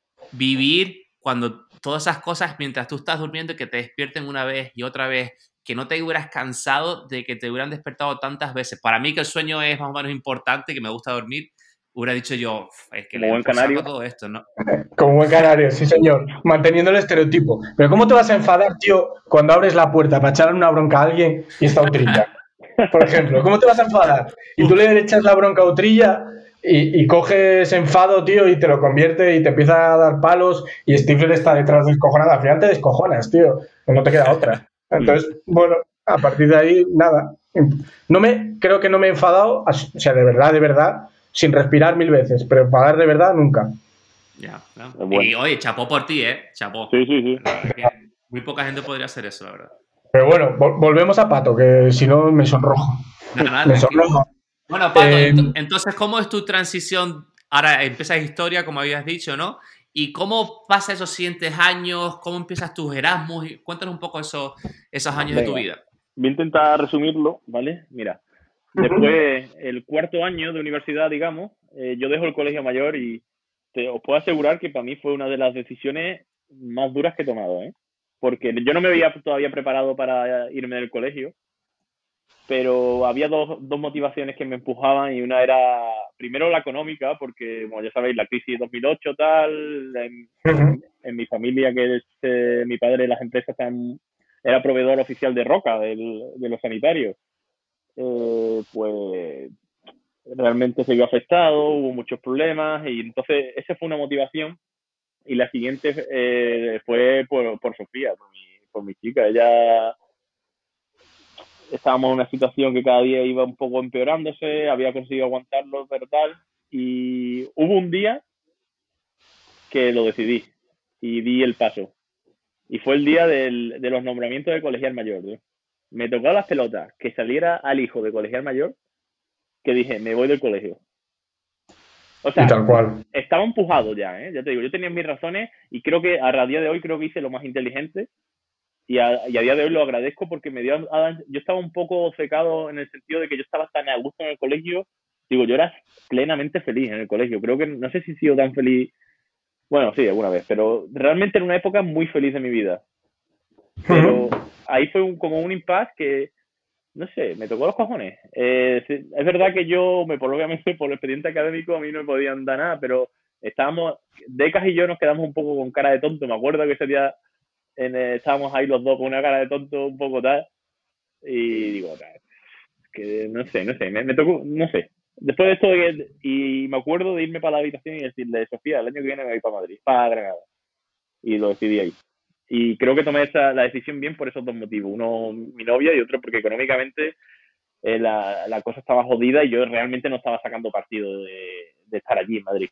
vivir cuando todas esas cosas, mientras tú estás durmiendo, que te despierten una vez y otra vez, que no te hubieras cansado de que te hubieran despertado tantas veces. Para mí que el sueño es más o menos importante, que me gusta dormir, hubiera dicho yo, "Uf, es que como le doy buen por saco canario, todo esto, ¿no?" Como buen canario, sí señor, manteniendo el estereotipo. Pero ¿cómo te vas a enfadar, tío, cuando abres la puerta para echarle una bronca a alguien y está Utrilla? Por ejemplo, ¿cómo te vas a enfadar? Y tú Uf, le echas la bronca a Utrilla y, y coges enfado, tío, y te lo convierte y te empieza a dar palos y Stifler está detrás descojonado. Al final te descojonas, tío, pues no te queda otra. hmm, Entonces, bueno, a partir de ahí, nada. No me, creo que no me he enfadado, o sea, de verdad, de verdad, sin respirar mil veces, pero enfadar de verdad nunca. ya, ¿no? es bueno. Y oye, chapó por ti, ¿eh? Chapó. Sí, sí, sí. La verdad es que muy poca gente podría hacer eso, la verdad. Pero bueno, vol- volvemos a Pato, que si no me sonrojo. Nada, nada, Me tranquilo. sonrojo. Bueno, Pato, Eh, ento- entonces, ¿cómo es tu transición? Ahora empiezas historia, como habías dicho, ¿no? ¿Y cómo pasa esos siguientes años? ¿Cómo empiezas tus Erasmus? Y cuéntanos un poco esos, esos años de tu Venga, vida. voy a intentar resumirlo, ¿vale? Mira, después, el cuarto año de universidad, digamos, eh, yo dejo el colegio mayor y te, os puedo asegurar que para mí fue una de las decisiones más duras que he tomado, ¿eh? Porque yo no me había todavía preparado para irme del colegio, pero había dos, dos motivaciones que me empujaban y una era, primero, la económica, porque, como ya sabéis, la crisis de dos mil ocho, tal, en, en, en mi familia, que es eh, mi padre, las empresas están, era proveedor oficial de roca, del, de los sanitarios, eh, pues realmente se vio afectado, hubo muchos problemas y entonces esa fue una motivación y la siguiente eh, fue por, por Sofía, por mi, por mi chica. Ella estábamos en una situación que cada día iba un poco empeorándose, había conseguido aguantarlo, pero tal, y hubo un día que lo decidí y di el paso. Y fue el día del, de los nombramientos de colegial mayor. ¿no? Me tocó las pelotas que saliera al hijo de colegial mayor, que dije, me voy del colegio. O y sea, tal cual. estaba empujado ya, ¿eh? Ya te digo, yo tenía mis razones y creo que a día de hoy creo que hice lo más inteligente y a, y a día de hoy lo agradezco porque me dio, yo estaba un poco secado en el sentido de que yo estaba tan a gusto en el colegio, digo, yo era plenamente feliz en el colegio, creo que no sé si he sido tan feliz, bueno, sí, alguna vez, pero realmente en una época muy feliz de mi vida, pero uh-huh. ahí fue un, como un impasse que, no sé, me tocó los cojones. Eh, es verdad que yo, me, por, obviamente por el expediente académico a mí no me podían dar nada, pero estábamos, Decas y yo nos quedamos un poco con cara de tonto, me acuerdo que ese día en, eh, estábamos ahí los dos con una cara de tonto un poco tal, y digo, que no sé, no sé, me, me tocó, no sé. Después de esto, y me acuerdo de irme para la habitación y decirle, Sofía, el año que viene me voy para Madrid, para Granada. Y lo decidí ahí. Y creo que tomé esa, la decisión bien por esos dos motivos. Uno, mi novia, y otro porque económicamente eh, la, la cosa estaba jodida y yo realmente no estaba sacando partido de, de estar allí en Madrid.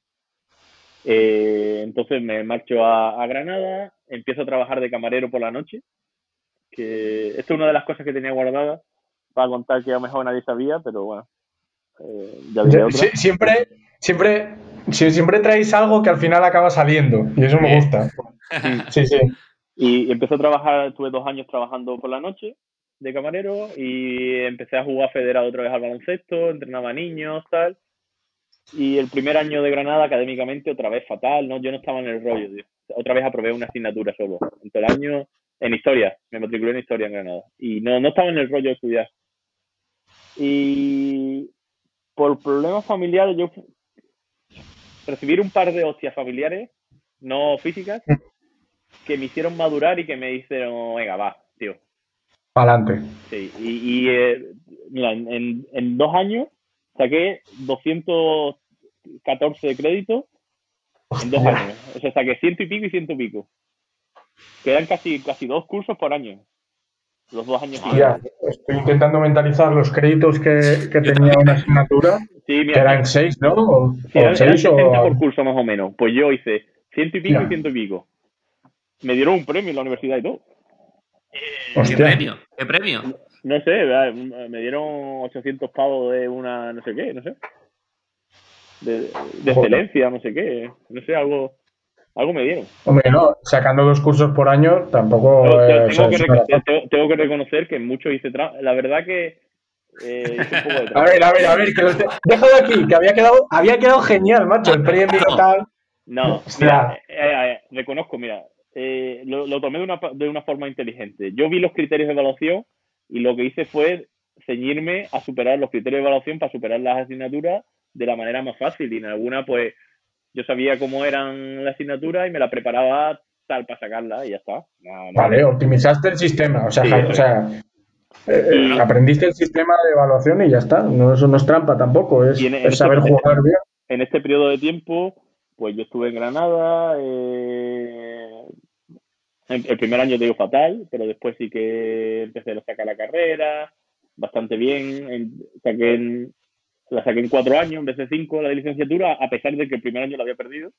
Eh, entonces me marcho a, a Granada, empiezo a trabajar de camarero por la noche, que esto es una de las cosas que tenía guardada para contar que a lo mejor nadie sabía, pero bueno, eh, ya diré otra. Sí, siempre, siempre, siempre traéis algo que al final acaba saliendo y eso me gusta. Sí, sí. Y empecé a trabajar, estuve dos años trabajando por la noche de camarero y empecé a jugar federado otra vez al baloncesto, entrenaba niños, tal. Y el primer año de Granada, académicamente, otra vez fatal, ¿no? Yo no estaba en el rollo, tío. Otra vez aprobé una asignatura solo. En todo el año, en historia, me matriculé en historia en Granada. Y no, no estaba en el rollo de estudiar. Y por problemas familiares, yo recibí un par de hostias familiares, no físicas, que me hicieron madurar y que me dijeron, venga, va, tío. Adelante. Sí, y, y eh, mira, en, en dos años saqué doscientos catorce de crédito en dos años. O sea, saqué ciento y pico y ciento y pico. Quedan casi, casi dos cursos por año. Los dos años ya, estoy intentando mentalizar los créditos que, que tenía una asignatura, sí, mira, que eran seis, ¿no? O, sí, eran, o seis eran sesenta o... por curso más o menos. Pues yo hice ciento y pico ya. y ciento y pico. Me dieron un premio en la universidad y todo. ¿Qué premio? ¿Qué premio? No, no sé, me dieron ochocientos pavos de una no sé qué, no sé. De, de excelencia, no sé qué. No sé, algo... Algo me dieron. Hombre, no, sacando dos cursos por año tampoco... No, eh, tengo, o sea, que rec- tengo, tengo que reconocer que mucho hice trampa. La verdad que eh, hice un poco de trampa. A ver, a ver, a ver, que te... déjalo aquí, que había quedado, había quedado genial, macho, el premio y tal. No, mira, eh, eh, eh, reconozco, mira, eh, lo, lo tomé de una, de una forma inteligente. Yo vi los criterios de evaluación y lo que hice fue ceñirme a superar los criterios de evaluación para superar las asignaturas de la manera más fácil. Y en alguna, pues, yo sabía cómo eran las asignaturas y me la preparaba tal para sacarla y ya está. No, no. Vale, optimizaste el sistema, o sea, sí, o sea eh, y, aprendiste el sistema de evaluación y ya está. No, eso no es trampa tampoco, es, en, en es saber este, jugar bien. En este periodo de tiempo, pues yo estuve en Granada, eh, el primer año te digo fatal, pero después sí que empecé a sacar la carrera, bastante bien, en, saqué en, la saqué en cuatro años en vez de cinco la de licenciatura, a pesar de que el primer año la había perdido.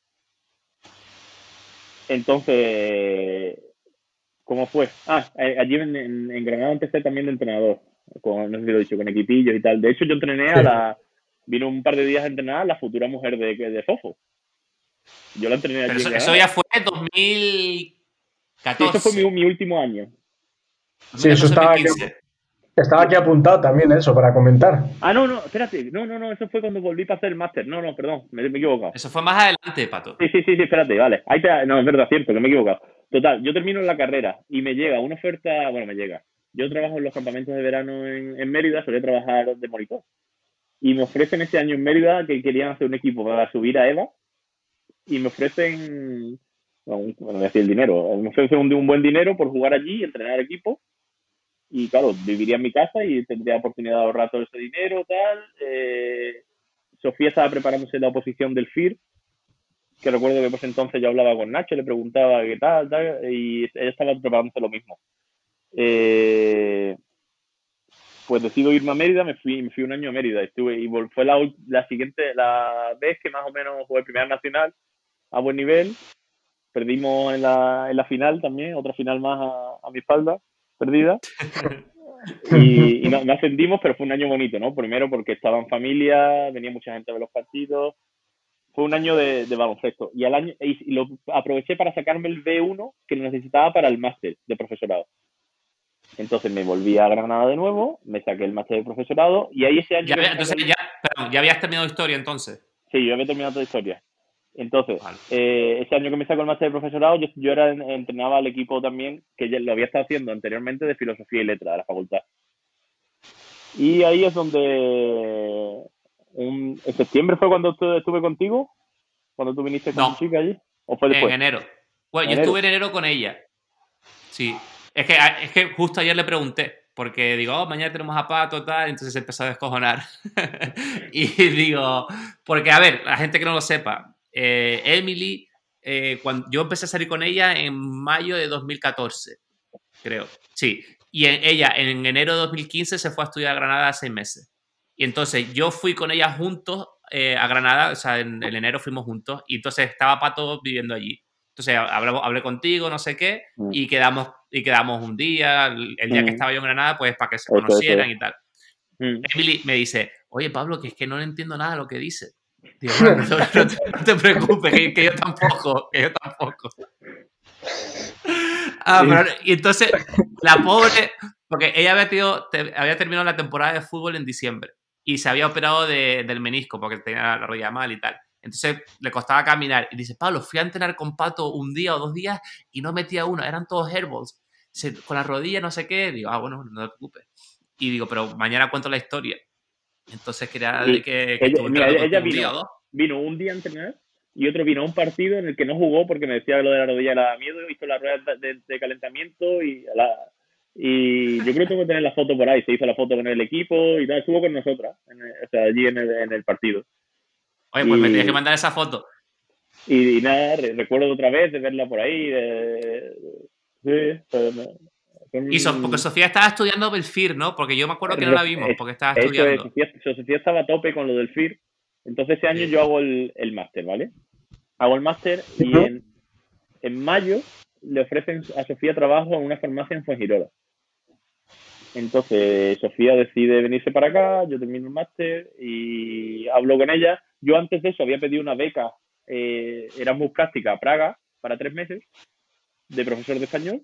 Entonces, ¿cómo fue? Ah, allí en, en, en Granada empecé también de entrenador, con, no sé si lo he dicho, con equipillos y tal. De hecho, yo entrené sí. a la... Vino un par de días a entrenar a la futura mujer de, de Fofo. Yo la entrené allí. Pero eso, eso ya fue en dos mil catorce. Sí, eso fue mi, mi último año. Sí, eso estaba aquí, estaba aquí apuntado también, eso, para comentar. Ah, no, no, espérate. No, no, no, eso fue cuando volví para hacer el máster. No, no, perdón, me, me he equivocado. Eso fue más adelante, Pato. Sí, sí, sí, sí, espérate, vale. Ahí te, no, es verdad, cierto, que me he equivocado. Total, yo termino la carrera y me llega una oferta, bueno, me llega. Yo trabajo en los campamentos de verano en, en Mérida, solía trabajar de monitor. Y me ofrecen ese año en Mérida que querían hacer un equipo para subir a EVA. Y me ofrecen, bueno, no voy a decir el dinero, me ofrecen un, un buen dinero por jugar allí, entrenar equipo. Y claro, viviría en mi casa y tendría oportunidad de ahorrar todo ese dinero, tal. Eh, Sofía estaba preparándose la oposición del F I R, que recuerdo que pues entonces yo hablaba con Nacho, le preguntaba qué tal, tal, y ella estaba preparándose lo mismo. Eh, pues decido irme a Mérida, me fui, me fui un año a Mérida, estuve, y fue la, la siguiente, la vez que más o menos jugué Primera Nacional a buen nivel. Perdimos en la, en la final también, otra final más a, a mi espalda, perdida. Y, y no, no ascendimos, pero fue un año bonito, ¿no? Primero porque estaba en familia, venía mucha gente a ver los partidos. fue un año de, de baloncesto. Y, al año, y lo aproveché para sacarme el B uno que lo necesitaba para el máster de profesorado. Entonces me volví a Granada de nuevo, me saqué el máster de profesorado y ahí ese año... Ya, había, entonces, ya, perdón, ¿ya habías terminado historia entonces? Sí, yo había terminado toda historia. Entonces, vale. eh, ese año que me sacó el máster de profesorado, yo, yo era, entrenaba al equipo también, que ya lo había estado haciendo anteriormente, de filosofía y letras de la facultad. Y ahí es donde... Un, ¿En septiembre fue cuando estuve contigo? ¿Cuando tú viniste con no, tu chica allí? ¿O fue después? En enero. Bueno, ¿En yo enero? estuve en enero con ella. Sí. Es que, es que justo ayer le pregunté, porque digo, oh, mañana tenemos a Pato, tal, entonces se empezó a descojonar. Y digo, porque, a ver, la gente que no lo sepa, eh, Emily, eh, cuando yo empecé a salir con ella en mayo de dos mil catorce, creo. Sí. Y en, ella en enero de dos mil quince se fue a estudiar a Granada seis meses. Y entonces yo fui con ella juntos eh, a Granada, o sea, en, en enero fuimos juntos, y entonces estaba Pato viviendo allí. Entonces hablé, hablé contigo, no sé qué, mm. y quedamos y quedamos un día, el, el día mm. que estaba yo en Granada, pues para que se eso, conocieran eso. Y tal. Mm. Emily me dice, oye, Pablo, que es que no le entiendo nada de lo que dice. Digo, no, no, no, no, te, no te preocupes, que, que yo tampoco, que yo tampoco. Ah, pero, y entonces, la pobre, porque ella había, tenido, te, había terminado la temporada de fútbol en diciembre y se había operado de, del menisco porque tenía la rodilla mal y tal. Entonces le costaba caminar. Y dice, Pablo, fui a entrenar con Pato un día o dos días y no metía uno. Eran todos airballs. Con la rodilla, no sé qué. Digo, ah, bueno, no te preocupes. Y digo, pero mañana cuento la historia. Entonces quería que, que ella, estuve mira, ella un vino, día o dos. Vino un día a entrenar y otro vino a un partido en el que no jugó porque me decía que lo de la rodilla le daba miedo. Hizo la rueda de, de, de calentamiento y la... Y yo creo que tengo que tener la foto por ahí. Se hizo la foto con el equipo y tal. Estuvo con nosotras, en el, o sea, allí en el, en el partido. Oye, pues y, me tienes que mandar esa foto. Y, y nada, recuerdo otra vez de verla por ahí. De, de, sí, pues, con... Y so, porque Sofía estaba estudiando el F I R, ¿no? Porque yo me acuerdo que no la vimos, porque estaba estudiando. Eso, Sofía, Sofía estaba a tope con lo del F I R. Entonces ese año sí. yo hago el, el máster, ¿vale? Hago el máster y en, en mayo le ofrecen a Sofía trabajo en una farmacia en Fuengirola. Entonces Sofía decide venirse para acá, yo termino el máster y hablo con ella. Yo antes de eso había pedido una beca eh, Erasmus práctica a Praga para tres meses de profesor de español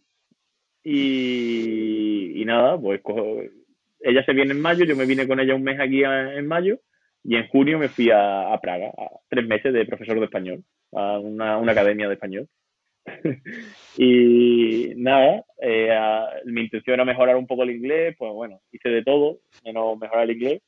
y, y nada, pues cojo, ella se viene en mayo, yo me vine con ella un mes aquí a, en mayo y en junio me fui a, a Praga a tres meses de profesor de español, a una, una academia de español. Y nada, eh, a, mi intención era mejorar un poco el inglés, pues bueno, hice de todo, menos mejorar el inglés.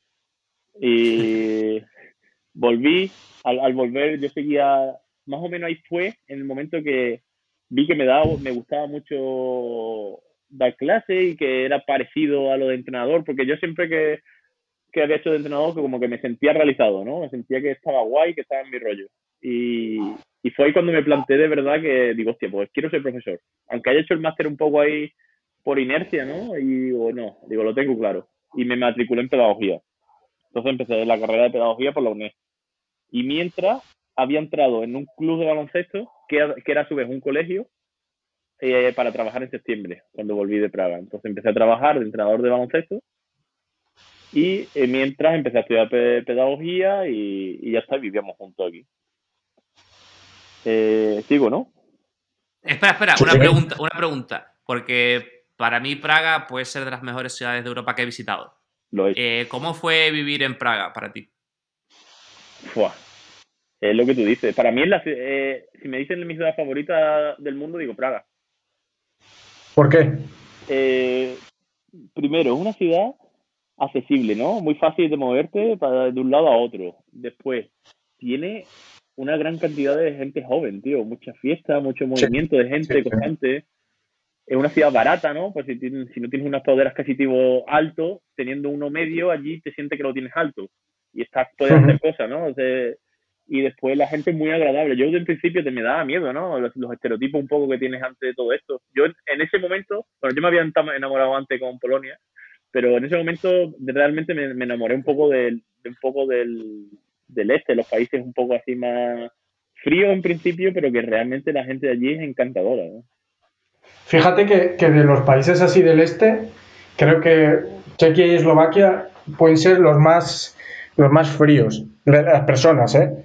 Y volví, al, al volver yo seguía, más o menos ahí fue en el momento que vi que me daba, me gustaba mucho dar clase y que era parecido a lo de entrenador, porque yo siempre que, que había hecho de entrenador, que como que me sentía realizado, ¿no? Me sentía que estaba guay, que estaba en mi rollo. Y, y fue ahí cuando me planteé de verdad que digo, hostia, pues quiero ser profesor. Aunque haya hecho el máster un poco ahí por inercia, ¿no? Y digo, no, digo, lo tengo claro. Y me matriculé en pedagogía. Entonces empecé la carrera de pedagogía por la UNED. Y mientras había entrado en un club de baloncesto, que era, que era a su vez un colegio, eh, para trabajar en septiembre, cuando volví de Praga. Entonces empecé a trabajar de entrenador de baloncesto. Y eh, mientras empecé a estudiar pe- pedagogía y, y ya está, vivíamos juntos aquí. Eh, sigo, ¿no? Espera, espera, una pregunta, una pregunta, porque para mí Praga puede ser de las mejores ciudades de Europa que he visitado. Lo es. Eh, ¿Cómo fue vivir en Praga para ti? Fua. Es lo que tú dices. Para mí, es la, eh, si me dicen mi ciudad favorita del mundo, digo Praga. ¿Por qué? Eh, primero, es una ciudad accesible, ¿no? Muy fácil de moverte para, de un lado a otro. Después, tiene una gran cantidad de gente joven, tío. Mucha fiesta, mucho movimiento de gente sí, constante. Sí. Es una ciudad barata, ¿no? Pues si, tienes, si no tienes unos poderes adquisitivos altos, teniendo uno medio, allí te sientes que lo tienes alto. Y estás, puedes uh-huh. hacer cosas, ¿no? O sea, y después la gente es muy agradable. Yo desde el principio te me daba miedo, ¿no? Los, los estereotipos un poco que tienes antes de todo esto. Yo en ese momento, bueno, yo me había enamorado antes con Polonia, pero en ese momento realmente me, me enamoré un poco del, de un poco del, del este, los países un poco así más fríos en principio, pero que realmente la gente de allí es encantadora, ¿no? Fíjate que, que de los países así del este, creo que Chequia y Eslovaquia pueden ser los más, los más fríos, las personas, ¿eh?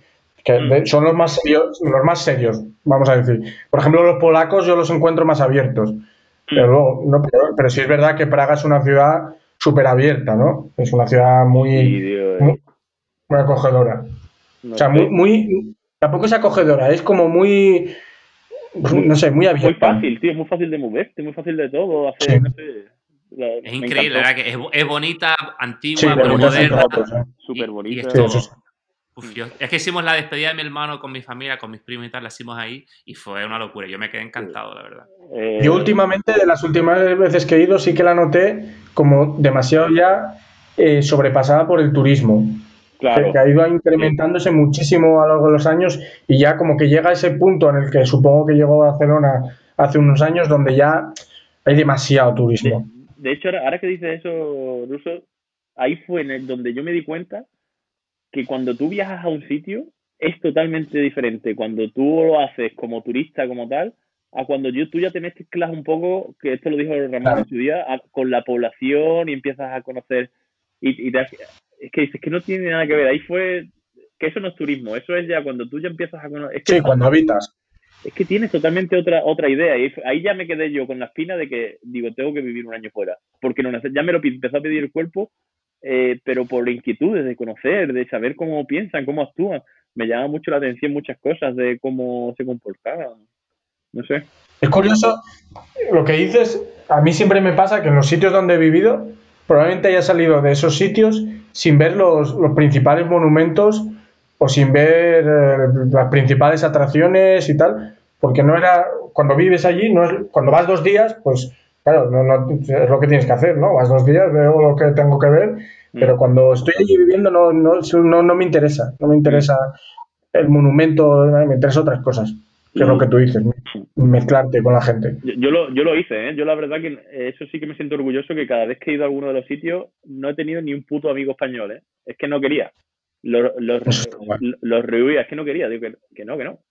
que de, son los más serios, los más serios, vamos a decir. Por ejemplo, los polacos yo los encuentro más abiertos. Pero, luego, no, pero, pero sí es verdad que Praga es una ciudad súper abierta, ¿no? Es una ciudad muy, Sí, tío, muy, eh, muy acogedora. no O sea, muy, sé. muy, tampoco es acogedora, es como muy, Muy, no sé, muy muy abierta. fácil, tío, es muy fácil de moverte, muy fácil de todo, Sí, hacer, no sé. la- Es me increíble, encantó. ¿verdad? Que es, es bonita, sí, antigua, de pero Súper bonita en moderna. bonita, ratos, ¿eh? súper Y, y es Sí, bonita. eso sí. todo. Uf, yo- es que hicimos la despedida de mi hermano con mi familia, con mis primos y tal, la hicimos ahí y fue una locura. Yo me quedé encantado, la verdad. Yo Eh, últimamente, de las últimas veces que he ido, sí que la noté como demasiado ya eh, sobrepasada por el turismo, que, que claro, ha ido sí. incrementándose muchísimo a lo largo de los años y ya como que llega a ese punto en el que supongo que llegó Barcelona hace unos años, donde ya hay demasiado De, turismo. de hecho, ahora, ahora que dices eso, Ruso, ahí fue en el donde yo me di cuenta que cuando tú viajas a un sitio es totalmente diferente cuando tú lo haces como turista, como tal, a cuando yo, tú ya te mezclas un poco, que esto lo dijo Ramón Claro. en su día, a- con la población y empiezas a conocer. Y, y te- es que dices que no tiene nada que ver. Ahí fue que eso no es turismo, eso es ya cuando tú ya empiezas a conocer. Es que Sí, cuando habitas. es que tienes totalmente otra otra idea. Y ahí ya me quedé yo con la espina de que, digo, tengo que vivir un año fuera. Porque no, ya me lo empezó a pedir el cuerpo, eh, pero por inquietudes de conocer, de saber cómo piensan, cómo actúan. Me llama mucho la atención muchas cosas de cómo se comportaban. No sé. Es curioso lo que dices, a mí siempre me pasa que en los sitios donde he vivido, probablemente haya salido de esos sitios sin ver los, los principales monumentos o sin ver eh, las principales atracciones y tal, porque no era, cuando vives allí, no es, cuando vas dos días, pues claro, no, no, es lo que tienes que hacer, ¿no? Vas dos días, veo lo que tengo que ver, Mm, pero cuando estoy allí viviendo no, no, no, no me interesa, no me mm. interesa el monumento, me interesan otras cosas, que es lo que Y tú dices, mezclarte con la gente. yo, yo lo, yo lo hice, ¿eh? Yo la verdad que eso sí que me siento orgulloso, que cada vez que he ido a alguno de los sitios no he tenido ni un puto amigo español, ¿eh? Es que no quería. Los, los, Eso está guay. los rehuía, es que no quería. Digo que, que no, que no.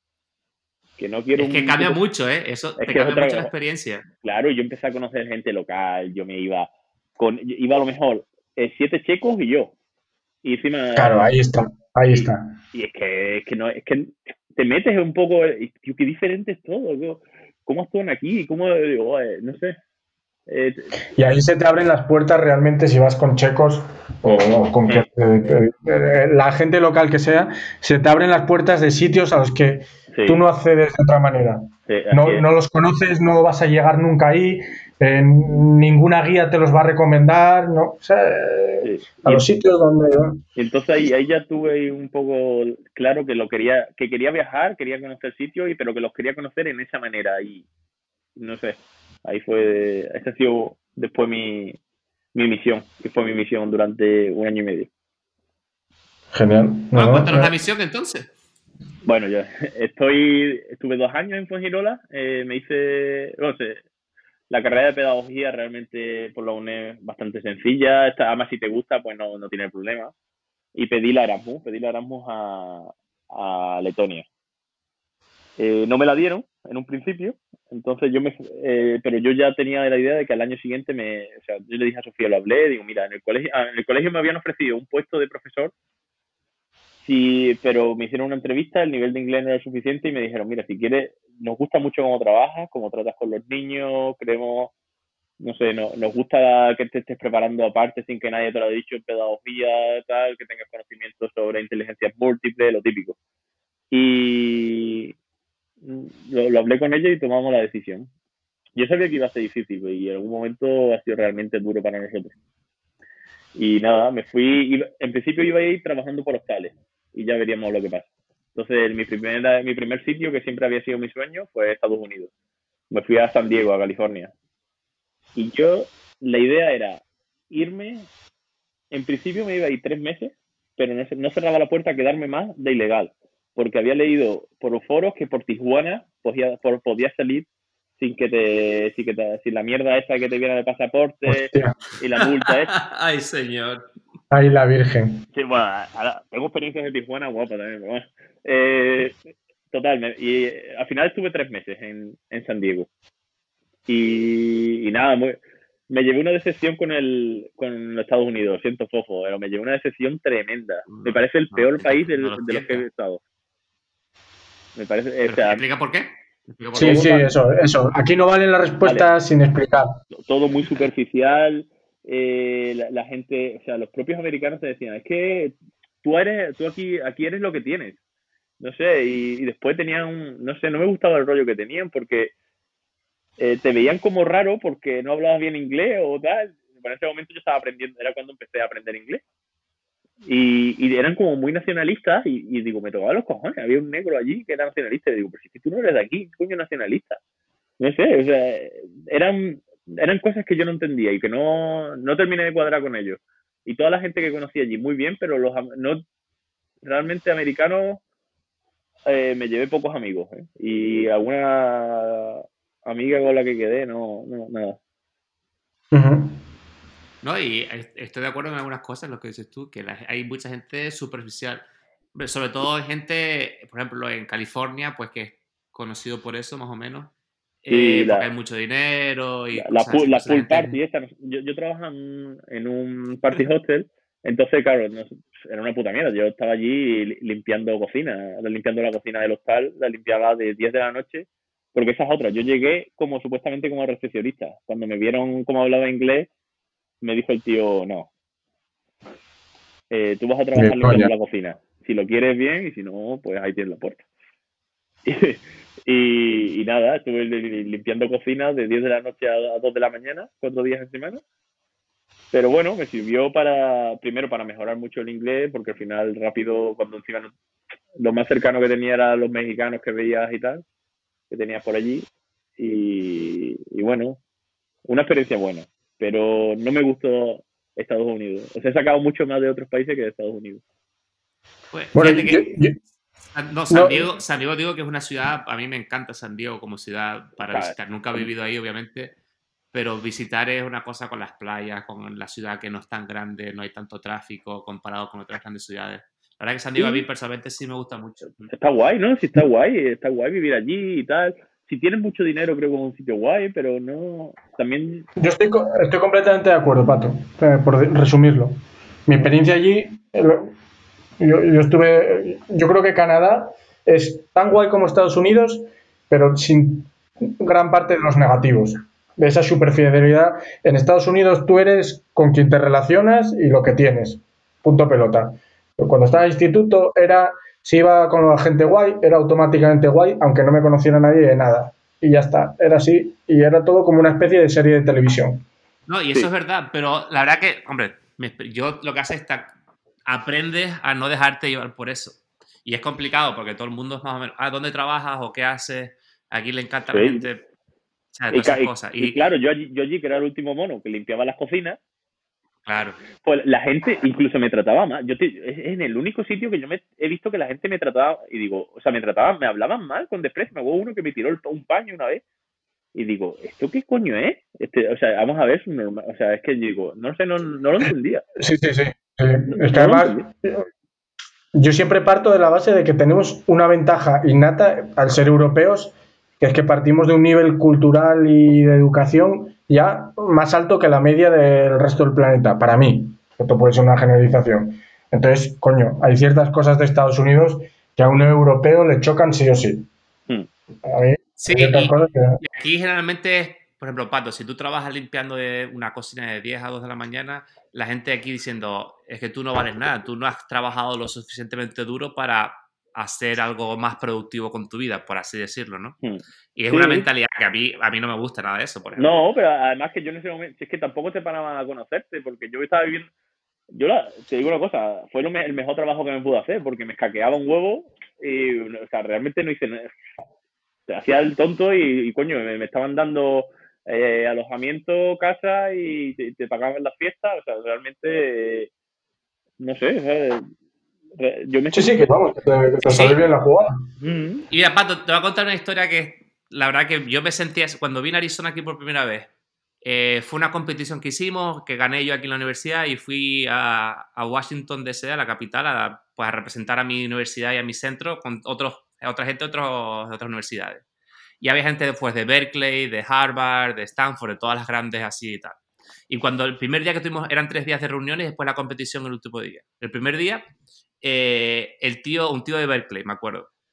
Que no quiero Es que un cambia puto... mucho, ¿eh? Eso Es te que es cambia mucho la otra... experiencia. Claro, yo empecé a conocer gente local, yo me iba con... Iba a lo mejor eh, siete checos y yo. Y encima... Claro, ahí está, ahí Y, está. y es que, es que no, es que te metes un poco, y, tío, qué diferente es todo, tío. ¿Cómo actúan aquí? ¿Cómo, digo, eh, no sé. Eh, Y ahí se te abren las puertas realmente si vas con checos o, o con que, eh, eh, eh, la gente local que sea, se te abren las puertas de sitios a los que tú sí, no accedes de otra manera. sí, así No, es. no los conoces, no vas a llegar nunca ahí, eh, ninguna guía te los va a recomendar, ¿no? O sea, eh, Sí. a Y, los sitios donde... y entonces ahí, ahí ya tuve un poco claro que lo quería, que quería viajar, quería conocer sitios, y, pero que los quería conocer en esa manera. Y no sé, ahí fue, esa ha sido después mi, mi misión, que fue mi misión durante un año y medio. Genial. No, Bueno, no, cuéntanos la eh, misión entonces. Bueno, yo estoy, estuve dos años en Fuengirola, eh, me hice, no sé, la carrera de pedagogía realmente por la UNED es bastante sencilla, esta, además si te gusta pues no, no tiene problema. Y pedí la Erasmus, pedí la Erasmus a, a Letonia. Eh, no me la dieron en un principio, entonces yo me, eh, pero yo ya tenía la idea de que al año siguiente me, o sea, yo le dije a Sofía, lo hablé, digo, mira, en el colegio, ah, en el colegio me habían ofrecido un puesto de profesor. Sí, pero me hicieron una entrevista, el nivel de inglés no era suficiente y me dijeron, mira, si quieres, nos gusta mucho cómo trabajas, cómo tratas con los niños, creemos, no sé, no, nos gusta que te estés preparando aparte sin que nadie te lo haya dicho en pedagogía, tal, que tengas conocimientos sobre inteligencias múltiples, lo típico. Y lo, lo hablé con ella y tomamos la decisión. Yo sabía que iba a ser difícil y en algún momento ha sido realmente duro para nosotros. Y nada, me fui, iba, en principio iba a ir trabajando por hostales y ya veríamos lo que pasa. Entonces, mi, primera, mi primer sitio, que siempre había sido mi sueño, fue Estados Unidos. Me fui a San Diego, a California. Y yo, la idea era irme, en principio me iba a ir tres meses, pero no, no cerraba la puerta a quedarme más de ilegal, porque había leído por los foros que por Tijuana podía, por, podías salir sin que te, sin que te, sin la mierda esa que te viera de pasaporte hostia, y la multa esa. Ay, señor. ahí la Virgen. Sí, bueno, ahora, tengo experiencias de Tijuana guapa también, pero bueno. Eh, total, me, y eh, al final estuve tres meses en, en San Diego. Y, y nada, muy, me llevé una decepción con el con los Estados Unidos, siento fofo, pero me llevé una decepción tremenda. Me No, parece el no, peor país no del, lo de los que he sientas. estado. Me parece, o ¿Pero sea, explica por qué? ¿Explica por Sí, qué? sí, eso, eso. Aquí no valen las respuestas Vale. sin explicar. Todo muy superficial. eh, la, la gente, o sea, los propios americanos te decían, es que tú eres, tú aquí, aquí eres lo que tienes. No sé, y, y después tenían, no sé, no me gustaba el rollo que tenían porque eh, te veían como raro porque no hablabas bien inglés o tal. En ese momento yo estaba aprendiendo, era cuando empecé a aprender inglés. Y, y eran como muy nacionalistas y, y digo, me tocaba los cojones. Había un negro allí que era nacionalista y digo, pero si es que tú no eres de aquí, ¿qué coño nacionalista? No sé, o sea, eran, eran cosas que yo no entendía y que no, no terminé de cuadrar con ellos. Y toda la gente que conocí allí, muy bien, pero los no realmente americanos eh, me llevé pocos amigos. ¿eh? Y alguna amiga con la que quedé, no, no nada. Ujú. No, y estoy de acuerdo en algunas cosas, lo que dices tú, que la- hay mucha gente superficial. Hombre, sobre todo gente, por ejemplo, en California, pues que es conocido por eso, más o menos, Sí, eh, porque la, hay mucho dinero y la, la, cosas pool, así. la Entonces la pool gente... party esta, yo, yo trabajaba en, en un party hostel, entonces claro, no, era una puta mierda, yo estaba allí limpiando cocina, limpiando la cocina del hostal, la limpiaba de diez de la noche, porque esas otras, yo llegué como supuestamente como recepcionista, cuando me vieron cómo hablaba inglés, me dijo el tío, no, eh, tú vas a Ni trabajar limpiando coña. la cocina, si lo quieres bien y si no, pues ahí tienes la puerta. Y, y nada, estuve limpiando cocina de diez de la noche a dos de la mañana, cuatro días en semana. Pero bueno, me sirvió para, primero para mejorar mucho el inglés, porque al final rápido, cuando encima no- lo más cercano que tenía era los mexicanos que veías y tal, que tenías por allí. Y, y bueno, una experiencia buena, pero no me gustó Estados Unidos. O sea, he sacado mucho más de otros países que de Estados Unidos. Pues Bueno, fíjate yo, que... yo- No, San no, Diego, San Diego digo que es una ciudad, a mí me encanta San Diego como ciudad O para sea, visitar. Nunca he vivido ahí, obviamente, pero visitar es una cosa con las playas, con la ciudad que no es tan grande, no hay tanto tráfico comparado con otras grandes ciudades. La verdad que San Diego a mí sí, personalmente sí me gusta mucho. está guay, ¿no? Sí, está guay, está guay vivir allí y tal. Si tienes mucho dinero, creo que es un sitio guay, pero no. También. yo estoy, co- estoy completamente de acuerdo, Pato, eh, por de- resumirlo. Mi experiencia allí, eh, lo- yo, yo estuve, yo creo que Canadá es tan guay como Estados Unidos, pero sin gran parte de los negativos, de esa superfidelidad. En Estados Unidos tú eres con quien te relacionas y lo que tienes, punto pelota. Pero cuando estaba en el instituto era, si iba con la gente guay, era automáticamente guay, aunque no me conociera nadie de nada. Y ya está, era así, y era todo como una especie de serie de televisión. No, y eso Sí, es verdad, pero la verdad que, hombre, me- yo lo que hace es ta- aprendes a no dejarte llevar por eso. Y es complicado porque todo el mundo es más o menos, ah, ¿dónde trabajas o qué haces? Aquí le encanta a la sí. gente, ¿sabes? Y, Todas esas y, cosas. y Y claro, yo allí, yo allí, que era el último mono que limpiaba las cocinas, claro, pues la gente incluso me trataba mal. Yo te, es en el único sitio que yo me, he visto que la gente me trataba, y digo, o sea, me trataban, me hablaban mal con desprecio. Me hubo uno que me tiró el, un paño una vez, y digo, ¿esto qué coño es? Este, o sea, vamos a ver, es un normal, o sea, es que digo, no sé, no, no lo entendía. Sí, sí, sí. sí. No, Es que no lo además, entendía. yo siempre parto de la base de que tenemos una ventaja innata al ser europeos, que es que partimos de un nivel cultural y de educación ya más alto que la media del resto del planeta, para mí. Esto puede ser una generalización. Entonces, coño, hay ciertas cosas de Estados Unidos que a un europeo le chocan sí o sí. Hmm. A mí sí, hay ciertas y, cosas que... y aquí generalmente, por ejemplo, Pato, si tú trabajas limpiando de una cocina de diez a dos de la mañana, la gente aquí diciendo, es que tú no vales nada, tú no has trabajado lo suficientemente duro para hacer algo más productivo con tu vida, por así decirlo, ¿no? Hmm. Y es una Sí, mentalidad que a mí, a mí no me gusta nada de eso, por ejemplo. no, pero además que yo en ese momento, si es que tampoco te paraban a conocerte, porque yo estaba viviendo, yo la, te digo una cosa, fue lo me, el mejor trabajo que me pude hacer, porque me escaqueaba un huevo y, o sea, realmente no hice nada. Te hacía el tonto y, y coño, me, me estaban dando eh, alojamiento, casa y te, te pagaban las fiestas, o sea, realmente, eh, no sé, ¿sabes? Re- yo me Sí, sí, sentí... que vamos, que te, que te Sí, sale sí. bien la jugada. Mm, Y mira, Pato, te voy a contar una historia que la verdad que yo me sentía, cuando vine a Arizona aquí por primera vez, eh, fue una competición que hicimos, que gané yo aquí en la universidad y fui a, a Washington D C, a la capital, a, pues, a representar a mi universidad y a mi centro con otros, otra gente de, otros, de otras universidades. Y había gente pues, de Berkeley, de Harvard, de Stanford, de todas las grandes así y tal. Y cuando el primer día que tuvimos, eran tres días de reuniones y después la competición el último día. El primer día, eh, el tío, un tío de Berkeley, me acuerdo,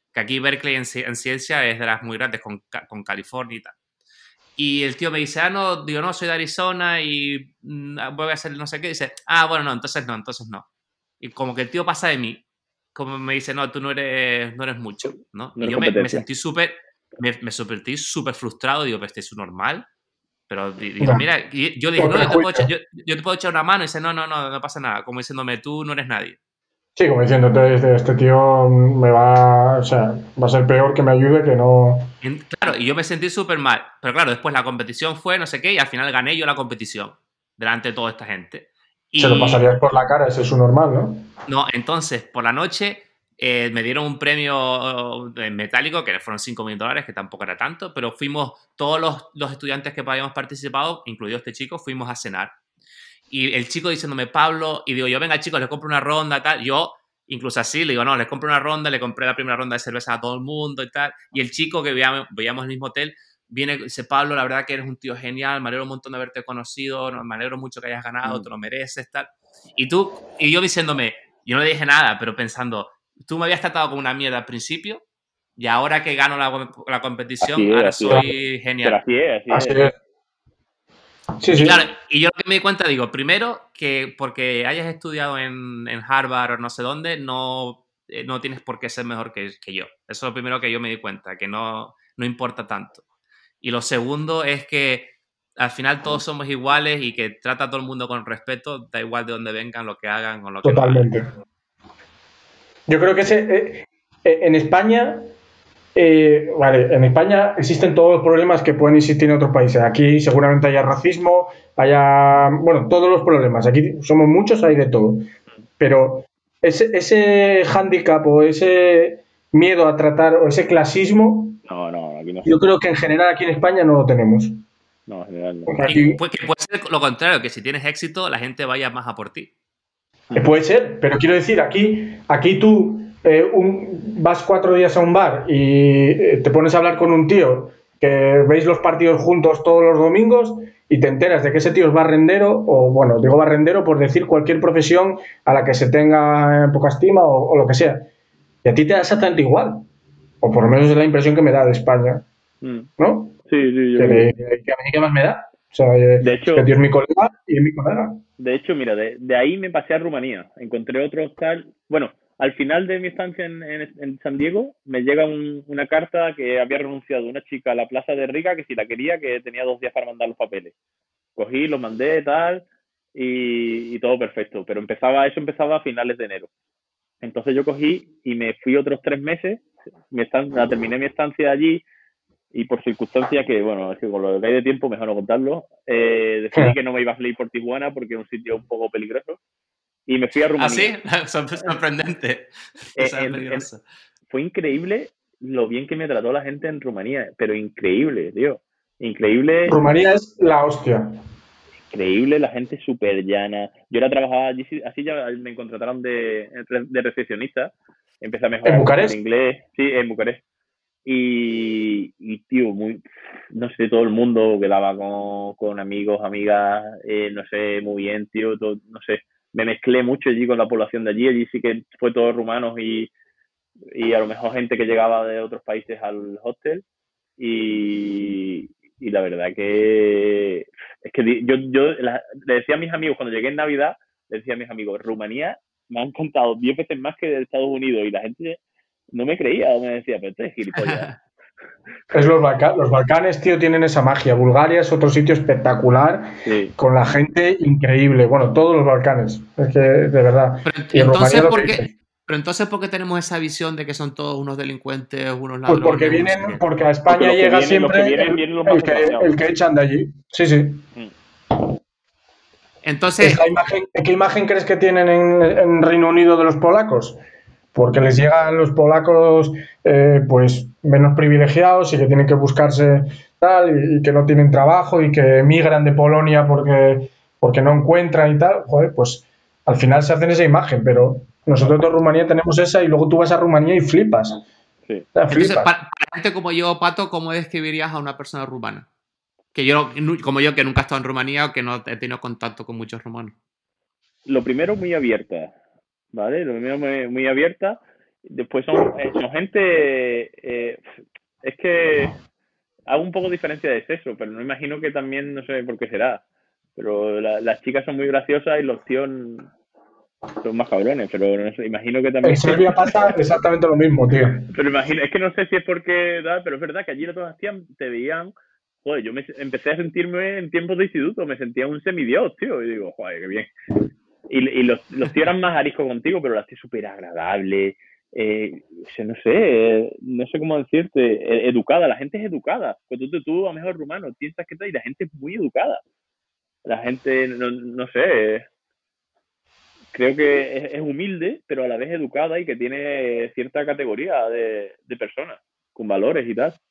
que aquí Berkeley en, en ciencia es de las muy grandes, con, con California y tal. Y el tío me dice, ah, no, digo, no, soy de Arizona y mm, voy a hacer no sé qué. Y dice, ah, bueno, no, entonces no, entonces no. Y como que el tío pasa de mí, como me dice, no, tú no eres, no eres mucho, ¿no? No y eres yo me, me competencia. sentí súper, me, me sentí súper frustrado, digo, pero este es normal. Pero di- digo, Ya. mira, y yo dije, Por no, yo te, puedo prejuicio. echar, yo, yo te puedo echar una mano. Y dice, no, no, no, no pasa nada. Como diciéndome, tú no eres nadie. Sí, como diciéndote, este, este tío me va, o sea, va a ser peor que me ayude que no. En- claro, y yo me sentí súper mal. Pero claro, después la competición fue no sé qué y al final gané yo la competición delante de toda esta gente. Se lo Y pasarías por la cara, ese es su normal, ¿no? no, entonces, por la noche eh, me dieron un premio eh, metálico, que fueron cinco mil dólares, que tampoco era tanto, pero fuimos, todos los, los estudiantes que habíamos participado, incluido este chico, fuimos a cenar. Y el chico diciéndome, Pablo, y digo yo, venga chicos, les compro una ronda, tal. Yo, incluso así, le digo, no, les compro una ronda, le compré la primera ronda de cerveza a todo el mundo y tal. Y el chico que veíamos, veíamos en el mismo hotel, viene y dice, Pablo, la verdad que eres un tío genial, me alegro un montón de haberte conocido, me alegro mucho que hayas ganado, Mm. te lo mereces, tal. Y tú, y yo diciéndome, yo no le dije nada, pero pensando, tú me habías tratado como una mierda al principio, y ahora que gano la, la competición, Así es, ahora así soy es. genial. Pero así es, así, Así es. es. Sí, Y sí. claro, y yo lo que me di cuenta, digo, primero, que porque hayas estudiado en, en Harvard o no sé dónde, no, eh, no tienes por qué ser mejor que, que yo. Eso es lo primero que yo me di cuenta, que no, no importa tanto. Y lo segundo es que al final todos somos iguales y que trata a todo el mundo con respeto, da igual de dónde vengan, lo que hagan o lo que no hagan. Totalmente. Yo creo que ese, eh, eh, en España, eh, vale, en España existen todos los problemas que pueden existir en otros países. Aquí seguramente haya racismo, haya, bueno, todos los problemas. Aquí somos muchos, hay de todo. Pero ese, ese hándicap o ese miedo a tratar o ese clasismo, No, no, aquí no se yo da. creo que en general aquí en España no lo tenemos. No, en general no. Porque Y aquí pues, que puede ser lo contrario, que si tienes éxito, la gente vaya más a por ti. eh, puede ser, pero quiero decir, aquí, aquí tú eh, un, vas cuatro días a un bar y eh, te pones a hablar con un tío que veis los partidos juntos todos los domingos y te enteras de que ese tío es barrendero, o bueno, digo barrendero por decir cualquier profesión a la que se tenga poca estima o, o lo que sea. Y a ti te da exactamente igual, o por lo menos es la impresión que me da de España, Mm. ¿no? Sí, sí, yo Que, creo que sí. que a mí qué más me da. O sea, eh, De es que hecho, el tío es mi colega y es mi colega. de hecho, mira, de, de ahí me pasé a Rumanía. Encontré otro hostal. Bueno, al final de mi estancia en, en, en San Diego, me llega un, una carta que había renunciado una chica a la plaza de Riga, que si la quería, que tenía dos días para mandar los papeles. Cogí, los mandé, tal, y, y todo perfecto. Pero empezaba, eso empezaba a finales de enero. Entonces yo cogí y me fui otros tres meses. Mi estancia, terminé mi estancia allí y por circunstancias que, bueno, es que con lo que hay de tiempo mejor no contarlo, eh, decidí que no me iba a salir por Tijuana porque es un sitio un poco peligroso y me fui a ¿Ah, sí? Rumanía. Sorprendente. Eh, Esa es en- en- peligrosa. fue increíble lo bien que me trató la gente en Rumanía, pero increíble, tío. Increíble, Rumanía es la hostia. increíble, la gente súper llana. Yo era trabajaba allí, sí, así ya me contrataron de, de recepcionista. Empecé a ¿En mejorar mucho el Bucarest? inglés, sí, en Bucarest. Y, y tío, muy, no sé, todo el mundo quedaba con, con amigos, amigas, eh, no sé, muy bien, tío, todo, no sé, me mezclé mucho allí con la población de allí, allí sí que fue todo rumanos y, y a lo mejor gente que llegaba de otros países al hostel y, y la verdad que es que yo, yo la, le decía a mis amigos, cuando llegué en Navidad, le decía a mis amigos, Rumanía me han contado diez veces más que de Estados Unidos y la gente no me creía, o me decía, pero este es gilipollas. Es los, Balca- los Balcanes, tío, tienen esa magia. Bulgaria es otro sitio espectacular, Sí. con la gente increíble. Bueno, todos los Balcanes, es que de verdad. Pero Y en Rumanía entonces, lo que ¿por qué, dices. pero entonces, ¿por qué tenemos esa visión de que son todos unos delincuentes, unos Pues porque ladrones, unos no sé vienen, qué? porque a Porque España los que llega vienen, los que siempre vienen, el, vienen los más el que, desgraciados. el que echan de allí. Sí, sí. Mm. Entonces, Es la imagen, ¿qué imagen crees que tienen en, en Reino Unido de los polacos? Porque les llegan los polacos eh, pues menos privilegiados y que tienen que buscarse tal y, y que no tienen trabajo y que emigran de Polonia porque, porque no encuentran y tal. Joder, pues al final se hacen esa imagen, pero nosotros de Rumanía tenemos esa y luego tú vas a Rumanía y flipas. Sí. O sea, entonces flipas. para, para gente como yo, Pato, ¿cómo describirías a una persona rumana? Que yo, como yo, que nunca he estado en Rumanía o que no he tenido contacto con muchos rumanos. Lo primero, muy abierta, ¿vale? Lo primero, muy, muy abierta Después son, eh, son gente, eh, es que hago un poco de diferencia de sexo, pero no imagino que también, no sé por qué será, pero la- las chicas son muy graciosas y los tíos son más cabrones, pero no sé, imagino que En también, Serbia pasa exactamente lo mismo, tío. pero imagino, es que no sé si es porque, da, pero es verdad que allí los todos hacían, te veían, joder, yo me empecé a sentirme en tiempos de instituto, me sentía un semidios, tío, y digo, joder, qué bien. Y, y los, los tíos eran más ariscos contigo, pero las tías súper agradables, eh, no sé, eh, no sé cómo decirte, eh, educada, la gente es educada. Cuando tú, tú a lo mejor rumano piensas que tal y la gente es muy educada. La gente, no, no sé, eh, creo que es, es, humilde, pero a la vez educada y que tiene cierta categoría de, de persona, con valores y tal.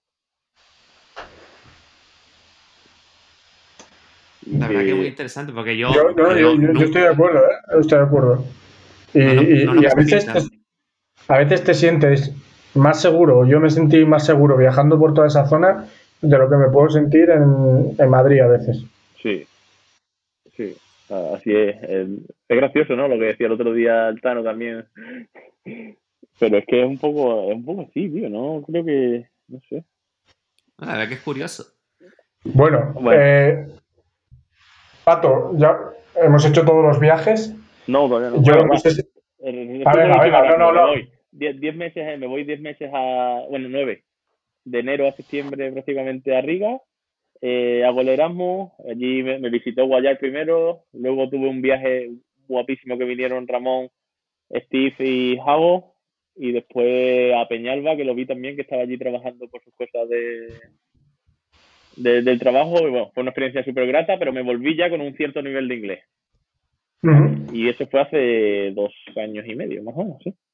Y La verdad que es muy que, interesante porque Yo, yo, no, yo, yo yo- yo no, estoy de acuerdo, ¿eh? Estoy de acuerdo. Y, no, no, no y- nos y a pasa veces te, pinta. a veces te sientes más seguro. Yo me sentí más seguro viajando por toda esa zona de lo que me puedo sentir en, en Madrid a veces. sí, sí, así es. Es gracioso, ¿no? Lo que decía el otro día el Tano también. Pero es que es un poco, es un poco así, tío, ¿no? Creo que, no sé. La verdad que es curioso. Bueno, Bueno, eh, Pato, ya hemos hecho todos los viajes. no, todavía no. Yo Bueno, no va. sé si... Eh, Ah, Resumo lo venga, último venga, no, rápido. no, Me no. voy diez, diez meses, eh, me voy diez meses a, bueno, nueve. De enero a septiembre prácticamente a Riga. Eh, hago el Erasmus. Allí me, me visitó Guayar primero. Luego tuve un viaje guapísimo que vinieron Ramón, Steve y Jago. Y después a Peñalba, que lo vi también, que estaba allí trabajando por sus cosas de, de, del trabajo. Y bueno, fue una experiencia súper grata, pero me volví ya con un cierto nivel de inglés. ¿Vale? Uh-huh. Y eso fue hace dos años y medio, más o menos, ¿sí?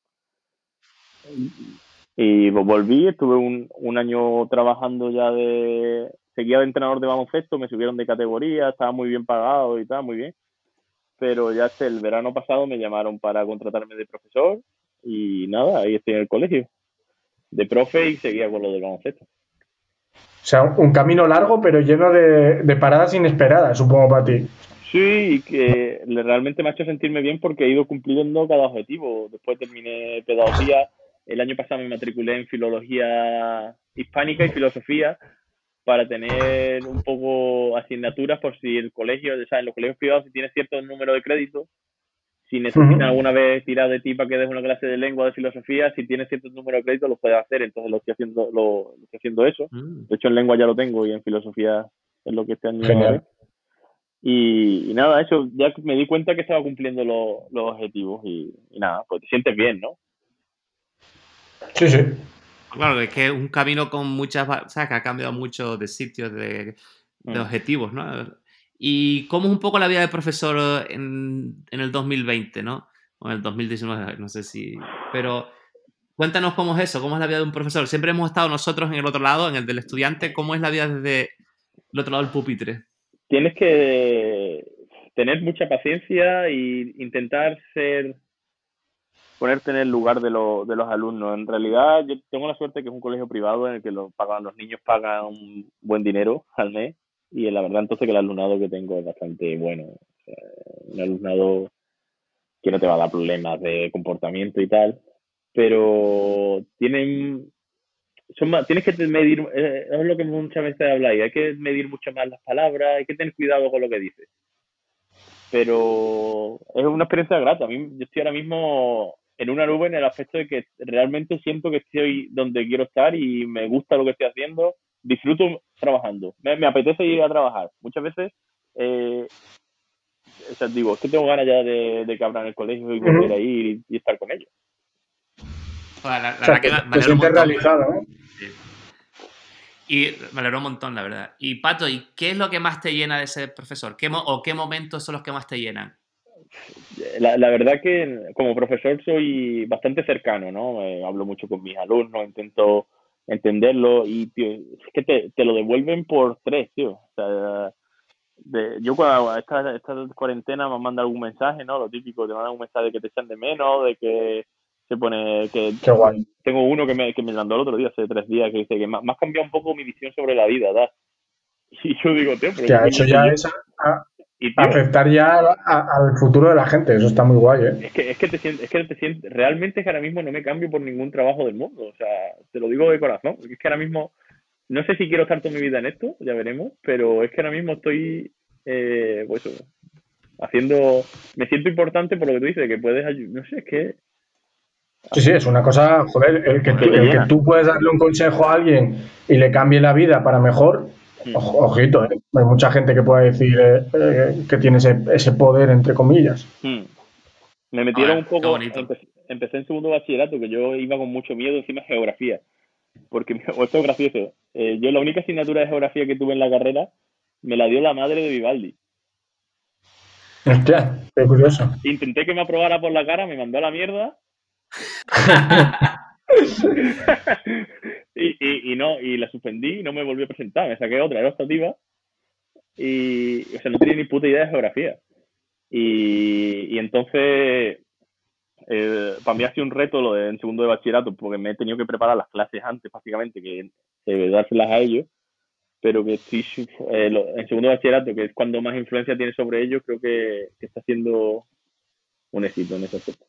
Y volví, estuve un, un año trabajando ya de... Seguía de entrenador de baloncesto, me subieron de categoría, estaba muy bien pagado y tal, muy bien. Pero ya hasta el verano pasado me llamaron para contratarme de profesor y nada, ahí estoy en el colegio. De profe y seguía con lo del baloncesto. O sea, un camino largo, pero lleno de, de paradas inesperadas, supongo, para ti. Sí, y que realmente me ha hecho sentirme bien porque he ido cumpliendo cada objetivo. Después terminé pedagogía. El año pasado me matriculé en filología hispánica y filosofía para tener un poco asignaturas por si el colegio, o sea, en los colegios privados, si tienes cierto número de créditos, si necesitan Uh-huh. alguna vez tirar de ti para que des una clase de lengua o de filosofía, si tienes cierto número de créditos, lo puedes hacer. Entonces lo estoy haciendo, lo, lo estoy haciendo eso. Mm. De hecho, en lengua ya lo tengo y en filosofía es lo que este año haré. Genial. Y, y nada, eso, ya me di cuenta que estaba cumpliendo lo, los objetivos y, y nada, pues te sientes bien, ¿no? Sí, sí. Claro, es que es un camino con muchas, va- o sea, que ha cambiado mucho de sitios, de, de Mm. objetivos, ¿no? ¿Y cómo es un poco la vida de profesor en, en el dos mil veinte, ¿no? O en el dos mil diecinueve, no sé si... Pero cuéntanos cómo es eso, cómo es la vida de un profesor. Siempre hemos estado nosotros en el otro lado, en el del estudiante. ¿Cómo es la vida desde el otro lado del pupitre? Tienes que tener mucha paciencia e intentar ser, ponerte en el lugar de, lo, de los alumnos. En realidad, yo tengo la suerte que es un colegio privado en el que los, pagan, los niños pagan un buen dinero al mes y la verdad entonces que el alumnado que tengo es bastante bueno. O sea, un alumnado que no te va a dar problemas de comportamiento y tal, pero tienen son más, tienes que medir, eh, es lo que muchas veces habláis, hay que medir mucho más las palabras, hay que tener cuidado con lo que dices. Pero es una experiencia grata. A mí, yo estoy ahora mismo en una nube en el aspecto de que realmente siento que estoy donde quiero estar y me gusta lo que estoy haciendo, disfruto trabajando, me, me apetece ir a trabajar. Muchas veces, eh, o sea, digo, es que tengo ganas ya de, de que abran el colegio y volver a Uh-huh. ir y, y estar con ellos. Joder, la, la O sea, verdad te, que me, me te alegro un sientes montón. realizado, ¿no? Sí. Y me alegró un montón, la verdad. Y Pato, ¿y qué es lo que más te llena de ser profesor? ¿Qué mo- ¿O qué momentos son los que más te llenan? La, la verdad que como profesor soy bastante cercano, ¿no? Eh, hablo mucho con mis alumnos, intento entenderlo y, tío, es que te, te lo devuelven por tres, tío. O sea, de, yo cuando esta, esta cuarentena me manda algún mensaje, ¿no? Lo típico, te mandan un mensaje de que te echan de menos, de que se pone, que Qué guay. tengo uno que me, que me mandó el otro día, hace tres días, que dice que me, me has cambiado un poco mi visión sobre la vida, ¿verdad? Y yo digo, tío, pero Que ¿qué ha hecho coño soy ya yo? esa. A, Y, tío, afectar ya a- a- al futuro de la gente. Eso está muy guay, ¿eh? es que, es que te sientes, es que te sientes, realmente es que ahora mismo no me cambio por ningún trabajo del mundo, o sea, te lo digo de corazón, es que ahora mismo, no sé si quiero estar toda mi vida en esto, ya veremos, pero es que ahora mismo estoy, eh, pues eso, haciendo, me siento importante por lo que tú dices, que puedes ayudar, no sé, es que, Sí, sí, es una cosa, joder, el que, que tú, te el que llena. tú puedes darle un consejo a alguien y le cambie la vida para mejor, Mm. ojo- ojito, ¿eh? Hay mucha gente que puede decir eh, eh, que tiene ese, ese poder, entre comillas. Mm. Me metieron Joder, un qué poco, bonito. empe- empecé en segundo bachillerato, que yo iba con mucho miedo encima de geografía, porque o esto es gracioso, eh, yo la única asignatura de geografía que tuve en la carrera me la dio la madre de Vivaldi. Hostia, qué curioso. Intenté que me aprobara por la cara, me mandó a la mierda y, y, y no, y la suspendí y no me volví a presentar, me saqué otra, era optativa y, o sea, no tenía ni puta idea de geografía. Y, y entonces, eh, para mí ha sido un reto lo de en segundo de bachillerato, porque me he tenido que preparar las clases antes, básicamente, que eh, dárselas a ellos, pero que estoy eh, lo, en segundo de bachillerato, que es cuando más influencia tiene sobre ellos, creo que, que está siendo un éxito en ese aspecto.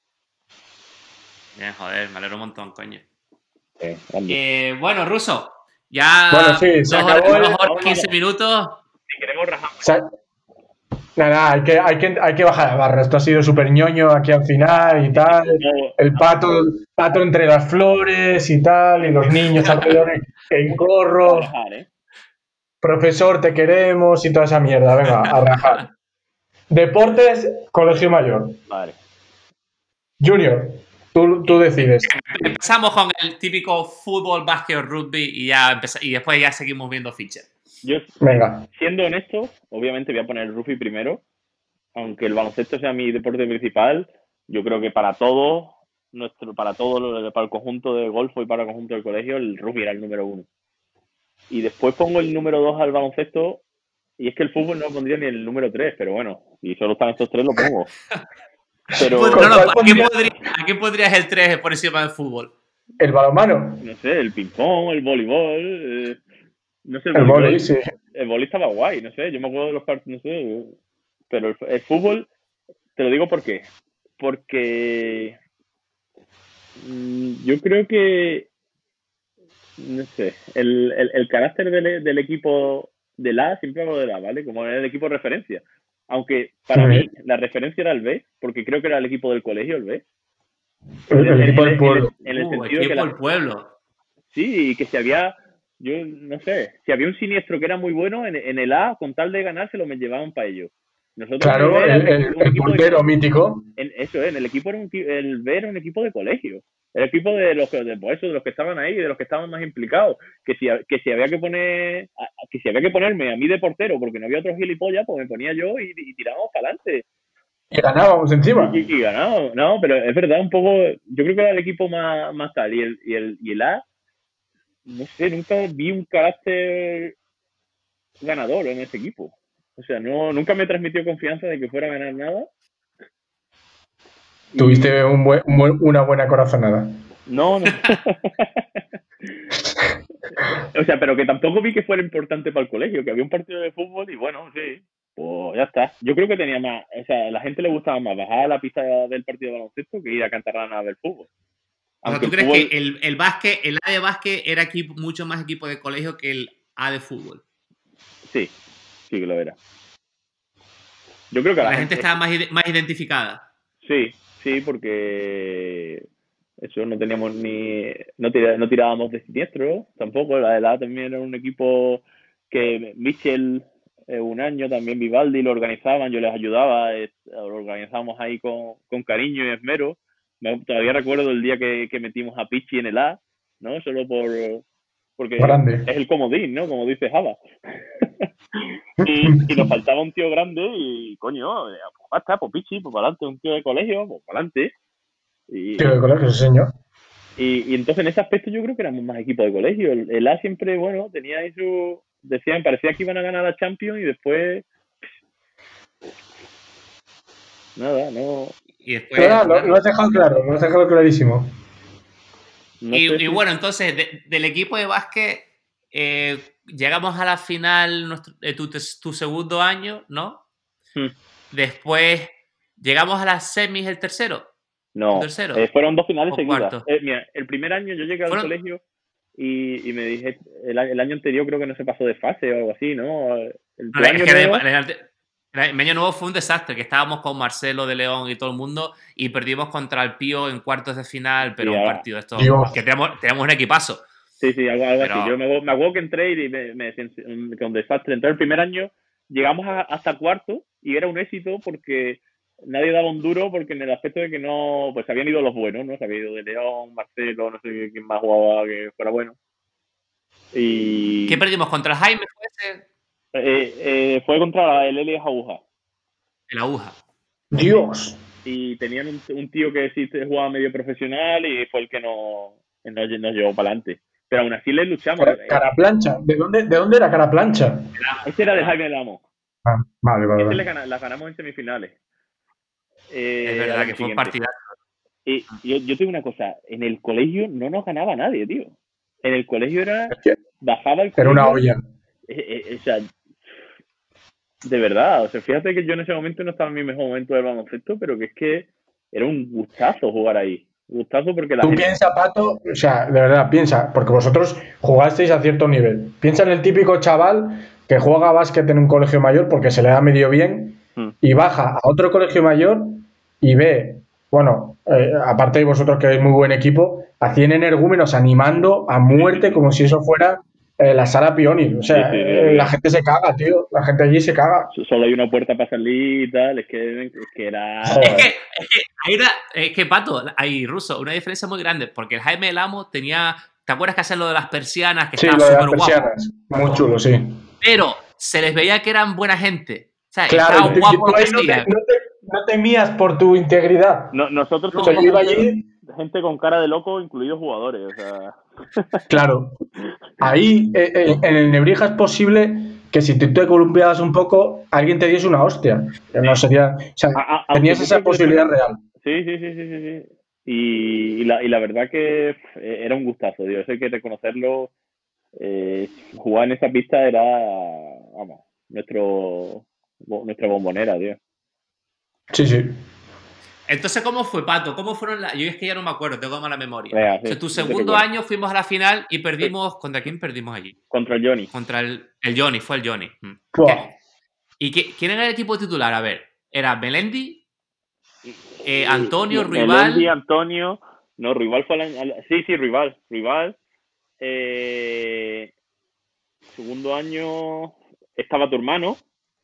Bien, joder, me alegro un montón, coño. Eh, grande. Eh, bueno, Russo, ya Bueno, sí, se dos horas, acabó el- dos horas Vamos, quince vamos. minutos. Si queremos rajamos. sa- Nada, nada, hay que, hay, que, hay que bajar la barra. Esto ha sido súper ñoño aquí al final y tal. No, El pato, pato entre las flores y tal, y los niños alrededor en, en vamos a corro. rajar, ¿eh? Profesor, te queremos y toda esa mierda. Venga, a rajar. Deportes, colegio mayor. Vale. Junior, tú, tú decides. Empezamos con el típico fútbol, básquet o rugby y, ya empeza- y después ya seguimos viendo fichas. Yo, Venga. siendo honesto, obviamente voy a poner el rugby primero, aunque el baloncesto sea mi deporte principal. Yo creo que para todos, nuestro, para todo, para el conjunto de golfo y para el conjunto del colegio, el rugby era el número uno. Y después pongo el número dos al baloncesto, y es que el fútbol no lo pondría ni el número tres, pero bueno, si solo están estos tres, lo pongo. Pero, Pues, ¿Con no, no, cuál ¿a, qué pondrías? podría- ¿A qué pondrías el tres por encima del fútbol? El balonmano. no sé, el ping-pong, el voleibol, eh, no sé, el, El voleibol, vóley, sí. el voleibol estaba guay, no sé, yo me acuerdo de los partidos, no sé, pero el, el fútbol, te lo digo por qué, porque mm, yo creo que, no sé, el, el, el carácter del, del equipo del A, siempre hablo del A, ¿vale? Como era el equipo de referencia. Aunque para Sí. mí la referencia era el B, porque creo que era el equipo del colegio, el B. El, el En- equipo en- del en- pueblo. En el Uh, sentido de que equipo la, del pueblo. sí, y que si había, yo no sé, si había un siniestro que era muy bueno en, en el A, con tal de ganar, se lo me llevaban para ellos. Nosotros en el Claro, B era el, un, el, un el equipo de, portero mítico. en, eso es, en el equipo era un, equi- el B era un equipo de colegio. El equipo de los que, de, pues eso, de los que estaban ahí, de los que estaban más implicados. Que si, que si había que poner, a- que si había que ponerme a mí de portero porque no había otro gilipollas, pues me ponía yo y, y tirábamos para adelante. Y ganábamos encima. Y, y, y ganado. No, pero es verdad, un poco, yo creo que era el equipo más, más tal. Y el, y el, y el A, no sé, nunca vi un carácter ganador en ese equipo. O sea, no, nunca me transmitió confianza de que fuera a ganar nada. Y- Tuviste un buen- un buen- una buena corazonada. No, no. O sea, pero que tampoco vi que fuera importante para el colegio, que había un partido de fútbol y bueno, sí, pues ya está. Yo creo que tenía más, o sea, a la gente le gustaba más bajar a la pista del partido de baloncesto que ir a Cantarrana a ver fútbol. O sea, Aunque ¿tú el crees fútbol, que el, el básquet, el A de básquet era equipo, mucho más equipo de colegio que el A de fútbol? sí, sí que lo era. Yo creo que La, la, la gente estaba más, ide- más identificada. Sí, sí, porque eso no teníamos ni no, tira, no tirábamos de siniestro tampoco. La de la también era un equipo que Mitchell eh, un año también Vivaldi lo organizaban, yo les ayudaba, eh, lo organizábamos ahí con, con cariño y esmero. Me, todavía recuerdo el día que, que metimos a Pichi en el A, ¿no? Solo por porque Grande. es el comodín, ¿no? Como dice Java. y, y nos faltaba un tío grande y, coño, pues basta, pues Pichi, pues para adelante, un tío de colegio, pues para adelante. Y, Tío de colegio, sí, señor. y, y entonces en ese aspecto yo creo que éramos más equipo de colegio. El, el A siempre, bueno, tenía ahí su... Decían, parecía que iban a ganar la Champions y después... Nada, no... Y después, Pero nada, lo, nada. lo has dejado claro, lo has dejado clarísimo. no Y, sé y si- bueno, entonces, de- del equipo de básquet, eh, llegamos a la final nuestro- de tu, tu segundo año, ¿no? Hmm. Después llegamos a las semis el tercero. No, ¿El tercero? eh, fueron dos finales ¿O seguidas. cuarto? Eh, mira, el primer año yo llegué al ¿Fueron? colegio y, y me dije, el, a- el año anterior creo que no se pasó de fase o algo así, ¿no? El, tu No, es año que nuevo, el, el- el año nuevo fue un desastre, que estábamos con Marcelo de León y todo el mundo y perdimos contra el Pío en cuartos de final, pero Sí, un ah, partido de estos Dios. que tenemos, tenemos un equipazo. sí, sí, algo, algo Pero- así. Yo me, acuerdo- me acuerdo que entré y me, me decían un- que un desastre. Entonces el primer año llegamos a- hasta cuarto y era un éxito porque nadie daba un duro porque en el aspecto de que no, pues se habían ido los buenos, ¿no? Se había ido de León, Marcelo, no sé quién más jugaba que fuera bueno. Y ¿Qué perdimos contra el Jaime? ¿Fue ese? eh, eh, fue contra el Elias Aguja. El Aguja. Dios. Y tenían un, un tío que sí se jugaba medio profesional y fue el que nos, nos, nos llevó para adelante. Pero aún así les luchamos. Cara, cara plancha. ¿De dónde, ¿De dónde era cara plancha? Este era de Jaime Lamo. Ah, vale, vale. Este vale. le gana, la ganamos en semifinales. Eh, Es al verdad año que fue un siguiente. partidazo. Y yo, yo tengo una cosa, en el colegio no nos ganaba nadie, tío. En el colegio era, Es que bajaba el era una colegio, olla. eh, eh, o sea, de verdad, o sea, fíjate que yo en ese momento no estaba en mi mejor momento del baloncesto, pero que es que era un gustazo jugar ahí. Gustazo porque la Tú gente... piensa, Pato, o sea, de verdad, piensa, porque vosotros jugasteis a cierto nivel. Piensa en el típico chaval que juega básquet en un colegio mayor porque se le da medio bien Hmm. y baja a otro colegio mayor y ve, bueno, eh, aparte de vosotros que es muy buen equipo, a cien energúmenos animando a muerte como si eso fuera eh, la sala Pionis. O sea, Sí, sí, sí, eh, sí. la gente se caga, tío. La gente allí se caga. Solo hay una puerta para salir y tal, es que, es que era... Joder. Es que, es que hay una, es que Pato, hay ruso, una diferencia muy grande, porque el Jaime el Amo tenía, ¿te acuerdas que hacían lo de las persianas? Que Sí, estaba lo de las súper guapo, persianas. Muy chulo, sí. pero se les veía que eran buena gente. O sea, Claro, estaba y tú- y guapo tú lo que ahí no te, hacían. no, te, no temías por tu integridad. No, nosotros No, O sea, teníamos yo iba gente, allí, gente con cara de loco, incluidos jugadores, o sea... claro. Ahí, eh, eh, en el Nebrija es posible que si tú te columpiabas un poco, alguien te diese una hostia. Que no sería. O sea, A- a- aunque tenías yo esa creo que posibilidad después- real. Sí, sí, sí, sí, sí, sí. Y, y la, y la verdad que pf, era un gustazo, tío. Eso hay que reconocerlo. Eh, jugar en esa pista era, vamos, nuestro, bo- nuestra bombonera, tío. Sí, sí. Entonces, ¿cómo fue, Pato? ¿Cómo fueron las...? Yo es que ya no me acuerdo, tengo mala memoria. Venga, O sea, sí, tu yo te segundo recuerdo. año fuimos a la final y perdimos... ¿Contra quién perdimos allí? Contra el Johnny. Contra el, el Johnny, fue el Johnny. Mm. Buah. ¿Qué? ¿Y qué- quién era el equipo titular? A ver, era Melendi, eh, Antonio, Me- Rival... Melendi, Antonio. No, Rival fue al año- al- Sí, sí, Rival. Rival. Eh, segundo año estaba tu hermano.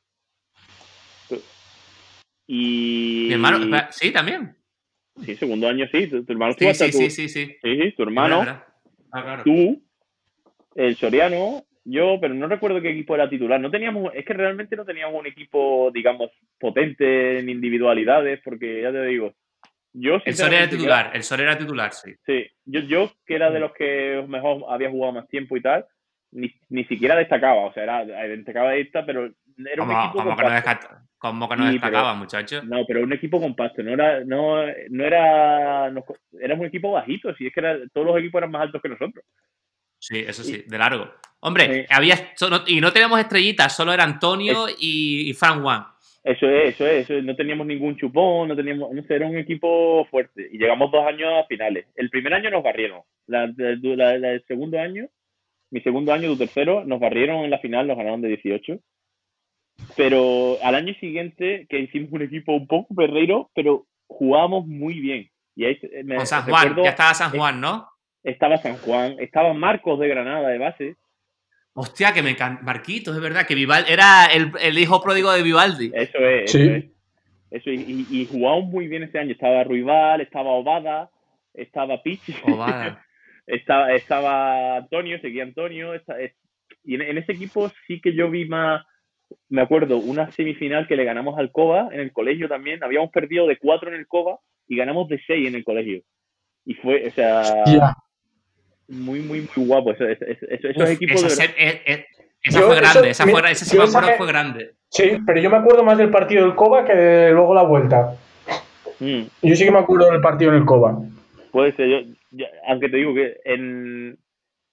Y... Mi hermano, espera, sí, también. Sí, segundo año sí. Tu, tu hermano Sí, estuvo hasta sí, tu... sí, sí, sí. Sí, sí, tu Es hermano, verdad, es verdad. Ah, claro. tú, el Soriano, yo, pero no recuerdo qué equipo era titular. No teníamos, es que realmente no teníamos un equipo, digamos, potente en individualidades, porque ya te digo, yo El Soria era sinceramente, titular, el Soria era titular, sí. sí, yo, yo que era de los que mejor había jugado más tiempo y tal, ni, ni siquiera destacaba, o sea, era, destacaba esta, pero era un Como, equipo como que no, compacto. desca- como que no Sí, destacaba, pero- muchacho. No, pero un equipo compacto, no era, no, no era, no, éramos un equipo bajito, si es que era, todos los equipos eran más altos que nosotros. Sí, eso sí, de largo. Hombre, Sí. había solo- y no teníamos estrellitas, solo era Antonio y, y Frank Juan. Eso es, eso es, eso es, no teníamos ningún chupón, no teníamos, no sé, era un equipo fuerte. Y llegamos dos años a finales. El primer año nos barrieron. La, la, la- la del segundo año, mi segundo año, tu tercero, nos barrieron en la final, nos ganaron de dieciocho. Pero al año siguiente, que hicimos un equipo un poco perreiro, pero jugábamos muy bien. Y ahí eh, me Con San Juan, recuerdo, ya estaba San Juan, ¿no? estaba San Juan, estaba Marcos de Granada de base. Hostia, que me encanta. Marquitos, es verdad, que Vivaldi era el, el hijo pródigo de Vivaldi. Eso es, Sí. eso es. Eso, y, y, y jugamos muy bien ese año. Estaba Ruibal, estaba Obada, estaba Pichi, Ovada. estaba, estaba Antonio, seguía Antonio. esta- es- y en, en ese equipo sí que yo vi más, me acuerdo, una semifinal que le ganamos al Cova en el colegio también. Habíamos perdido de cuatro en el Cova y ganamos de seis en el colegio. Y fue, o sea, Ya. muy, muy, muy guapo. Eso, eso- eso- esos Uf, equipos esa de verdad. se- eh, eh, esa Yo fue eso- grande, esa, mira, fue, esa sí yo me esa acuerdo me- fue grande. Sí, pero yo me acuerdo más del partido del Coba que de luego la vuelta. Mm. Yo sí que me acuerdo del partido en el Coba. Puede ser, yo, yo- aunque te digo que en,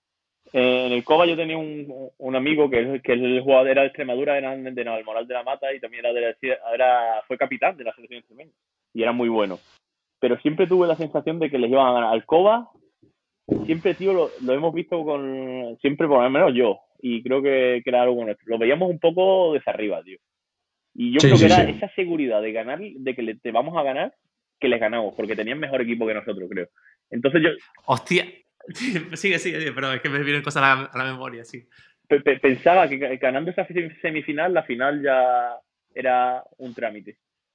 Eh, en el Cova yo tenía un, un amigo que, es- que el jugador era de Extremadura, era de Navalmoral de la Mata y también era de la, era, fue capitán de la selección extremeña. Y era muy bueno. Pero siempre tuve la sensación de que les iban a ganar al Cova. Siempre, tío, lo, lo hemos visto con. Siempre, por lo menos yo. Y creo que, que era algo nuestro. Lo veíamos un poco desde arriba, tío. Y yo Sí, creo que sí, era sí. esa seguridad de ganar, de que le, te vamos a ganar, que les ganamos, porque tenían mejor equipo que nosotros, creo. Entonces yo Hostia. Sigue, sigue, sigue, perdón, es que me vienen cosas a la, a la memoria, sí. pe- pe- pensaba que ganando esa semifinal, la final ya era un trámite.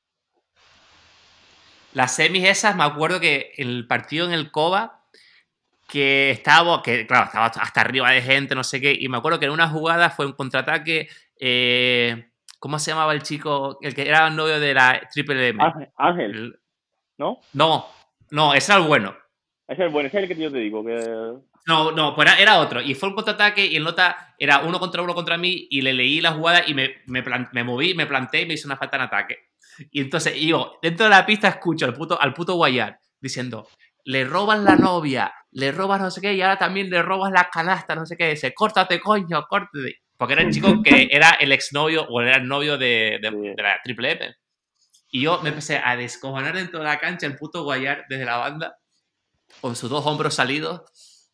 Las semis esas, me acuerdo que el partido en el Cova, que estaba, que claro, estaba hasta arriba de gente, no sé qué, y me acuerdo que en una jugada fue un contraataque, eh, ¿cómo se llamaba el chico? El que era el novio de la Triple M. Ángel, Ángel El- ¿no? no, no, ese era el bueno. Ese es el bueno, ese es el que yo te digo. Que... No, no, pues era, era otro. Y fue un contraataque y el nota era uno contra uno contra mí y le leí la jugada y me, me, plan- me moví, me planté y me hizo una falta en ataque. Y entonces yo, dentro de la pista, escucho al puto, al puto Guayar diciendo, le roban la novia, le robas no sé qué y ahora también le robas la canasta, no sé qué. Dice, córtate, coño, córtate. Porque era el chico que era el exnovio o era el novio de, de, Sí. de la Triple M. Y yo me empecé a descojonar dentro de la cancha el puto Guayar desde la banda con sus dos hombros salidos.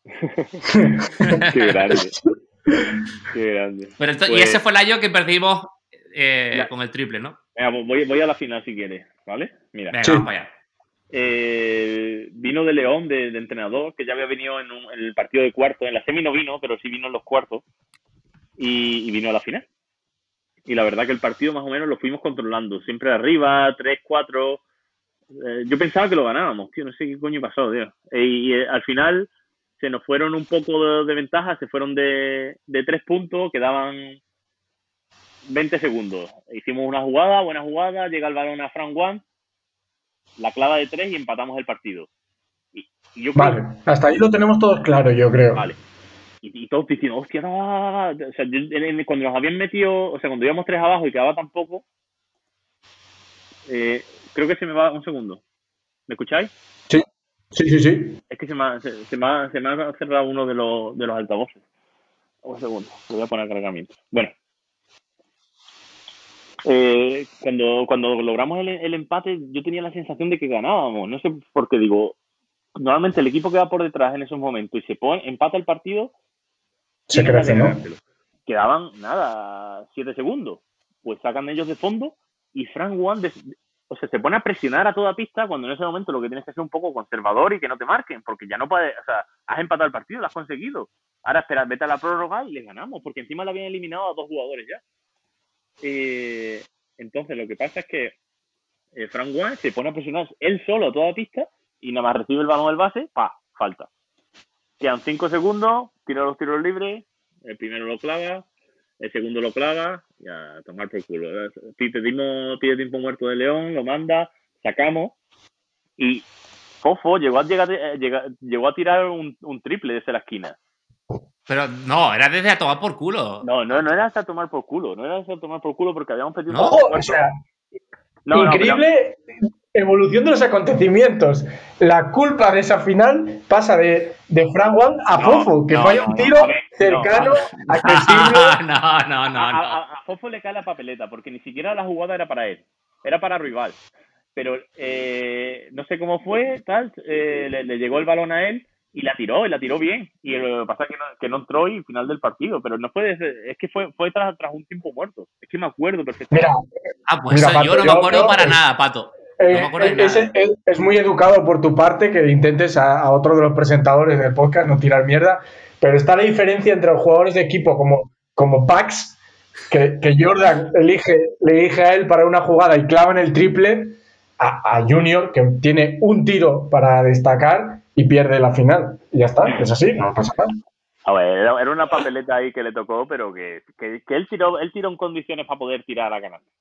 Qué grande. Qué grande. Pero entonces, Pues, y ese fue el año que perdimos eh, Ya. con el triple, ¿no? venga, voy, voy a la final si quieres, ¿vale? Mira. Venga, Sí. vamos para allá. Eh, vino de León, de, de entrenador, que ya había venido en, un- en el partido de cuartos. En la semi no vino, pero sí vino en los cuartos. Y, y vino a la final. Y la verdad que el partido más o menos lo fuimos controlando. Siempre arriba, tres, cuatro. Eh, yo pensaba que lo ganábamos, tío. No sé qué coño pasó, tío. Eh, y eh, al final se nos fueron un poco de, de ventaja. Se fueron de, de tres puntos. Quedaban veinte segundos. Hicimos una jugada, buena jugada. Llega el balón a Frank One. La clava de tres y empatamos el partido. Y, y yo creo, Vale, hasta ahí lo tenemos todos claro, yo creo. Vale. Y, y todos diciendo, hostia, no. O sea, yo, en- cuando nos habían metido, o sea, cuando íbamos tres abajo y quedaba tan poco, eh, creo que se me va un segundo. ¿Me escucháis? Sí, sí, sí, sí. Es que se me ha, se, se me ha, se me ha cerrado uno de los, de los altavoces. Un segundo, lo voy a poner a cargamiento. Bueno. Eh, cuando, cuando logramos el, el empate, yo tenía la sensación de que ganábamos. No sé por qué digo, normalmente el equipo que va por detrás en esos momentos y se pone, empata el partido, Se tiene ganas de crece, ¿no? ganárselo. Quedaban, nada, siete segundos. Pues sacan ellos de fondo y Frank One, de- o sea, se pone a presionar a toda pista cuando en ese momento lo que tienes que ser un poco conservador y que no te marquen, porque ya no puedes, o sea, has empatado el partido, lo has conseguido. Ahora espera, vete a la prórroga y le ganamos, porque encima le habían eliminado a dos jugadores ya. Eh, entonces, lo que pasa es que eh, Frank One se pone a presionar él solo a toda pista y nada más recibe el balón del base, pa, falta. Quedan cinco segundos, tira los tiros libres, el primero lo clava, el segundo lo clava, y a tomar por culo. Te dimos pide tiempo muerto de León, lo manda, sacamos, y Fofo llegó a, llegar, eh, llega- llegó a tirar un, un triple desde la esquina. Pero no, era desde a tomar por culo. No, no, no era hasta tomar por culo, no era hasta tomar por culo porque habíamos pedido No, tiempo Ojo, o muerto. sea, No, no, pero- increíble evolución de los acontecimientos. La culpa de esa final pasa de, de Frank One a No, Fofo, que no, falla no, un no, tiro a ver, cercano, no. accesible. no, no, no, a, no. a- a Fofo le cae la papeleta porque ni siquiera la jugada era para él, era para rival. Pero eh, no sé cómo fue, tal, eh, le, le llegó el balón a él y la tiró, y la tiró bien. Y lo que pasa es que no, que no entró y final del partido, pero no fue desde- es que fue, fue tras, tras un tiempo muerto. Es que me acuerdo perfectamente. Mira, Ah, pues Mira, eso Pato, yo no me yo- acuerdo yo- para eh, nada, Pato. No eh, me acuerdo de es, nada. es- es muy educado por tu parte que intentes a, a otro de los presentadores del podcast no tirar mierda, pero está la diferencia entre los jugadores de equipo como, como Pax, que, que Jordan elige, le elige a él para una jugada y clavan el triple, a, a Junior, que tiene un tiro para destacar y pierde la final. Y ya está, es así, no pasa nada. A ver, era, era una papeleta ahí que le tocó, pero que, que, que él tiró él tiró en condiciones para poder tirar a ganar.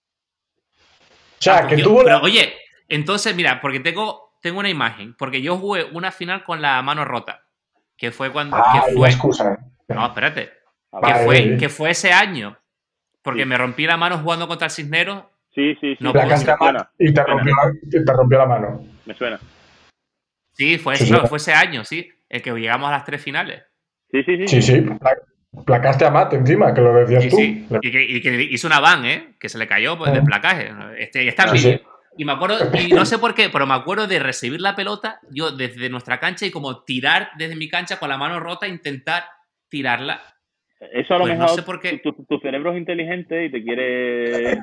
O sea, Ah, pues que yo- tuvo pero la- oye, entonces, mira, porque tengo, tengo una imagen, porque yo jugué una final con la mano rota, que fue cuando, Ah, que una fue, excusa. no, espérate, A que ver. Vale, fue, bien. que fue ese año, porque Sí. me rompí la mano jugando contra el Cisneros. Sí, sí, sí. No La puedo cancha me suena, y te me rompió, suena, la, y te rompió la mano. me suena. Sí, fue, Sí, ese, sí. claro, fue ese año, sí, el que llegamos a las tres finales. Sí, sí, sí. Sí, sí. pla- Placaste a Matt encima, que lo decías Sí, tú. sí. Y que, y que hizo una van, ¿eh? Que se le cayó pues, del Mm. placaje. Este, está en Sí, sí. vídeo. Y me acuerdo, y no sé por qué, pero me acuerdo de recibir la pelota yo desde nuestra cancha y como tirar desde mi cancha con la mano rota, intentar tirarla. Eso a lo Pues no mejor sé por qué. tu, tu- tu cerebro es inteligente y te quiere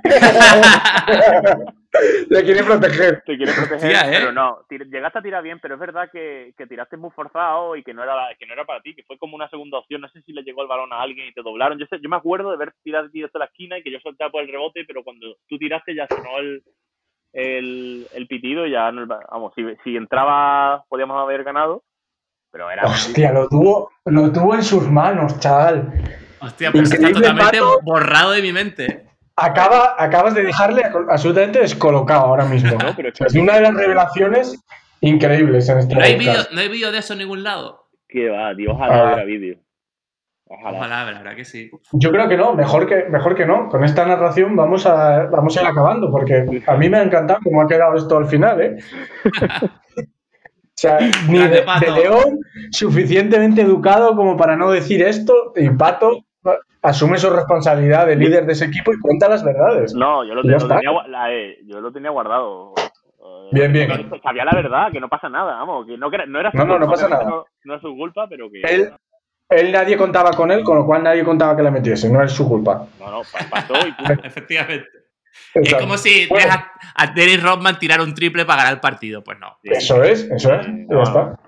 Le quiere proteger. te quiere proteger, Hostia, ¿eh? pero no, tir- llegaste a tirar bien, pero es verdad que, que tiraste muy forzado y que no era que no era para ti, que fue como una segunda opción. No sé si le llegó el balón a alguien y te doblaron. Yo sé, yo me acuerdo de ver tirar tiros de la esquina y que yo soltaba por el rebote, pero cuando tú tiraste ya sonó el el, el pitido y ya no, vamos, si, si entraba podíamos haber ganado, pero era Hostia, lo tuvo, lo tuvo en sus manos, chaval. Hostia, pero eso está Increíble, totalmente Pato. borrado de mi mente. Acaba, acabas de dejarle absolutamente descolocado ahora mismo. No, pero O sea, es una de las revelaciones increíbles en este ¿No hay vídeo podcast. no hay vídeo de eso en ningún lado? que va, tío, ojalá Ah. hubiera vídeo. Ojalá. Ojalá, la verdad que sí. Yo creo que no, mejor que, mejor que no. Con esta narración vamos a, vamos a ir acabando, porque a mí me ha encantado cómo ha quedado esto al final, ¿eh? O sea, ni Grande de, Pato. de León suficientemente educado como para no decir esto, y Pato asume su responsabilidad de líder de ese equipo y cuenta las verdades. No, yo lo, Y ya te- lo está. tenía, gua- la, eh, yo lo tenía guardado. Eh, Bien, bien. Sabía la verdad, que no pasa nada, vamos, que no, que era- no era su No, no, culpa, no pasa obviamente nada. No, no es su culpa, pero que... Él, él nadie contaba con él, con lo cual nadie contaba que la metiese, no es su culpa. No, no, pa- pasó y punto. Efectivamente. Exacto. Es como si Bueno, dejas a Dennis Rodman tirar un triple para ganar el partido. Pues no. Sí, eso es, eso es, eh, ya no, está.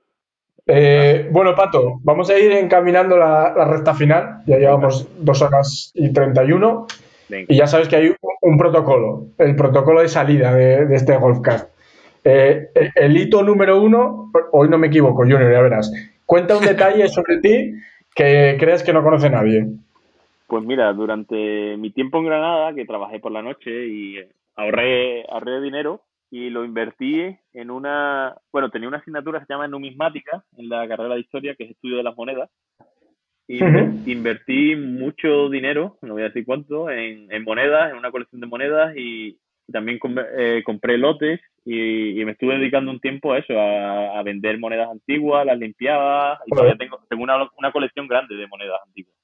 Eh, bueno, Pato, vamos a ir encaminando la, la recta final. Ya llevamos dos horas y treinta y uno. venga. Y ya sabes que hay un, un protocolo, el protocolo de salida de, de este Golfcast. Eh, el, el hito número uno, hoy no me equivoco, Junior, ya verás. Cuenta un detalle sobre ti que crees que no conoce nadie. Pues mira, durante mi tiempo en Granada, que trabajé por la noche y eh, ahorré, ahorré dinero y lo invertí en una... Bueno, tenía una asignatura que se llama numismática en la carrera de historia, que es estudio de las monedas. Y inver- Ujú. invertí mucho dinero, no voy a decir cuánto, en, en monedas, en una colección de monedas y también com- eh, compré lotes y, y me estuve dedicando un tiempo a eso, a, a vender monedas antiguas, las limpiaba y todavía tengo, tengo una, una colección grande de monedas antiguas.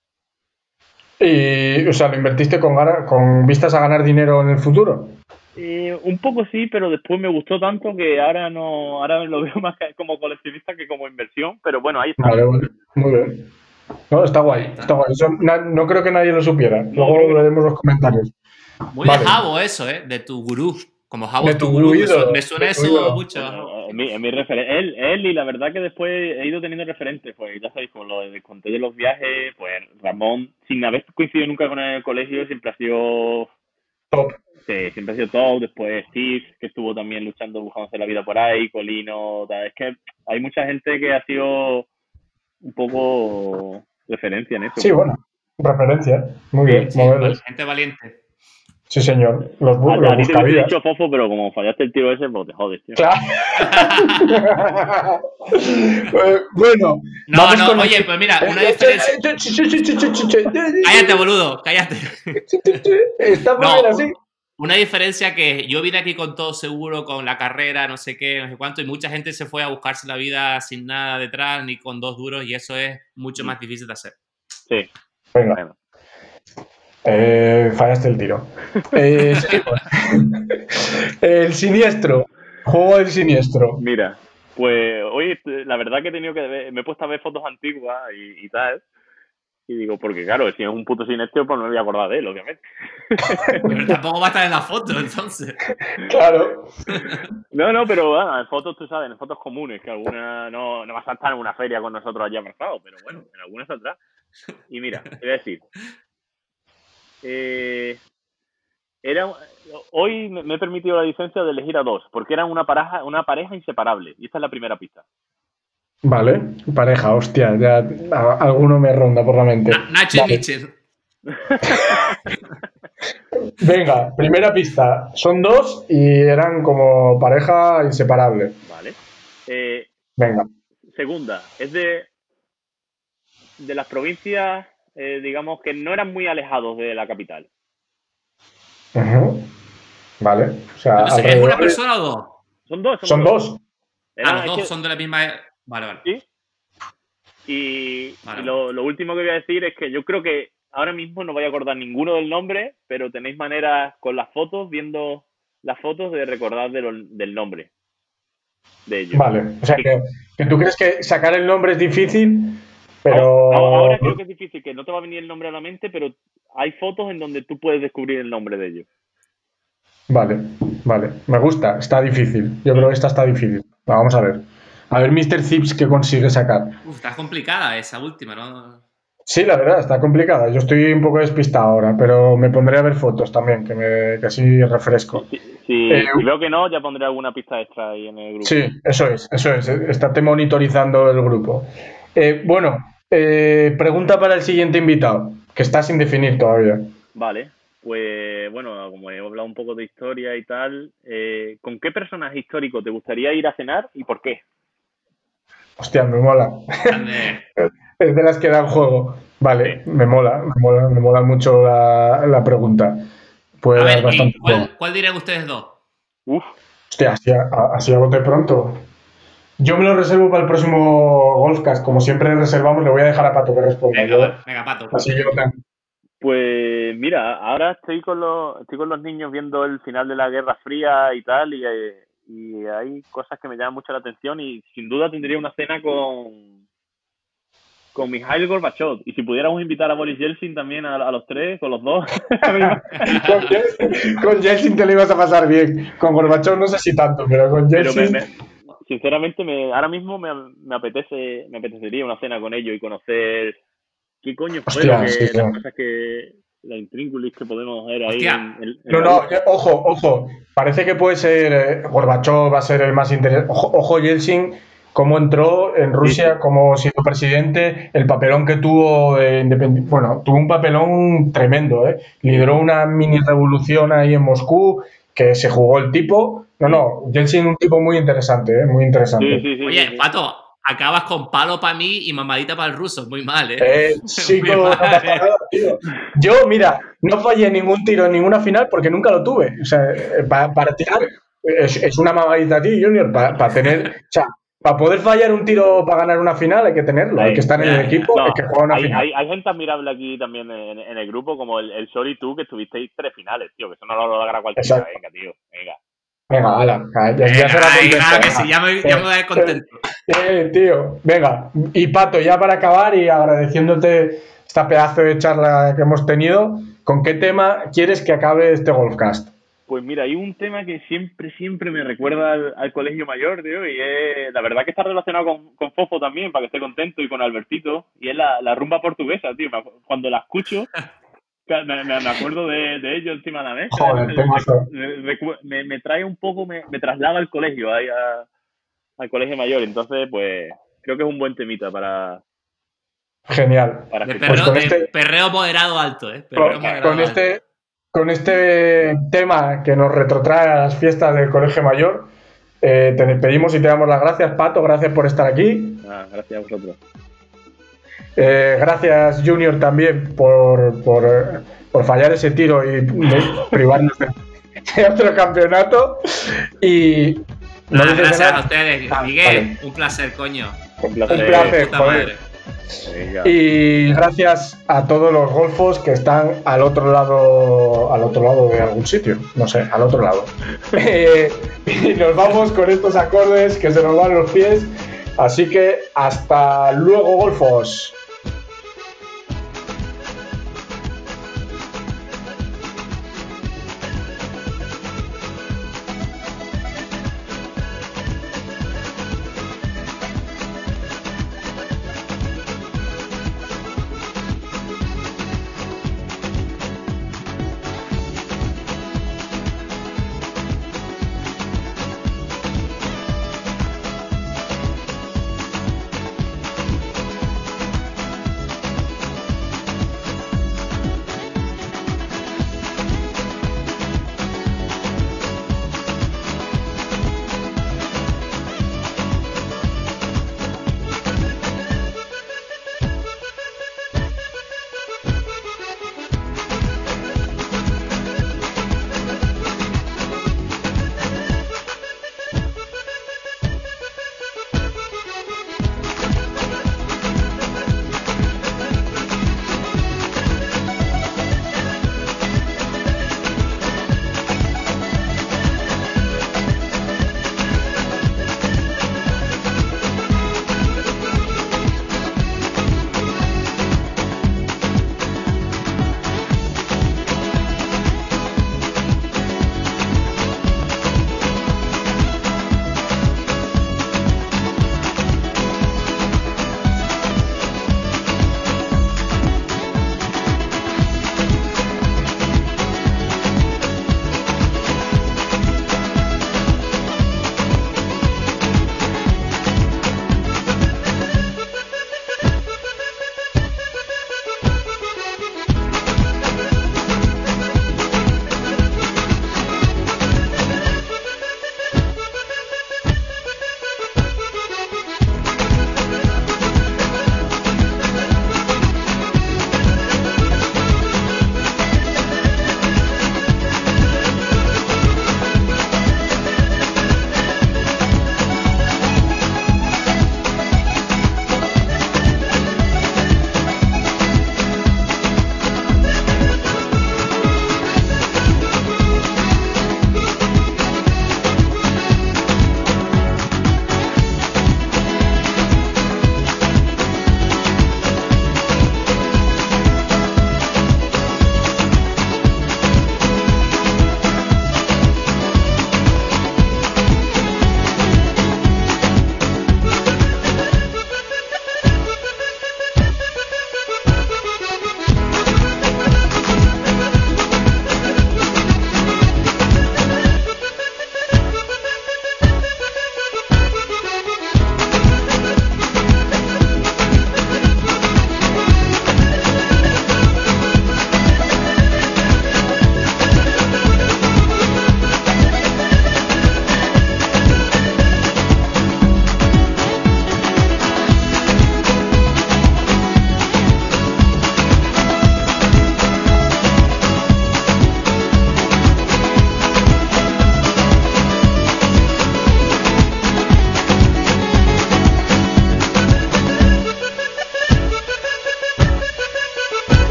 Y, o sea, lo invertiste con, gana- con vistas a ganar dinero en el futuro. Eh, un poco sí, pero después me gustó tanto que ahora no, ahora lo veo más que como coleccionista que como inversión, pero bueno, ahí está. Vale, vale. Muy bien. No, está guay, está guay. Eso na- no creo que nadie lo supiera. No, Luego creo que no. veremos los comentarios. Muy Vale. de Jabo eso, ¿eh? De tu gurú. Como Jabo De es tu tu gurú. Me, ídolo, su- me suena de tu eso ídolo. mucho. Eh, es mi, es mi referen- él, él y la verdad que después he ido teniendo referentes, pues ya sabéis, con lo de conté de los viajes, pues Ramón, sin haber coincidido nunca con el colegio, siempre ha sido Top. sí, siempre ha sido top. Después Steve, que estuvo también luchando, buscándose la vida por ahí, Colino, tal. Es que hay mucha gente que ha sido un poco referencia en eso. Sí, bueno, referencia. Muy Sí, bien, Sí, modelos. gente valiente. Sí, señor. Los, bu- A, los a ti te hubiese buscavidas. dicho Fofo, pero como fallaste el tiro ese, pues te jodes, tío. Claro. Eh, bueno, No, vamos no, con oye, el- pues mira, una Eh, diferencia. eh, ch- ch- ch- ch- ch- ch- ch- Cállate, boludo, cállate. Está muy No, bien así. una diferencia que yo vine aquí con todo seguro, con la carrera, no sé qué, no sé cuánto, y mucha gente se fue a buscarse la vida sin nada detrás, ni con dos duros, y eso es mucho más difícil de hacer. Sí, Venga, bueno. eh, fallaste el tiro. Eh, seguimos. El siniestro. Juego del siniestro. Mira, pues hoy la verdad que he tenido que ver, me he puesto a ver fotos antiguas y, y tal. Y digo, porque claro, si es un puto siniestro, pues no me voy a acordar de él, obviamente. Pero tampoco va a estar en la foto, entonces. Claro. No, no, pero bueno, en fotos, tú sabes, en fotos comunes, que alguna no, no vas a estar en una feria con nosotros allí abrazados, pero bueno, en algunas saldrá. Y mira, te voy a decir, eh, era, hoy me me he permitido la licencia de elegir a dos, porque eran una pareja, una pareja inseparable, y esta es la primera pista. Vale, pareja, hostia, ya a- alguno me ronda por la mente. Na- Nacho y Vale. Mitchell. Venga, primera pista. Son dos y eran como pareja inseparable. Vale. Eh, Venga. segunda, es de, de las provincias, eh, digamos, que no eran muy alejados de la capital. Ujú. Vale. O sea, Entonces, ¿es alrededor una de- persona o dos? Son dos, son, Son dos. dos. Eran- Ah, los es dos que- son de la misma. Vale, vale. sí. Y, Vale. y lo, lo último que voy a decir es que yo creo que ahora mismo no voy a acordar ninguno del nombre, pero tenéis maneras con las fotos, viendo las fotos, de recordar de lo- del nombre de ellos. Vale, o sea que, que tú crees que sacar el nombre es difícil, pero... Ahora, ahora creo que es difícil, que no te va a venir el nombre a la mente, pero hay fotos en donde tú puedes descubrir el nombre de ellos. Vale, vale, me gusta, está difícil. Yo creo que esta está difícil. Vamos a ver. A ver, míster Zips, ¿qué consigue sacar? Uf, está complicada esa última, ¿no? Sí, la verdad, está complicada. Yo estoy un poco despistado ahora, pero me pondré a ver fotos también, que, me, que así refresco. Si, si, Eh, si veo que no, ya pondré alguna pista extra ahí en el grupo. Sí, eso es, eso es. Estate monitorizando el grupo. Eh, bueno, eh, pregunta para el siguiente invitado, que está sin definir todavía. Vale, pues bueno, como he hablado un poco de historia y tal, eh, ¿con qué personaje histórico te gustaría ir a cenar y por qué? Hostia, me mola. Grande. Es de las que dan juego. Vale, me mola, me mola, me mola mucho la, la pregunta. Puede A dar ver, ¿y bastante juego. ¿cuál, cuál dirían ustedes dos? Uf, Hostia, así a, así a bote pronto. Yo me lo reservo para el próximo Golfcast. Como siempre reservamos, le voy a dejar a Pato que responda. Venga, Yo- va, venga, Pato. así yo tengo. pues mira, ahora estoy con los estoy con los niños viendo el final de la Guerra Fría y tal, y, eh, y hay cosas que me llaman mucho la atención y sin duda tendría una cena con con Mikhail Gorbachev. Y si pudiéramos invitar a Boris Yeltsin también, a, a los tres, con los dos. Con Yeltsin, con Yeltsin te lo ibas a pasar bien. Con Gorbachev no sé si tanto, pero con Pero me, Yeltsin... me- sinceramente, me, ahora mismo me, me apetece me apetecería una cena con ellos y conocer qué coño fue Hostia, lo que, sí, sí. las cosas que, la intríngulis que podemos ver ahí. Hostia. En, en- en No, la no, vida. eh, ojo, ojo. Parece que puede ser eh, Gorbachev, va a ser el más interesante. Ojo, ojo, Yeltsin, cómo entró en Rusia, Sí, sí. cómo siendo presidente, el papelón que tuvo de independi- Bueno, tuvo un papelón tremendo, ¿eh? Lideró una mini revolución ahí en Moscú, que se jugó el tipo. No, no, Yeltsin un tipo muy interesante, ¿eh? Muy interesante. Sí, sí, sí, Oye, sí, sí. Pato, acabas con palo para mí y mamadita para el ruso. Muy mal, ¿eh? Eh, chico, Muy no mal, pasa ¿eh? nada, tío. Yo, mira, no fallé ningún tiro en ninguna final porque nunca lo tuve. O sea, eh, pa- para tirar es, es una mamadita a ti, Junior, para tener, o sea, para poder fallar un tiro para ganar una final hay que tenerlo, hay Ahí, que estar en ya, el ya. equipo, No, hay que jugar una hay, final. hay, hay gente admirable aquí también en, en el grupo, como el, el Sol y tú, que estuvisteis tres finales, tío, que eso no lo logra cualquiera. Exacto. Venga, tío, venga. Venga, ala, ya, ya Venga, será venga, contento, que venga. sí, ya me, ya me voy a ir contento. Eh, tío, venga. Y Pato, ya para acabar y agradeciéndote esta pedazo de charla que hemos tenido, ¿con qué tema quieres que acabe este Golfcast? Pues mira, hay un tema que siempre, siempre me recuerda al, al colegio mayor, tío, y es, la verdad que está relacionado con, con Fofo también, para que esté contento, y con Albertito, y es la, la rumba portuguesa, tío. Me acu- Cuando la escucho, me, me, me acuerdo de, de ello encima de la mesa. Joder, me, temazo. me, recu- me- me trae un poco, me, me traslada al colegio, ahí a- al colegio mayor, entonces, pues, creo que es un buen temita para, Genial. para De escuchar. perreo, con de este- perreo moderado alto, ¿eh? Perreo Con, moderado con alto. este, con este tema que nos retrotrae a las fiestas del Colegio Mayor, eh, te despedimos y te damos las gracias, Pato. Gracias por estar aquí. Ah, gracias a vosotros. Eh, gracias, Junior, también por, por, eh, por fallar ese tiro y de- privarnos de, de otro campeonato. Y no Nada, dices gracias nada. a ustedes. Ah, Miguel, vale. un placer, coño. Un placer. Un placer. Puta joder. madre. Venga. Y gracias a todos los golfos que están al otro lado, al otro lado de algún sitio, no sé, al otro lado. Eh, y nos vamos con estos acordes que se nos van los pies. Así que hasta luego, golfos.